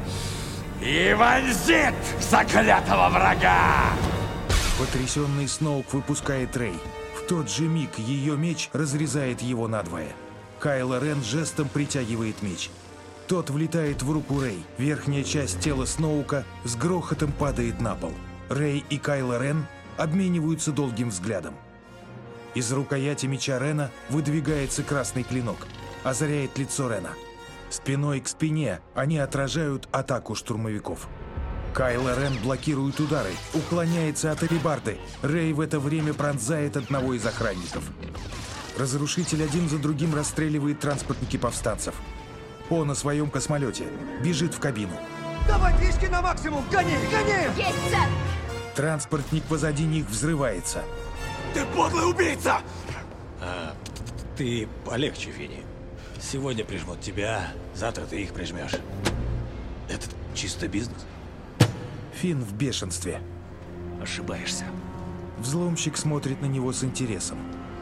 И вонзит заклятого врага! Потрясенный Сноук выпускает Рей. В тот же миг ее меч разрезает его надвое. Кайло Рен жестом притягивает меч. Тот влетает в руку Рей. Верхняя часть тела Сноука с грохотом падает на пол. Рей и Кайло Рен обмениваются долгим взглядом. Из рукояти меча Рена выдвигается красный клинок, озаряет лицо Рена. Спиной к спине они отражают атаку штурмовиков. Кайло Рен блокирует удары, уклоняется от алебарды. Рей в это время пронзает одного из охранников. Разрушитель один за другим расстреливает транспортники повстанцев. По на своем космолете бежит в кабину. Давай движки на максимум! Гони! Гони! Есть, сэр! Транспортник позади них взрывается. Ты подлый убийца! А, ты полегче, Фини. Сегодня прижмут тебя, завтра ты их прижмешь. Это чисто бизнес. Финн в бешенстве. Ошибаешься. Взломщик смотрит на него с интересом.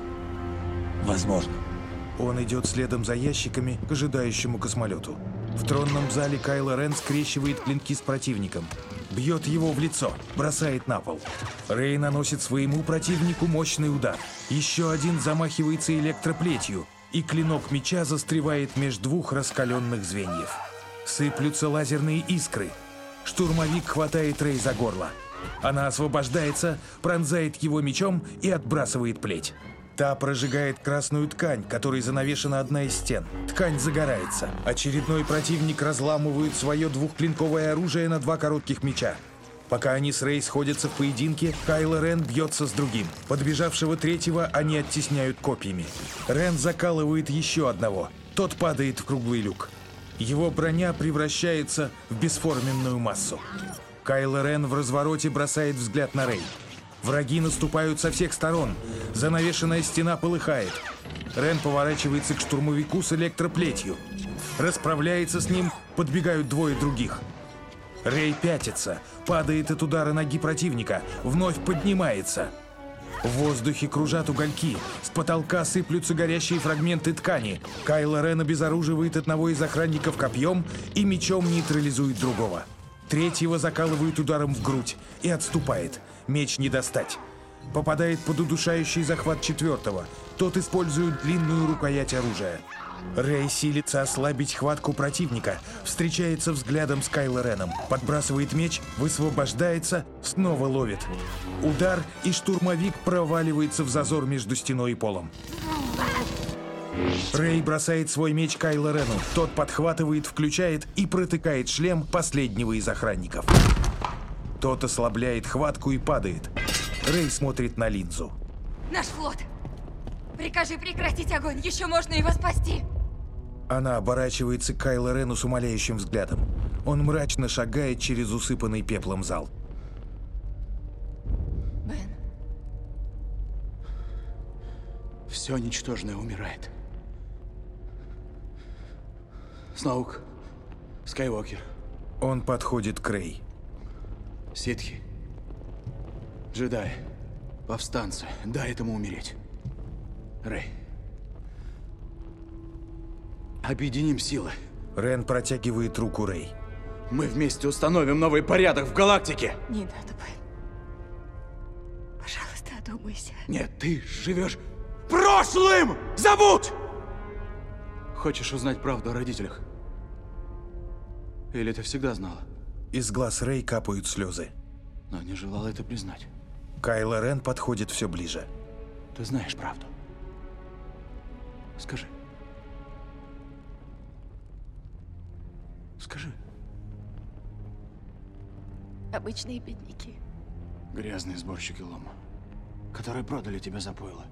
Возможно. Он идет следом за ящиками к ожидающему космолету. В тронном зале Кайло Рен скрещивает клинки с противником. Бьет его в лицо, бросает на пол. Рей наносит своему противнику мощный удар. Еще один замахивается электроплетью, и клинок меча застревает между двух раскаленных звеньев. Сыплются лазерные искры. Штурмовик хватает Рей за горло. Она освобождается, пронзает его мечом и отбрасывает плеть. Та прожигает красную ткань, которой занавешена одна из стен. Ткань загорается. Очередной противник разламывает свое двухклинковое оружие на два коротких меча. Пока они с Рей сходятся в поединке, Кайло Рен бьется с другим. Подбежавшего третьего они оттесняют копьями. Рен закалывает еще одного. Тот падает в круглый люк. Его броня превращается в бесформенную массу. Кайло Рен в развороте бросает взгляд на Рей. Враги наступают со всех сторон. Занавешенная стена полыхает. Рен поворачивается к штурмовику с электроплетью. Расправляется с ним, подбегают двое других. Рей пятится, падает от удара ноги противника, вновь поднимается. В воздухе кружат угольки, с потолка сыплются горящие фрагменты ткани. Кайло Рен обезоруживает одного из охранников копьем и мечом нейтрализует другого. Третьего закалывает ударом в грудь и отступает. Меч не достать. Попадает под удушающий захват четвертого. Тот использует длинную рукоять оружия. Рей силится ослабить хватку противника, встречается взглядом с Кайло Реном, подбрасывает меч, высвобождается, снова ловит. Удар, и штурмовик проваливается в зазор между стеной и полом. Рей бросает свой меч Кайло Рену. Тот подхватывает, включает и протыкает шлем последнего из охранников. Тот ослабляет хватку и падает. Рей смотрит на линзу. Наш флот! Прикажи прекратить огонь, еще можно его спасти! Она оборачивается к Кайло Рену с умоляющим взглядом. Он мрачно шагает через усыпанный пеплом зал. Бен. Все ничтожное умирает. Сноук, Скайуокер. Он подходит к Рей. Ситхи, джедаи, повстанцы, дай этому умереть. Рей. Объединим силы. Рен протягивает руку Рей. Мы вместе установим новый порядок в галактике. Не надо, Бен. Пожалуйста, одумайся. Нет, ты живешь прошлым! Забудь! Хочешь узнать правду о родителях? Или ты всегда знала? Из глаз Рей капают слезы. Но не желала это признать. Кайло Рен подходит все ближе. Ты знаешь правду. Скажи. Скажи. Обычные бедняки. Грязные сборщики лома, которые продали тебя за пойло.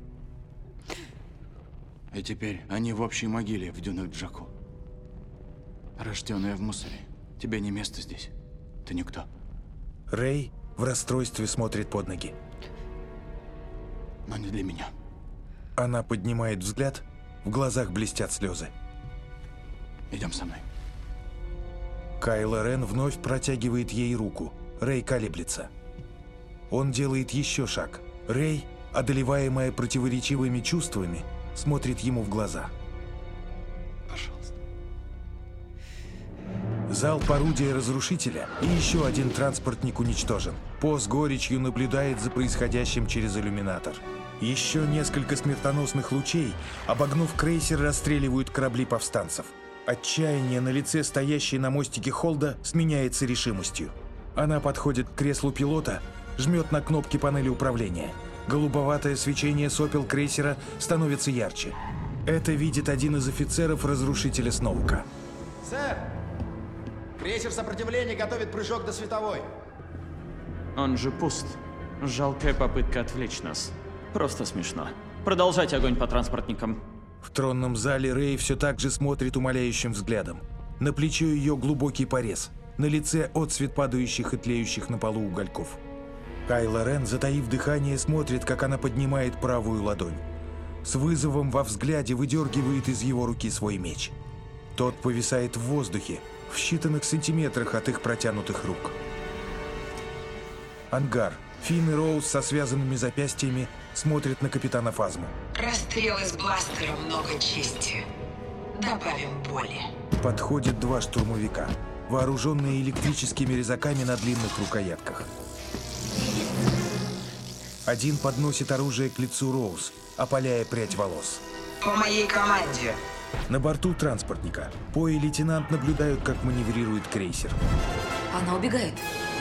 И теперь они в общей могиле в дюнах Джаку. Рожденная в мусоре. Тебе не место здесь. Ты никто. Рей в расстройстве смотрит под ноги. Но не для меня. Она поднимает взгляд, в глазах блестят слезы. Идем со мной. Кайло Рен вновь протягивает ей руку. Рэй колеблется. Он делает еще шаг. Рэй, одолеваемая противоречивыми чувствами, смотрит ему в глаза. Пожалуйста. Залп орудия разрушителя, и еще один транспортник уничтожен. По с горечью наблюдает за происходящим через иллюминатор. Еще несколько смертоносных лучей, обогнув крейсер, расстреливают корабли повстанцев. Отчаяние на лице стоящей на мостике Холда сменяется решимостью. Она подходит к креслу пилота, жмет на кнопки панели управления. Голубоватое свечение сопел крейсера становится ярче. Это видит один из офицеров разрушителя Сноука. Сэр! Крейсер сопротивления готовит прыжок до световой. Он же пуст. Жалкая попытка отвлечь нас. Просто смешно. Продолжайте огонь по транспортникам. В тронном зале Рэй все так же смотрит умоляющим взглядом. На плечо ее глубокий порез. На лице отсвет падающих и тлеющих на полу угольков. Кайло Рен, затаив дыхание, смотрит, как она поднимает правую ладонь. С вызовом во взгляде выдергивает из его руки свой меч. Тот повисает в воздухе, в считанных сантиметрах от их протянутых рук. Ангар. Финн и Роуз со связанными запястьями смотрят на капитана Фазму. Расстрел из бластера много чести. Добавим боли. Подходят два штурмовика, вооруженные электрическими резаками на длинных рукоятках. Один подносит оружие к лицу Роуз, опаляя прядь волос. По моей команде. На борту транспортника По и лейтенант наблюдают, как маневрирует крейсер. Она убегает.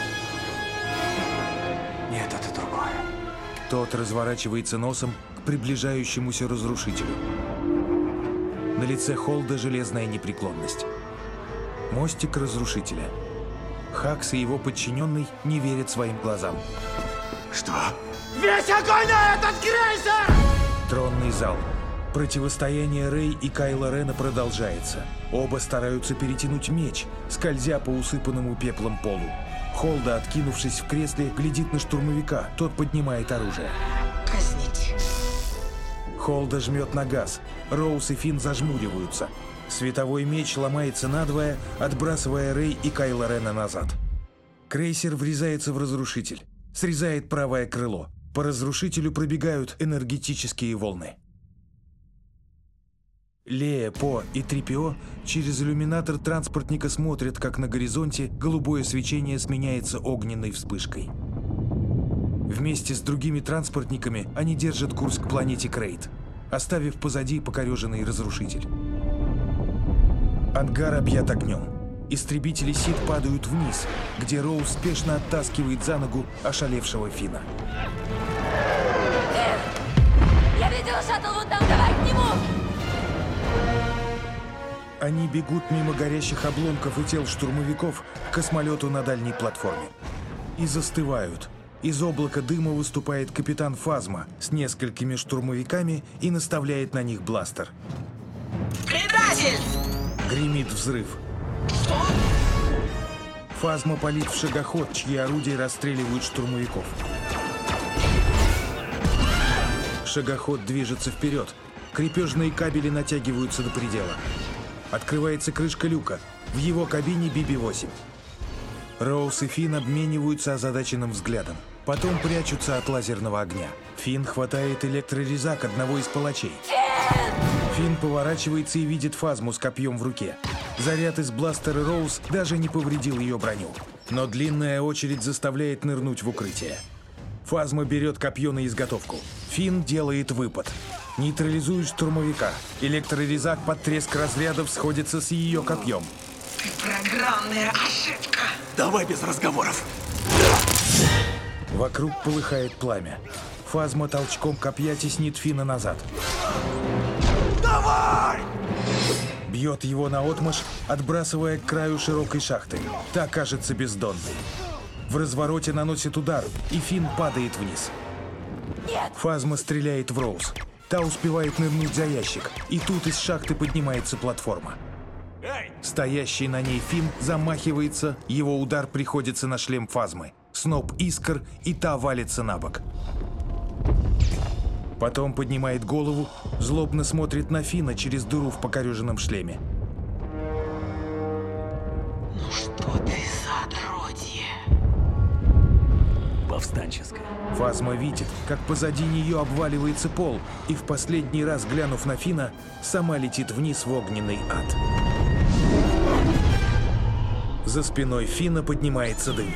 Нет, это другое. Тот разворачивается носом к приближающемуся разрушителю. На лице Холда железная непреклонность. Мостик разрушителя. Хакс и его подчиненный не верят своим глазам. Что? Весь огонь на этот крейсер! Тронный зал. Противостояние Рэй и Кайло Рена продолжается. Оба стараются перетянуть меч, скользя по усыпанному пеплом полу. Холда, откинувшись в кресле, глядит на штурмовика. Тот поднимает оружие. Казните. Холда жмет на газ. Роуз и Финн зажмуриваются. Световой меч ломается надвое, отбрасывая Рэй и Кайло Рена назад. Крейсер врезается в разрушитель. Срезает правое крыло. По разрушителю пробегают энергетические волны. Лея, По и три пи о через иллюминатор транспортника смотрят, как на горизонте голубое свечение сменяется огненной вспышкой. Вместе с другими транспортниками они держат курс к планете Крейт, оставив позади покореженный разрушитель. Ангар объят огнем. Истребители Сид падают вниз, где Роуз спешно оттаскивает за ногу ошалевшего Финна. Эх, я видела шаттл вот там, давай к нему! Они бегут мимо горящих обломков и тел штурмовиков к космолету на дальней платформе. И застывают. Из облака дыма выступает капитан Фазма с несколькими штурмовиками и наставляет на них бластер. Предатель! Гремит взрыв. Фазма палит в шагоход, чьи орудия расстреливают штурмовиков. Шагоход движется вперед. Крепежные кабели натягиваются до предела. Открывается крышка люка. В его кабине Би Би восемь. Роуз и Финн обмениваются озадаченным взглядом. Потом прячутся от лазерного огня. Финн хватает электрорезак одного из палачей. Финн поворачивается и видит Фазму с копьем в руке. Заряд из бластера Роуз даже не повредил ее броню. Но длинная очередь заставляет нырнуть в укрытие. Фазма берет копье на изготовку. Финн делает выпад. Нейтрализует штурмовика. Электрорезак под треск разрядов сходится с ее копьем. Программная ошибка. Давай без разговоров. Вокруг полыхает пламя. Фазма толчком копья теснит Финна назад. Давай! Бьет его наотмашь, отбрасывая к краю широкой шахты. Та кажется бездонной. В развороте наносит удар, и Финн падает вниз. Нет! Фазма стреляет в Роуз. Та успевает нырнуть за ящик, и тут из шахты поднимается платформа. Стоящий на ней Финн замахивается, его удар приходится на шлем Фазмы. Сноп искр, и та валится на бок. Потом поднимает голову, злобно смотрит на Финна через дыру в покореженном шлеме. Ну что ты за отродье? Повстанческое. Фазма видит, как позади нее обваливается пол, и в последний раз, глянув на Финна, сама летит вниз в огненный ад. За спиной Финна поднимается дым.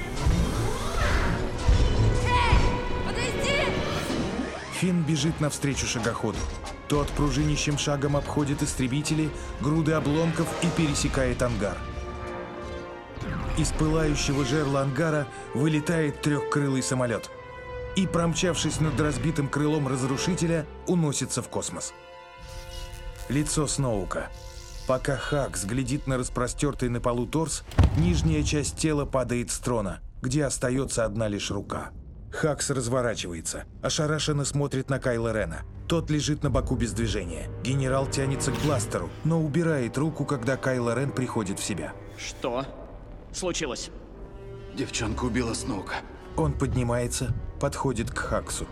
Финн бежит навстречу шагоходу. Тот пружинищим шагом обходит истребители, груды обломков и пересекает ангар. Из пылающего жерла ангара вылетает трехкрылый самолет и, промчавшись над разбитым крылом разрушителя, уносится в космос. Лицо Сноука. Пока Хакс глядит на распростертый на полу торс, нижняя часть тела падает с трона, где остается одна лишь рука. Хакс разворачивается, ошарашенно смотрит на Кайло Рена. Тот лежит на боку без движения. Генерал тянется к бластеру, но убирает руку, когда Кайло Рен приходит в себя. Что случилось? Девчонка убила Сноука. Он поднимается, подходит к Хаксу.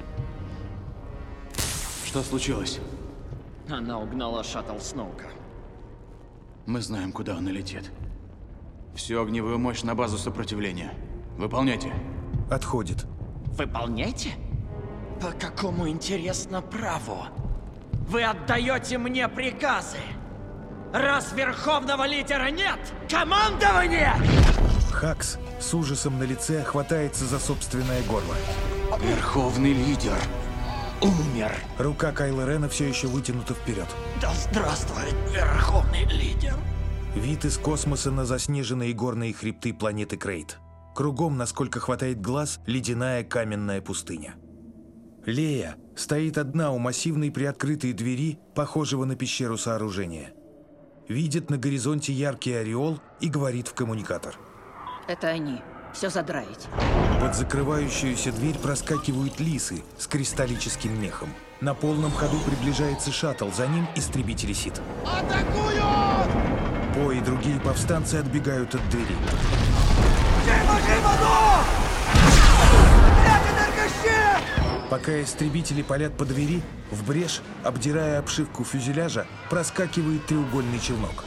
Что случилось? Она угнала шаттл Сноука. Мы знаем, куда она летит. Всю огневую мощь на базу сопротивления. Выполняйте. Отходит. Выполняйте? По какому, интересно, праву? Вы отдаете мне приказы? Раз верховного лидера нет, командование! Хакс с ужасом на лице хватается за собственное горло. Верховный лидер умер. Рука Кайло Рена все еще вытянута вперед. Да здравствует верховный лидер! Вид из космоса на заснеженные горные хребты планеты Крейт. Кругом, насколько хватает глаз, ледяная каменная пустыня. Лея стоит одна у массивной приоткрытой двери, похожего на пещеру сооружения. Видит на горизонте яркий ореол и говорит в коммуникатор. Это они. Все задраить. Под закрывающуюся дверь проскакивают лисы с кристаллическим мехом. На полном ходу приближается шаттл, за ним истребители Сит. Атакуют! По и другие повстанцы отбегают от двери. Живо, живо, ну! Блядь, энергощит! Пока истребители палят по двери, в брешь, обдирая обшивку фюзеляжа, проскакивает треугольный челнок.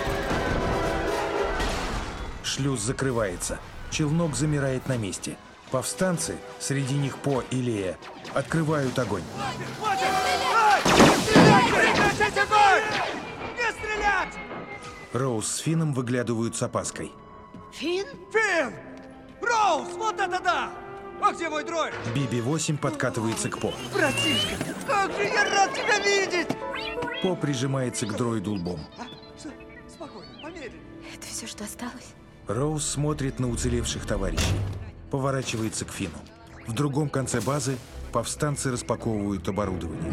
Шлюз закрывается. Челнок замирает на месте. Повстанцы, среди них По и Лея, открывают огонь. Хватит! Не стрелять! Прекратить огонь! Не стрелять! Роуз с Финном выглядывают с опаской. Финн? Финн! Роуз, вот это да! А где мой дроид? Би Би восемь подкатывается к По. Братишка, как же я рад тебя видеть! По прижимается к дроиду лбом. Спокойно, помедленнее. Это все, что осталось? Роуз смотрит на уцелевших товарищей. Поворачивается к Финну. В другом конце базы повстанцы распаковывают оборудование.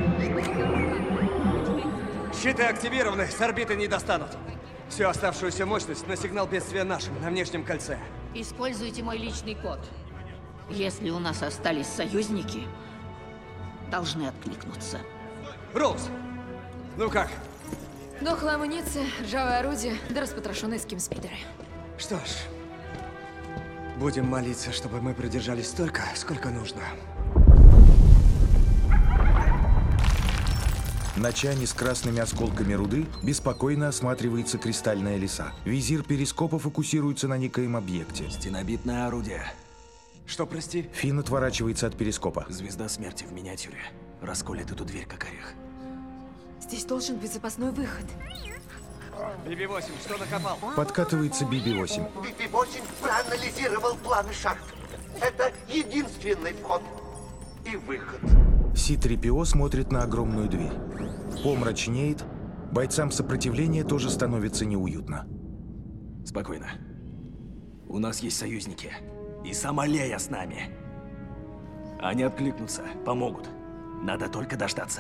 Щиты активированы, с орбиты не достанут. Всю оставшуюся мощность на сигнал бедствия нашим, на внешнем кольце. Используйте мой личный код. Если у нас остались союзники, должны откликнуться. Роуз, ну как? Дохлая амуниция, ржавое орудие, да распотрошенные скимспидеры. Что ж, будем молиться, чтобы мы продержались столько, сколько нужно. На чане с красными осколками руды беспокойно осматривается кристальная лиса. Визир перископа фокусируется на некоем объекте. Стенобитное орудие. Что, прости? Финн отворачивается от перископа. Звезда смерти в миниатюре. Расколет эту дверь, как орех. Здесь должен быть запасной выход. Би Би восемь, что накопал? Подкатывается Би Би восемь. Би Би восемь проанализировал планы шахт. Это единственный вход и выход. Си три Пи О смотрит на огромную дверь. По мрачнеет. Бойцам сопротивления тоже становится неуютно. Спокойно. У нас есть союзники. И сама Лея с нами. Они откликнутся, помогут. Надо только дождаться.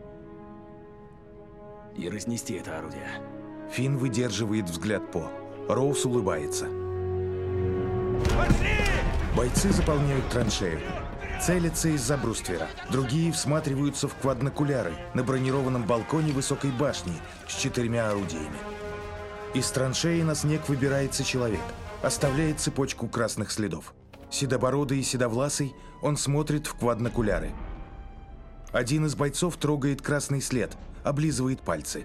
И разнести это орудие. Финн выдерживает взгляд По. Роуз улыбается. Пошли! Бойцы заполняют траншею. Целятся из-за бруствера. Другие всматриваются в кваднокуляры на бронированном балконе высокой башни с четырьмя орудиями. Из траншеи на снег выбирается человек. Оставляет цепочку красных следов. Седобородый и седовласый, он смотрит в кваднокуляры. Один из бойцов трогает красный след, облизывает пальцы.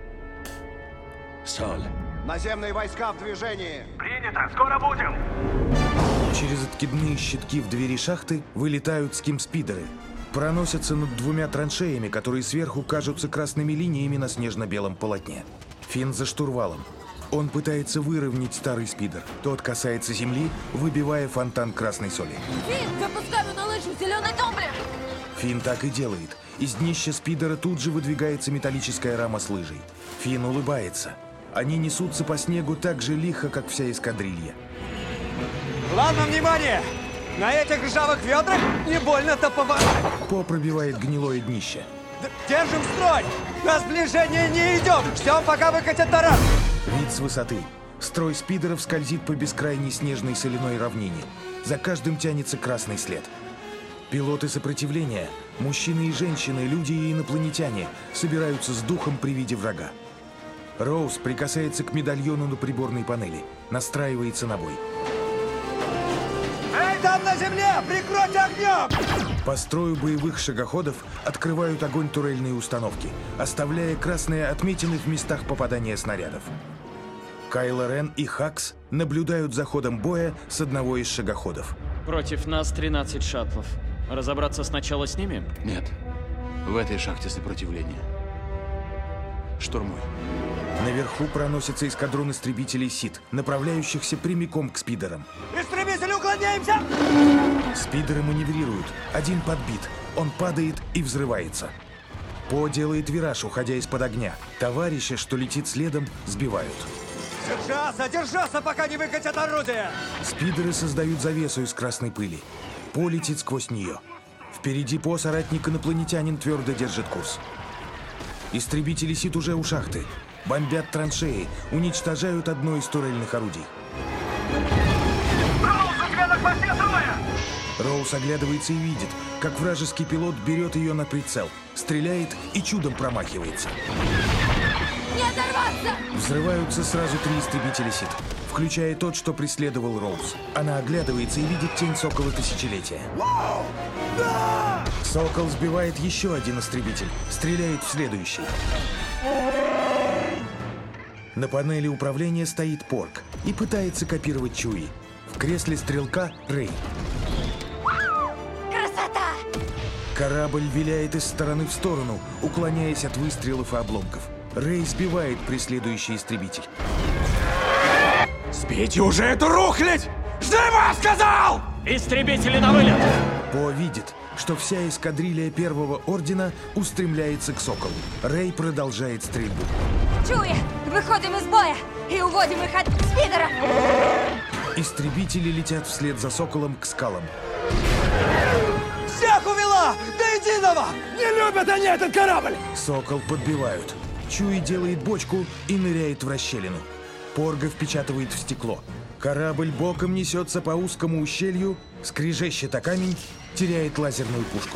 Соль. Наземные войска в движении. Принято, скоро будем. Через откидные щитки в двери шахты вылетают скимспидеры. Проносятся над двумя траншеями, которые сверху кажутся красными линиями на снежно-белом полотне. Финн за штурвалом. Он пытается выровнять старый спидер. Тот касается земли, выбивая фонтан красной соли. Финн, запускаю на лыжу, зеленый тумблер! Финн так и делает. Из днища спидера тут же выдвигается металлическая рама с лыжей. Финн улыбается. Они несутся по снегу так же лихо, как вся эскадрилья. Ладно, внимание! На этих ржавых ведрах не больно-то поворачивать. По пробивает гнилое днище. Держим строй! На сближение не идем! Ждем, пока выкатят таран! Вид с высоты. Строй спидеров скользит по бескрайней снежной соляной равнине. За каждым тянется красный след. Пилоты сопротивления, мужчины и женщины, люди и инопланетяне, собираются с духом при виде врага. Роуз прикасается к медальону на приборной панели, настраивается на бой. Эй, там на земле! Прикройте огнем! По строю боевых шагоходов открывают огонь турельные установки, оставляя красные отметины в местах попадания снарядов. Кайло Рен и Хакс наблюдают за ходом боя с одного из шагоходов. Против нас тринадцать шаттлов. Разобраться сначала с ними? Нет. В этой шахте сопротивление. Штурмуй. Наверху проносится эскадрон истребителей Сид, направляющихся прямиком к спидерам. Истребители, уклоняемся! Спидеры маневрируют. Один подбит. Он падает и взрывается. По делает вираж, уходя из-под огня. Товарища, что летит следом, сбивают. Держаться, держаться, пока не выкатят орудия! Спидеры создают завесу из красной пыли. По летит сквозь нее. Впереди По соратник-инопланетянин твердо держит курс. Истребители Сид уже у шахты. Бомбят траншеи, уничтожают одно из турельных орудий. Роуз, у тебя на хвосте трое! Роуз оглядывается и видит, как вражеский пилот берет ее на прицел, стреляет и чудом промахивается. Не оторваться! Взрываются сразу три истребителя Сид, включая тот, что преследовал Роуз. Она оглядывается и видит тень Сокола Тысячелетия. Вау! Да! Сокол сбивает еще один истребитель, стреляет в следующий. На панели управления стоит Порк и пытается копировать Чуи. В кресле стрелка Рэй. Красота! Корабль виляет из стороны в сторону, уклоняясь от выстрелов и обломков. Рэй сбивает преследующий истребитель. Сбейте уже эту рухлядь! Живо, сказал! Истребители на вылет! По видит, что вся эскадрилья Первого Ордена устремляется к Соколу. Рэй продолжает стрельбу. Чуи, выходим из боя и уводим их от спидера! Истребители летят вслед за Соколом к скалам. Всех увела! До единого! Не любят они этот корабль! Сокол подбивают. Чуи делает бочку и ныряет в расщелину. Порга впечатывает в стекло. Корабль боком несется по узкому ущелью, скрежещет о камень, теряет лазерную пушку.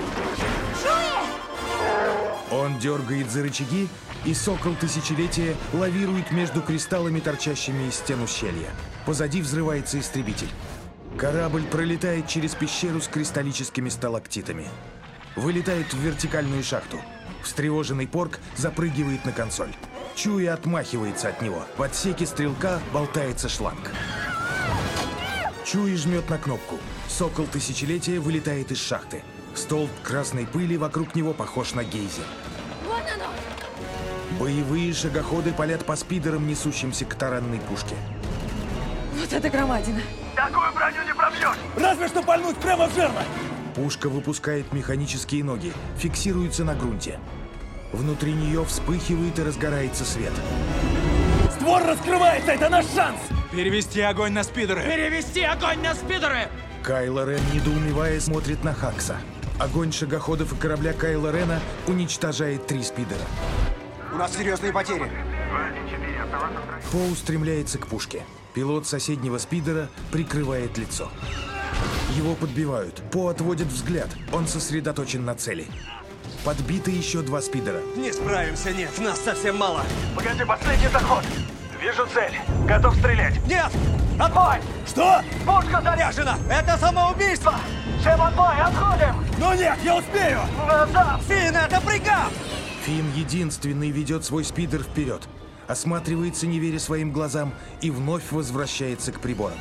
Он дергает за рычаги, и Сокол Тысячелетия лавирует между кристаллами, торчащими из стен ущелья. Позади взрывается истребитель. Корабль пролетает через пещеру с кристаллическими сталактитами. Вылетает в вертикальную шахту. Встревоженный Порк запрыгивает на консоль. Чуи отмахивается от него. В отсеке стрелка болтается шланг. Чуи жмет на кнопку. Сокол Тысячелетия вылетает из шахты. Столб красной пыли вокруг него похож на гейзер. Вон оно! Боевые шагоходы палят по спидерам, несущимся к таранной пушке. Вот это громадина! Такую броню не пробьешь! Разве что пальнуть прямо в жерло! Пушка выпускает механические ноги, фиксируется на грунте. Внутри нее вспыхивает и разгорается свет. Створ раскрывается, это наш шанс! Перевести огонь на спидеры! Перевести огонь на спидеры! Кайло Рен, недоумевая, смотрит на Хакса. Огонь шагоходов и корабля Кайло Рена уничтожает три спидера. У нас серьезные потери. По устремляется к пушке. Пилот соседнего спидера прикрывает лицо. Его подбивают. По отводит взгляд. Он сосредоточен на цели. Подбиты еще два спидера. Не справимся, нет, нас совсем мало. Погоди, последний заход. Вижу цель. Готов стрелять. Нет! Отбой! Что? Пушка заряжена! Это самоубийство! Всем отбой, отходим! Ну нет, я успею! Назад! Финн, это приказ! Финн единственный ведет свой спидер вперед, осматривается, не веря своим глазам, и вновь возвращается к приборам.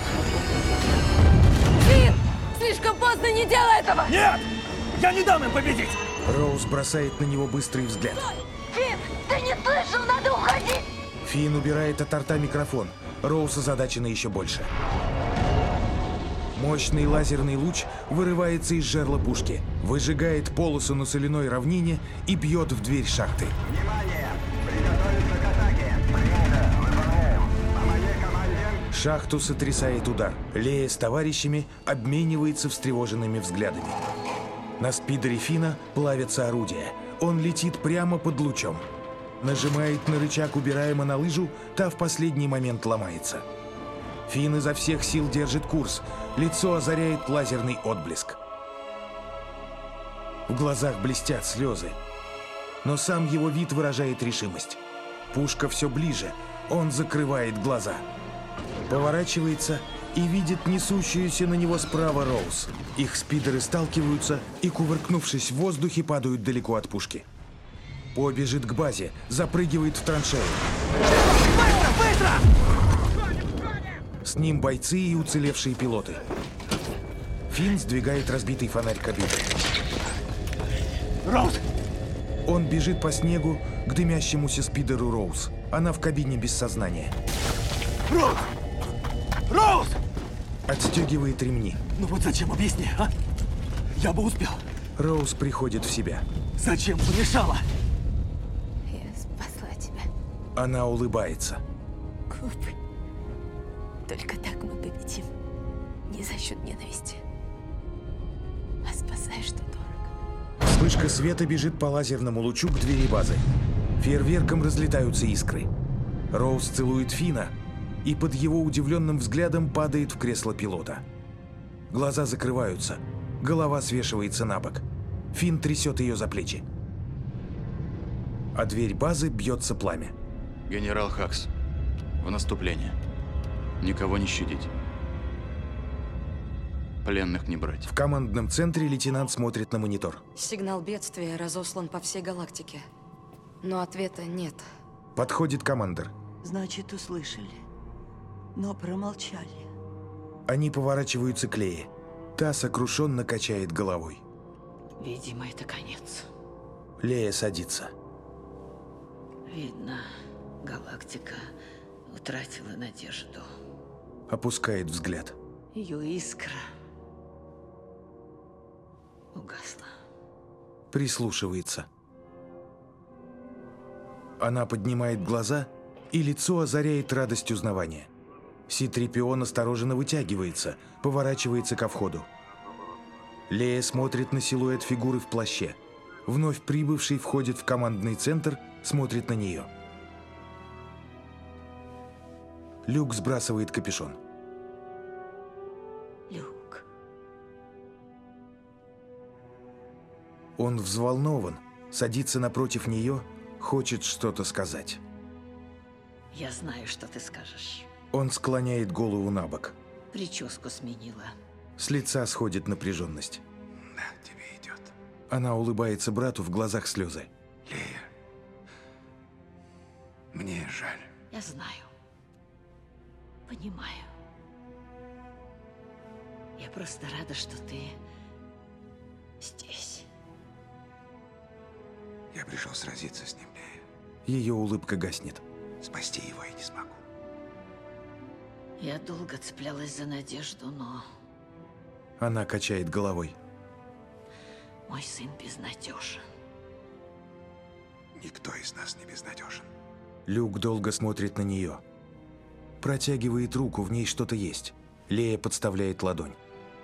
Финн! Слишком поздно, не делай этого! Нет! Я не дам им победить! Роуз бросает на него быстрый взгляд. Финн, ты не слышал, надо уходить! Финн убирает от рта микрофон. Роуз озадачена еще больше. Мощный лазерный луч вырывается из жерла пушки, выжигает полосу на соляной равнине и бьет в дверь шахты. Внимание! Приготовиться к атаке! Принято! Выполняем! По моей команде! Шахту сотрясает удар. Лея с товарищами обменивается встревоженными взглядами. На спидере Финна плавятся орудия. Он летит прямо под лучом. Нажимает на рычаг, убираемо на лыжу, та в последний момент ломается. Финн изо всех сил держит курс. Лицо озаряет лазерный отблеск. В глазах блестят слезы. Но сам его вид выражает решимость. Пушка все ближе. Он закрывает глаза. Поворачивается и видит несущуюся на него справа Роуз. Их спидеры сталкиваются и, кувыркнувшись в воздухе, падают далеко от пушки. По бежит к базе, запрыгивает в траншею. Быстро, быстро! С ним бойцы и уцелевшие пилоты. Финн сдвигает разбитый фонарь кабины. Роуз! Он бежит по снегу к дымящемуся спидеру Роуз. Она в кабине без сознания. Роуз! Роуз! Отстегивает ремни. Ну вот зачем, объясни, а? Я бы успел. Роуз приходит в себя. Зачем помешала? Я спасла тебя. Она улыбается. Глупый. Только так мы победим. Не за счет ненависти, а спасая, что дорого. Вспышка света бежит по лазерному лучу к двери базы. Фейерверком разлетаются искры. Роуз целует Финна и под его удивленным взглядом падает в кресло пилота. Глаза закрываются, голова свешивается на бок. Финн трясет ее за плечи. А дверь базы бьется пламя. Генерал Хакс, в наступление. Никого не щадить. Пленных не брать. В командном центре лейтенант смотрит на монитор. Сигнал бедствия разослан по всей галактике. Но ответа нет. Подходит командир. Значит, услышали. Но промолчали. Они поворачиваются к Лее. Та сокрушенно качает головой. Видимо, это конец. Лея садится. Видно, галактика утратила надежду. Опускает взгляд. Ее искра угасла. Прислушивается. Она поднимает глаза, и лицо озаряет радость узнавания. Си три пи о настороженно вытягивается, поворачивается ко входу. Лея смотрит на силуэт фигуры в плаще. Вновь прибывший входит в командный центр, смотрит на нее. Люк сбрасывает капюшон. Люк. Он взволнован, садится напротив нее, хочет что-то сказать. Я знаю, что ты скажешь. Он склоняет голову на бок. Прическу сменила. С лица сходит напряженность. Да, тебе идет. Она улыбается брату, в глазах слезы. Лея, мне жаль. Я знаю. Понимаю. Я просто рада, что ты здесь. Я пришел сразиться с ним, Лея. Ее улыбка гаснет. Спасти его я не смогу. Я долго цеплялась за надежду, но Она качает головой. мой сын безнадежен. Никто из нас не безнадежен. Люк долго смотрит на нее. Протягивает руку, в ней что-то есть. Лея подставляет ладонь.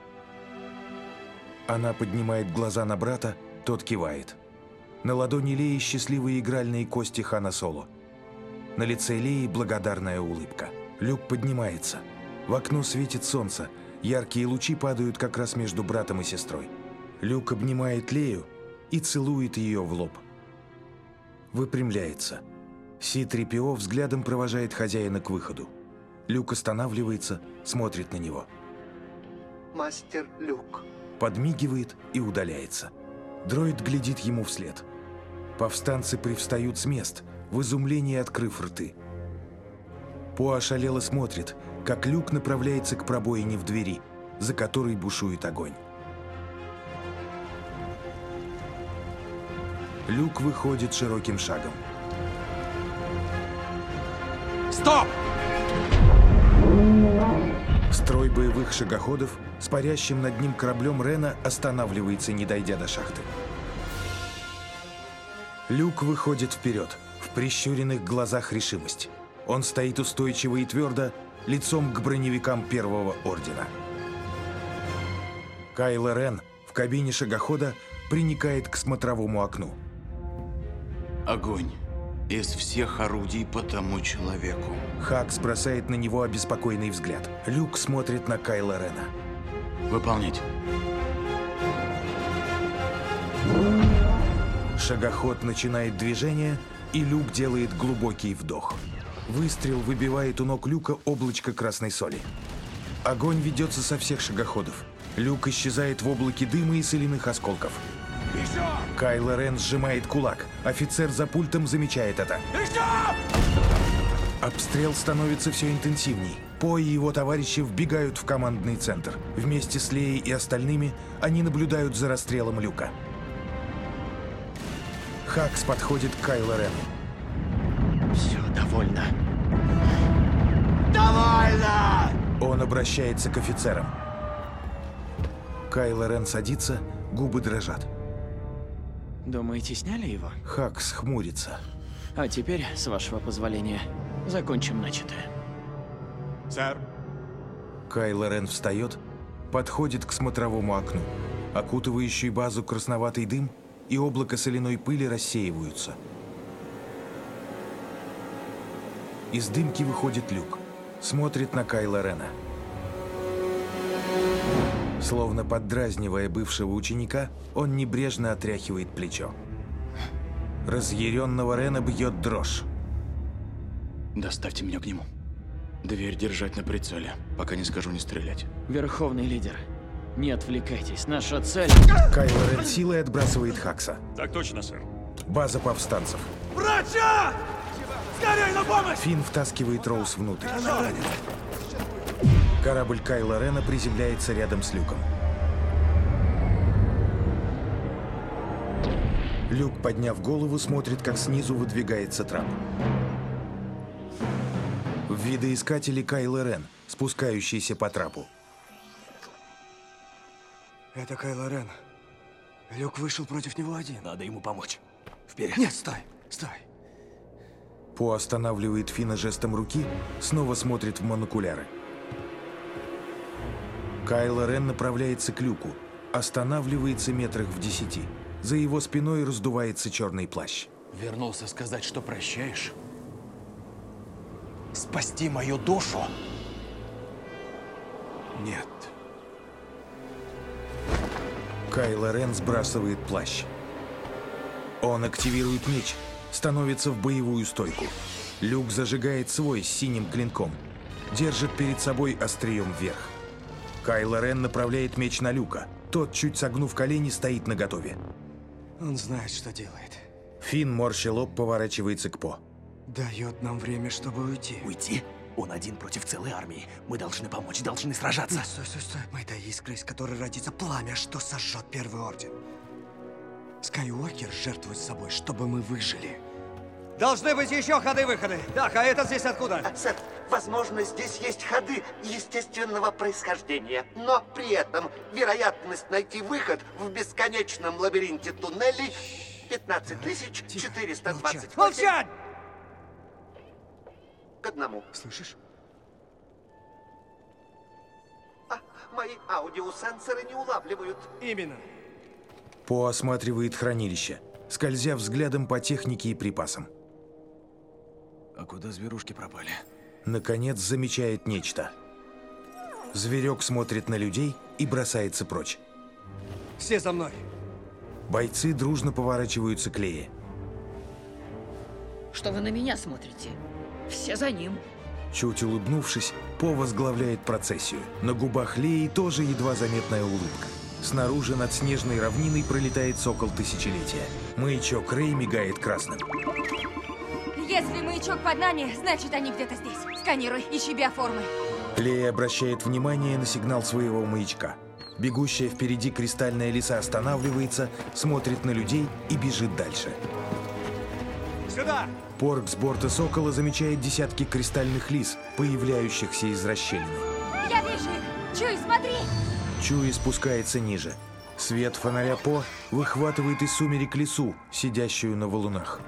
Она поднимает глаза на брата, тот кивает. На ладони Леи счастливые игральные кости Хана Соло. На лице Леи благодарная улыбка. Люк поднимается. В окно светит солнце. Яркие лучи падают как раз между братом и сестрой. Люк обнимает Лею и целует ее в лоб. Выпрямляется. Си три пи о взглядом провожает хозяина к выходу. Люк останавливается, смотрит на него. Мастер Люк, подмигивает и удаляется. Дроид глядит ему вслед. Повстанцы привстают с мест, в изумлении открыв рты. По ошалело смотрит, как Люк направляется к пробоине в двери, за которой бушует огонь. Люк выходит широким шагом. Стоп! Строй боевых шагоходов с парящим над ним кораблем Рена останавливается, не дойдя до шахты. Люк выходит вперед, в прищуренных глазах решимость. Он стоит устойчиво и твердо, лицом к броневикам Первого Ордена. Кайло Рен в кабине шагохода приникает к смотровому окну. Огонь из всех орудий по тому человеку. Хакс бросает на него обеспокоенный взгляд. Люк смотрит на Кайло Рена. Выполнить. Шагоход начинает движение, и Люк делает глубокий вдох. Выстрел выбивает у ног Люка облачко красной соли. Огонь ведется со всех шагоходов. Люк исчезает в облаке дыма и соляных осколков. Кайло Рен сжимает кулак. Офицер за пультом замечает это. Обстрел становится все интенсивней. По и его товарищи вбегают в командный центр. Вместе с Леей и остальными они наблюдают за расстрелом Люка. Хакс подходит к Кайло Рену. Все, довольно. Довольно! Он обращается к офицерам. Кайло Рен садится, губы дрожат. Думаете, сняли его? Хакс хмурится. А теперь, с вашего позволения, закончим начатое. Сэр. Кайло Рен встает, подходит к смотровому окну. Окутывающий базу красноватый дым и облако соляной пыли рассеиваются. Из дымки выходит Люк. Смотрит на Кайло Рена. Словно поддразнивая бывшего ученика, он небрежно отряхивает плечо. Разъяренного Рена бьет дрожь. Доставьте меня к нему. Дверь держать на прицеле, пока не скажу не стрелять. Верховный лидер, не отвлекайтесь, наша цель... Кайло Рен силой отбрасывает Хакса. Так точно, сэр. База повстанцев. Братья! Скорей на помощь! Финн втаскивает Роуз внутрь. Корабль Кайло Рена приземляется рядом с Люком. Люк, подняв голову, смотрит, как снизу выдвигается трап. В видоискателе Кайло Рен, спускающийся по трапу. Это Кайло Рен. Люк вышел против него один. Надо ему помочь. Вперед. Нет, стой, стой. По останавливает Финна жестом руки, снова смотрит в монокуляры. Кайло Рен направляется к Люку, останавливается метрах в десяти. За его спиной раздувается черный плащ. Вернулся сказать, что прощаешь? Спасти мою душу? Нет. Кайло Рен сбрасывает плащ. Он активирует меч, становится в боевую стойку. Люк зажигает свой с синим клинком, держит перед собой острием вверх. Кайло Рен направляет меч на Люка. Тот, чуть согнув колени, стоит наготове. Он знает, что делает. Финн, морща лоб, поворачивается к По. Дает нам время, чтобы уйти. Уйти? Он один против целой армии. Мы должны помочь, должны сражаться. Нет, стой, стой, стой. Мы та искра, из которой родится пламя, что сожжет Первый Орден. Скайуокер жертвует собой, чтобы мы выжили. Должны быть еще ходы-выходы. Так, а это здесь откуда? Сэр, возможно, здесь есть ходы естественного происхождения. Но при этом вероятность найти выход в бесконечном лабиринте туннелей пятнадцать тысяч четыреста двадцать восемь. Молчать! К одному. Слышишь? А, мои аудиосенсоры не улавливают. Именно. По осматривает хранилище, скользя взглядом по технике и припасам. А куда зверушки пропали? Наконец замечает нечто. Зверек смотрит на людей и бросается прочь. Все за мной. Бойцы дружно поворачиваются к Лее. Что вы на меня смотрите? Все за ним. Чуть улыбнувшись, По возглавляет процессию. На губах Леи тоже едва заметная улыбка. Снаружи над снежной равниной пролетает сокол тысячелетия. Маячок Рэй мигает красным. Если маячок под нами, значит они где-то здесь. Сканируй, ищи биоформы. Лея обращает внимание на сигнал своего маячка. Бегущая впереди кристальная лиса останавливается, смотрит на людей и бежит дальше. Сюда! Порк с борта сокола замечает десятки кристальных лис, появляющихся из расщелины. Я вижу их! Чуй, смотри! Чуи спускается ниже. Свет фонаря По выхватывает из сумерек лису, сидящую на валунах.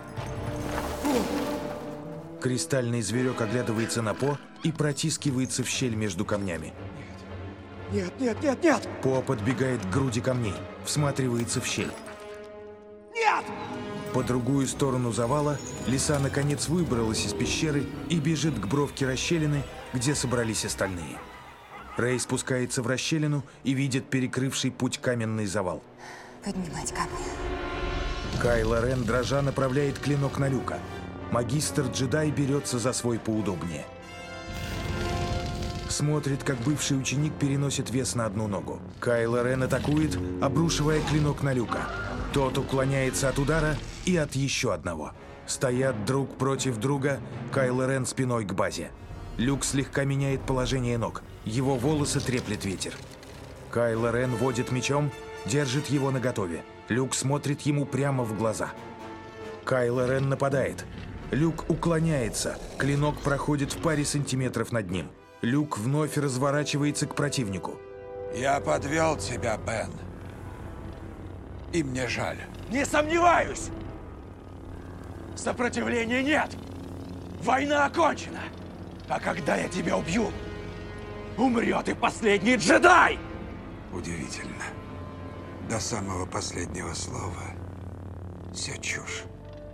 Кристальный зверек оглядывается на По и протискивается в щель между камнями. Нет, нет, нет, нет! По подбегает к груди камней, всматривается в щель. Нет! По другую сторону завала лиса наконец выбралась из пещеры и бежит к бровке расщелины, где собрались остальные. Рэй спускается в расщелину и видит перекрывший путь каменный завал. Поднимать камни. Кайло Рен дрожа направляет клинок на Люка. Магистр-джедай берется за свой поудобнее. Смотрит, как бывший ученик переносит вес на одну ногу. Кайло Рен атакует, обрушивая клинок на Люка. Тот уклоняется от удара и от еще одного. Стоят друг против друга, Кайло Рен спиной к базе. Люк слегка меняет положение ног. Его волосы треплет ветер. Кайло Рен водит мечом, держит его наготове. Люк смотрит ему прямо в глаза. Кайло Рен нападает. Люк уклоняется. Клинок проходит в паре сантиметров над ним. Люк вновь разворачивается к противнику. Я подвел тебя, Бен. И мне жаль. Не сомневаюсь! Сопротивления нет! Война окончена! А когда я тебя убью, умрет и последний джедай! Удивительно. До самого последнего слова все чушь.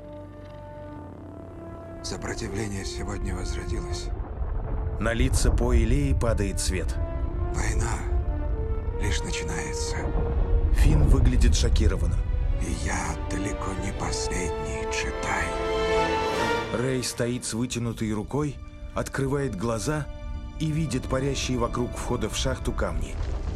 Сопротивление сегодня возродилось. На лица По и Леи падает свет. Война лишь начинается. Финн выглядит шокированным. И я далеко не последний джедай. Рэй стоит с вытянутой рукой, открывает глаза и видит парящие вокруг входа в шахту камни.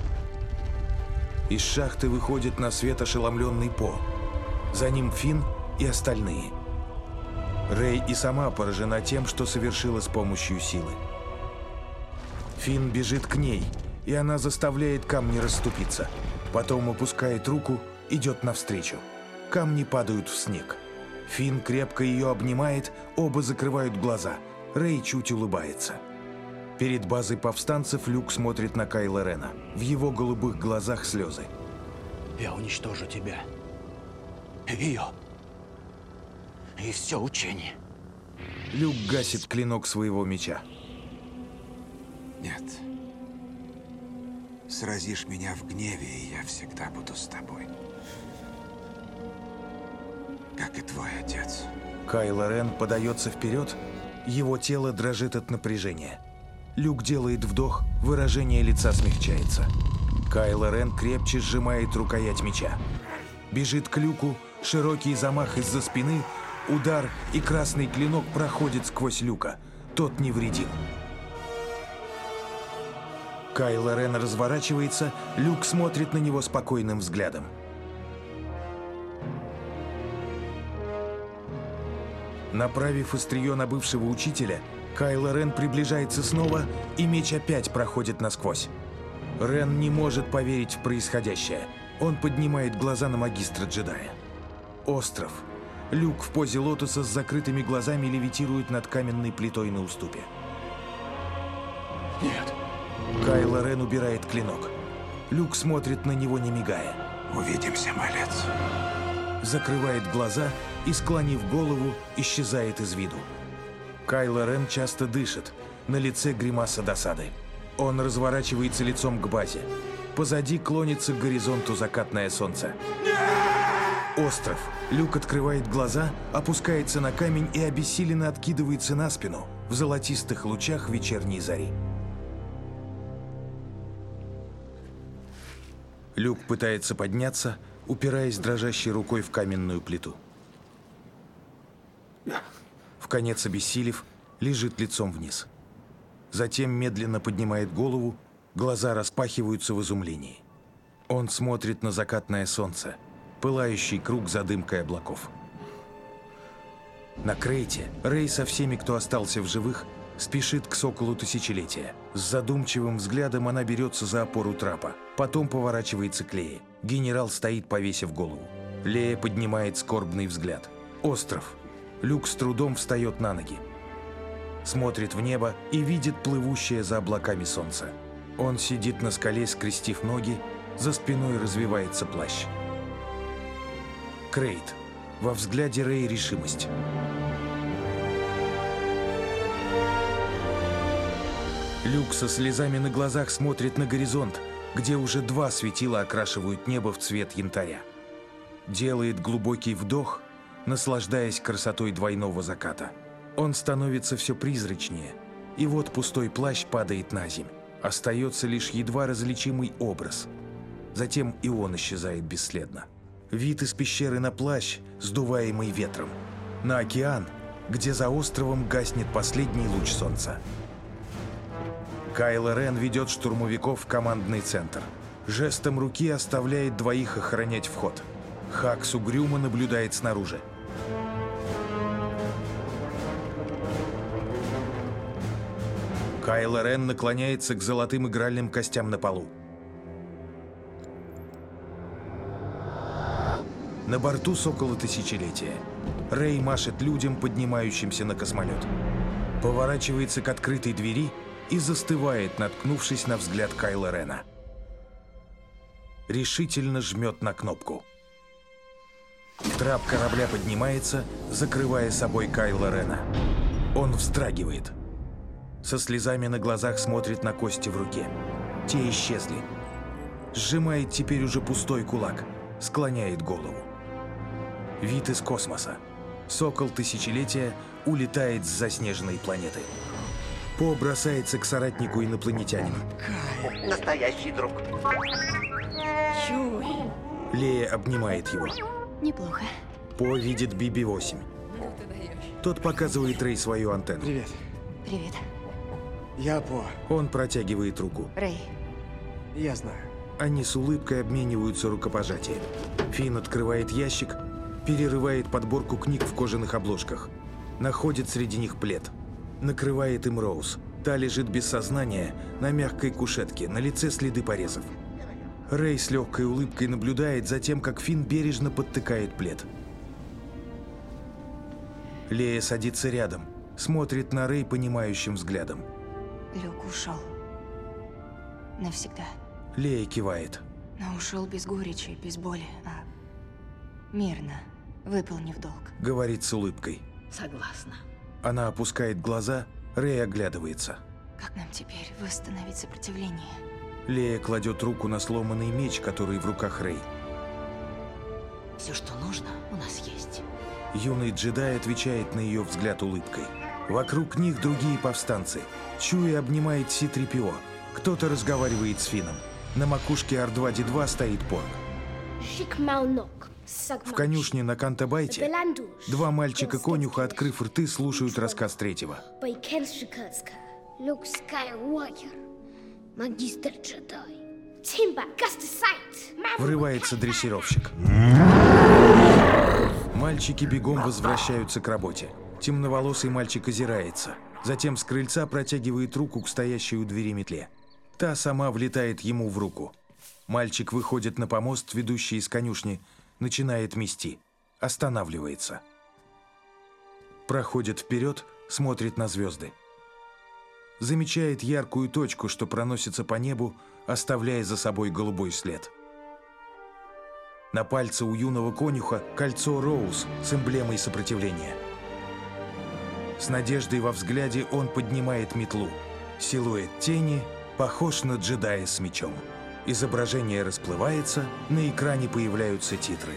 Из шахты выходит на свет ошеломленный По. За ним Финн и остальные. Рэй и сама поражена тем, что совершила с помощью силы. Финн бежит к ней, и она заставляет камни расступиться. Потом опускает руку, идет навстречу. Камни падают в снег. Финн крепко ее обнимает, оба закрывают глаза. Рэй чуть улыбается. Перед базой повстанцев Люк смотрит на Кайло Рена. В его голубых глазах слезы. Я уничтожу тебя. Ее. И все учение. Люк гасит клинок своего меча. Нет. Сразишь меня в гневе, и я всегда буду с тобой. Как и твой отец. Кайло Рен подается вперед, его тело дрожит от напряжения. Люк делает вдох, выражение лица смягчается. Кайло Рен крепче сжимает рукоять меча. Бежит к Люку, широкий замах из-за спины, удар, и красный клинок проходит сквозь Люка. Тот невредим. Кайло Рен разворачивается, Люк смотрит на него спокойным взглядом. Направив острие на бывшего учителя, Кайло Рен приближается снова, и меч опять проходит насквозь. Рен не может поверить в происходящее. Он поднимает глаза на магистра-джедая. Остров. Люк в позе лотоса с закрытыми глазами левитирует над каменной плитой на уступе. Нет. Кайло Рен убирает клинок. Люк смотрит на него, не мигая. Увидимся, малец. Закрывает глаза и, склонив голову, исчезает из виду. Кайло Рен часто дышит. На лице гримаса досады. Он разворачивается лицом к базе. Позади клонится к горизонту закатное солнце. Остров. Люк открывает глаза, опускается на камень и обессиленно откидывается на спину в золотистых лучах вечерней зари. Люк пытается подняться, упираясь дрожащей рукой в каменную плиту. Вконец обессилев, лежит лицом вниз. Затем медленно поднимает голову, глаза распахиваются в изумлении. Он смотрит на закатное солнце, пылающий круг за дымкой облаков. На Крейте Рэй со всеми, кто остался в живых, спешит к Соколу Тысячелетия. С задумчивым взглядом она берется за опору трапа, потом поворачивается к Лее. Генерал стоит, повесив голову. Лея поднимает скорбный взгляд. Остров. Люк с трудом встает на ноги. Смотрит в небо и видит плывущее за облаками солнце. Он сидит на скале, скрестив ноги, за спиной развивается плащ. Крейт. Во взгляде Рэй решимость. Люк со слезами на глазах смотрит на горизонт, где уже два светила окрашивают небо в цвет янтаря. Делает глубокий вдох, наслаждаясь красотой двойного заката. Он становится все призрачнее, и вот пустой плащ падает на земь. Остается лишь едва различимый образ. Затем и он исчезает бесследно. Вид из пещеры на плащ, сдуваемый ветром. На океан, где за островом гаснет последний луч солнца. Кайло Рен ведет штурмовиков в командный центр. Жестом руки оставляет двоих охранять вход. Хакс угрюмо наблюдает снаружи. Кайло Рен наклоняется к золотым игральным костям на полу. На борту Сокола Тысячелетия Рэй машет людям, поднимающимся на космолет. Поворачивается к открытой двери и застывает, наткнувшись на взгляд Кайло Рена. Решительно жмет на кнопку. Трап корабля поднимается, закрывая собой Кайло Рена. Он вздрагивает. Со слезами на глазах смотрит на кости в руке. Те исчезли. Сжимает теперь уже пустой кулак. Склоняет голову. Вид из космоса. Сокол Тысячелетия улетает с заснеженной планеты. По бросается к соратнику инопланетянину. Настоящий друг. Чуй. Лея обнимает его. Неплохо. По видит Би Би восемь. Тот показывает Рэй свою антенну. Привет. Привет. Я По. Он протягивает руку. Рэй. Я знаю. Они с улыбкой обмениваются рукопожатием. Финн открывает ящик, перерывает подборку книг в кожаных обложках. Находит среди них плед. Накрывает им Роуз. Та лежит без сознания на мягкой кушетке, на лице следы порезов. Рэй с легкой улыбкой наблюдает за тем, как Финн бережно подтыкает плед. Лея садится рядом, смотрит на Рэй понимающим взглядом. Люк ушел. Навсегда. Лея кивает. Но ушел без горечи, без боли, а мирно, выполнив долг. Говорит с улыбкой. Согласна. Она опускает глаза, Рэй оглядывается. Как нам теперь восстановить сопротивление? Лея кладет руку на сломанный меч, который в руках Рэй. Все, что нужно, у нас есть. Юный джедай отвечает на ее взгляд улыбкой. Вокруг них другие повстанцы. Чуя обнимает Си три Пи О. Кто-то разговаривает с Финном. На макушке Ар два Ди два стоит Порк. В конюшне на Кантабайте два мальчика-конюха, открыв рты, слушают рассказ третьего. Люк Скайуокер, магистр джедай. Врывается дрессировщик. Мальчики бегом возвращаются к работе. Темноволосый мальчик озирается. Затем с крыльца протягивает руку к стоящей у двери метле. Та сама влетает ему в руку. Мальчик выходит на помост, ведущий из конюшни, начинает мести. Останавливается. Проходит вперед, смотрит на звезды. Замечает яркую точку, что проносится по небу, оставляя за собой голубой след. На пальце у юного конюха кольцо Роуз с эмблемой сопротивления. С надеждой во взгляде он поднимает метлу. Силуэт тени похож на джедая с мечом. Изображение расплывается, на экране появляются титры.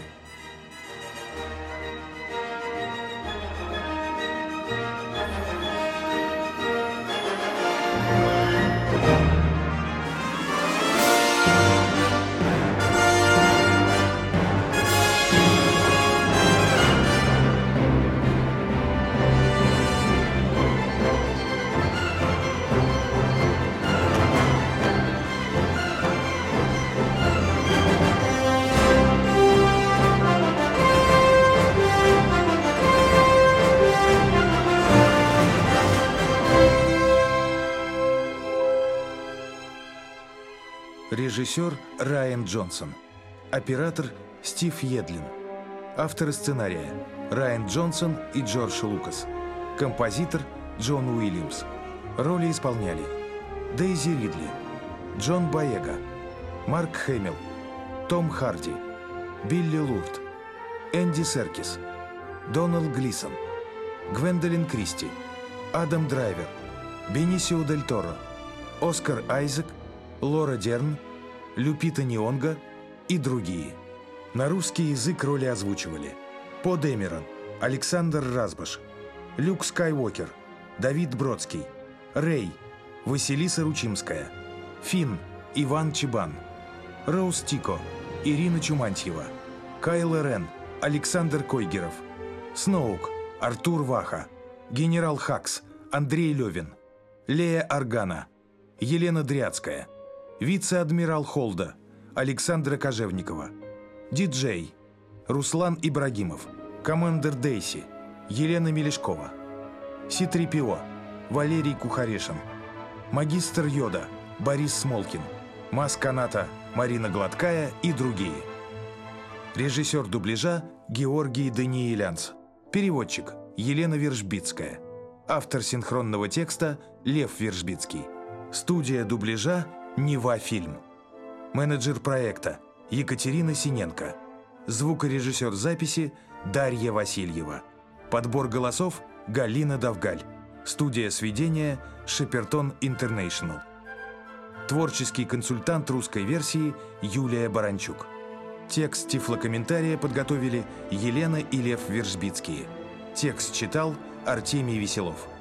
Режиссер Райан Джонсон. Оператор Стив Едлин. Авторы сценария Райан Джонсон и Джордж Лукас. Композитор Джон Уильямс. Роли исполняли Дейзи Ридли, Джон Боега, Марк Хэмилл, Том Харди, Билли Лурд, Энди Серкис, Дональд Глисон, Гвендолин Кристи, Адам Драйвер, Бенисио Дель Торо, Оскар Айзек, Лора Дерн, Люпита Нионго и другие. На русский язык роли озвучивали По Дэмерон, Александр Разбаш, Люк Скайуокер, Давид Бродский, Рэй, Василиса Ручимская, Финн, Иван Чебан, Роуз Тико, Ирина Чумантьева, Кайло Рен, Александр Койгеров, Сноук, Артур Ваха, Генерал Хакс, Андрей Левин, Лея Аргана, Елена Дряцкая, Вице-адмирал Холда, Александра Кожевникова, Диджей, Руслан Ибрагимов, Командер Дейси, Елена Мелешкова, Си три Пи О, Валерий Кухарешин, Магистр Йода, Борис Смолкин, Масканата, Марина Гладкая и другие. Режиссер дубляжа Георгий Даниэлянц. Переводчик Елена Вержбицкая. Автор синхронного текста Лев Вержбицкий. Студия дубляжа Нева Фильм. Менеджер проекта Екатерина Синенко. Звукорежиссер записи Дарья Васильева. Подбор голосов Галина Давгаль. Студия сведения Шепертон Интернешнл. Творческий консультант русской версии Юлия Баранчук. Текст тифлокомментария подготовили Елена и Лев Вержбицкие. Текст читал Артемий Веселов.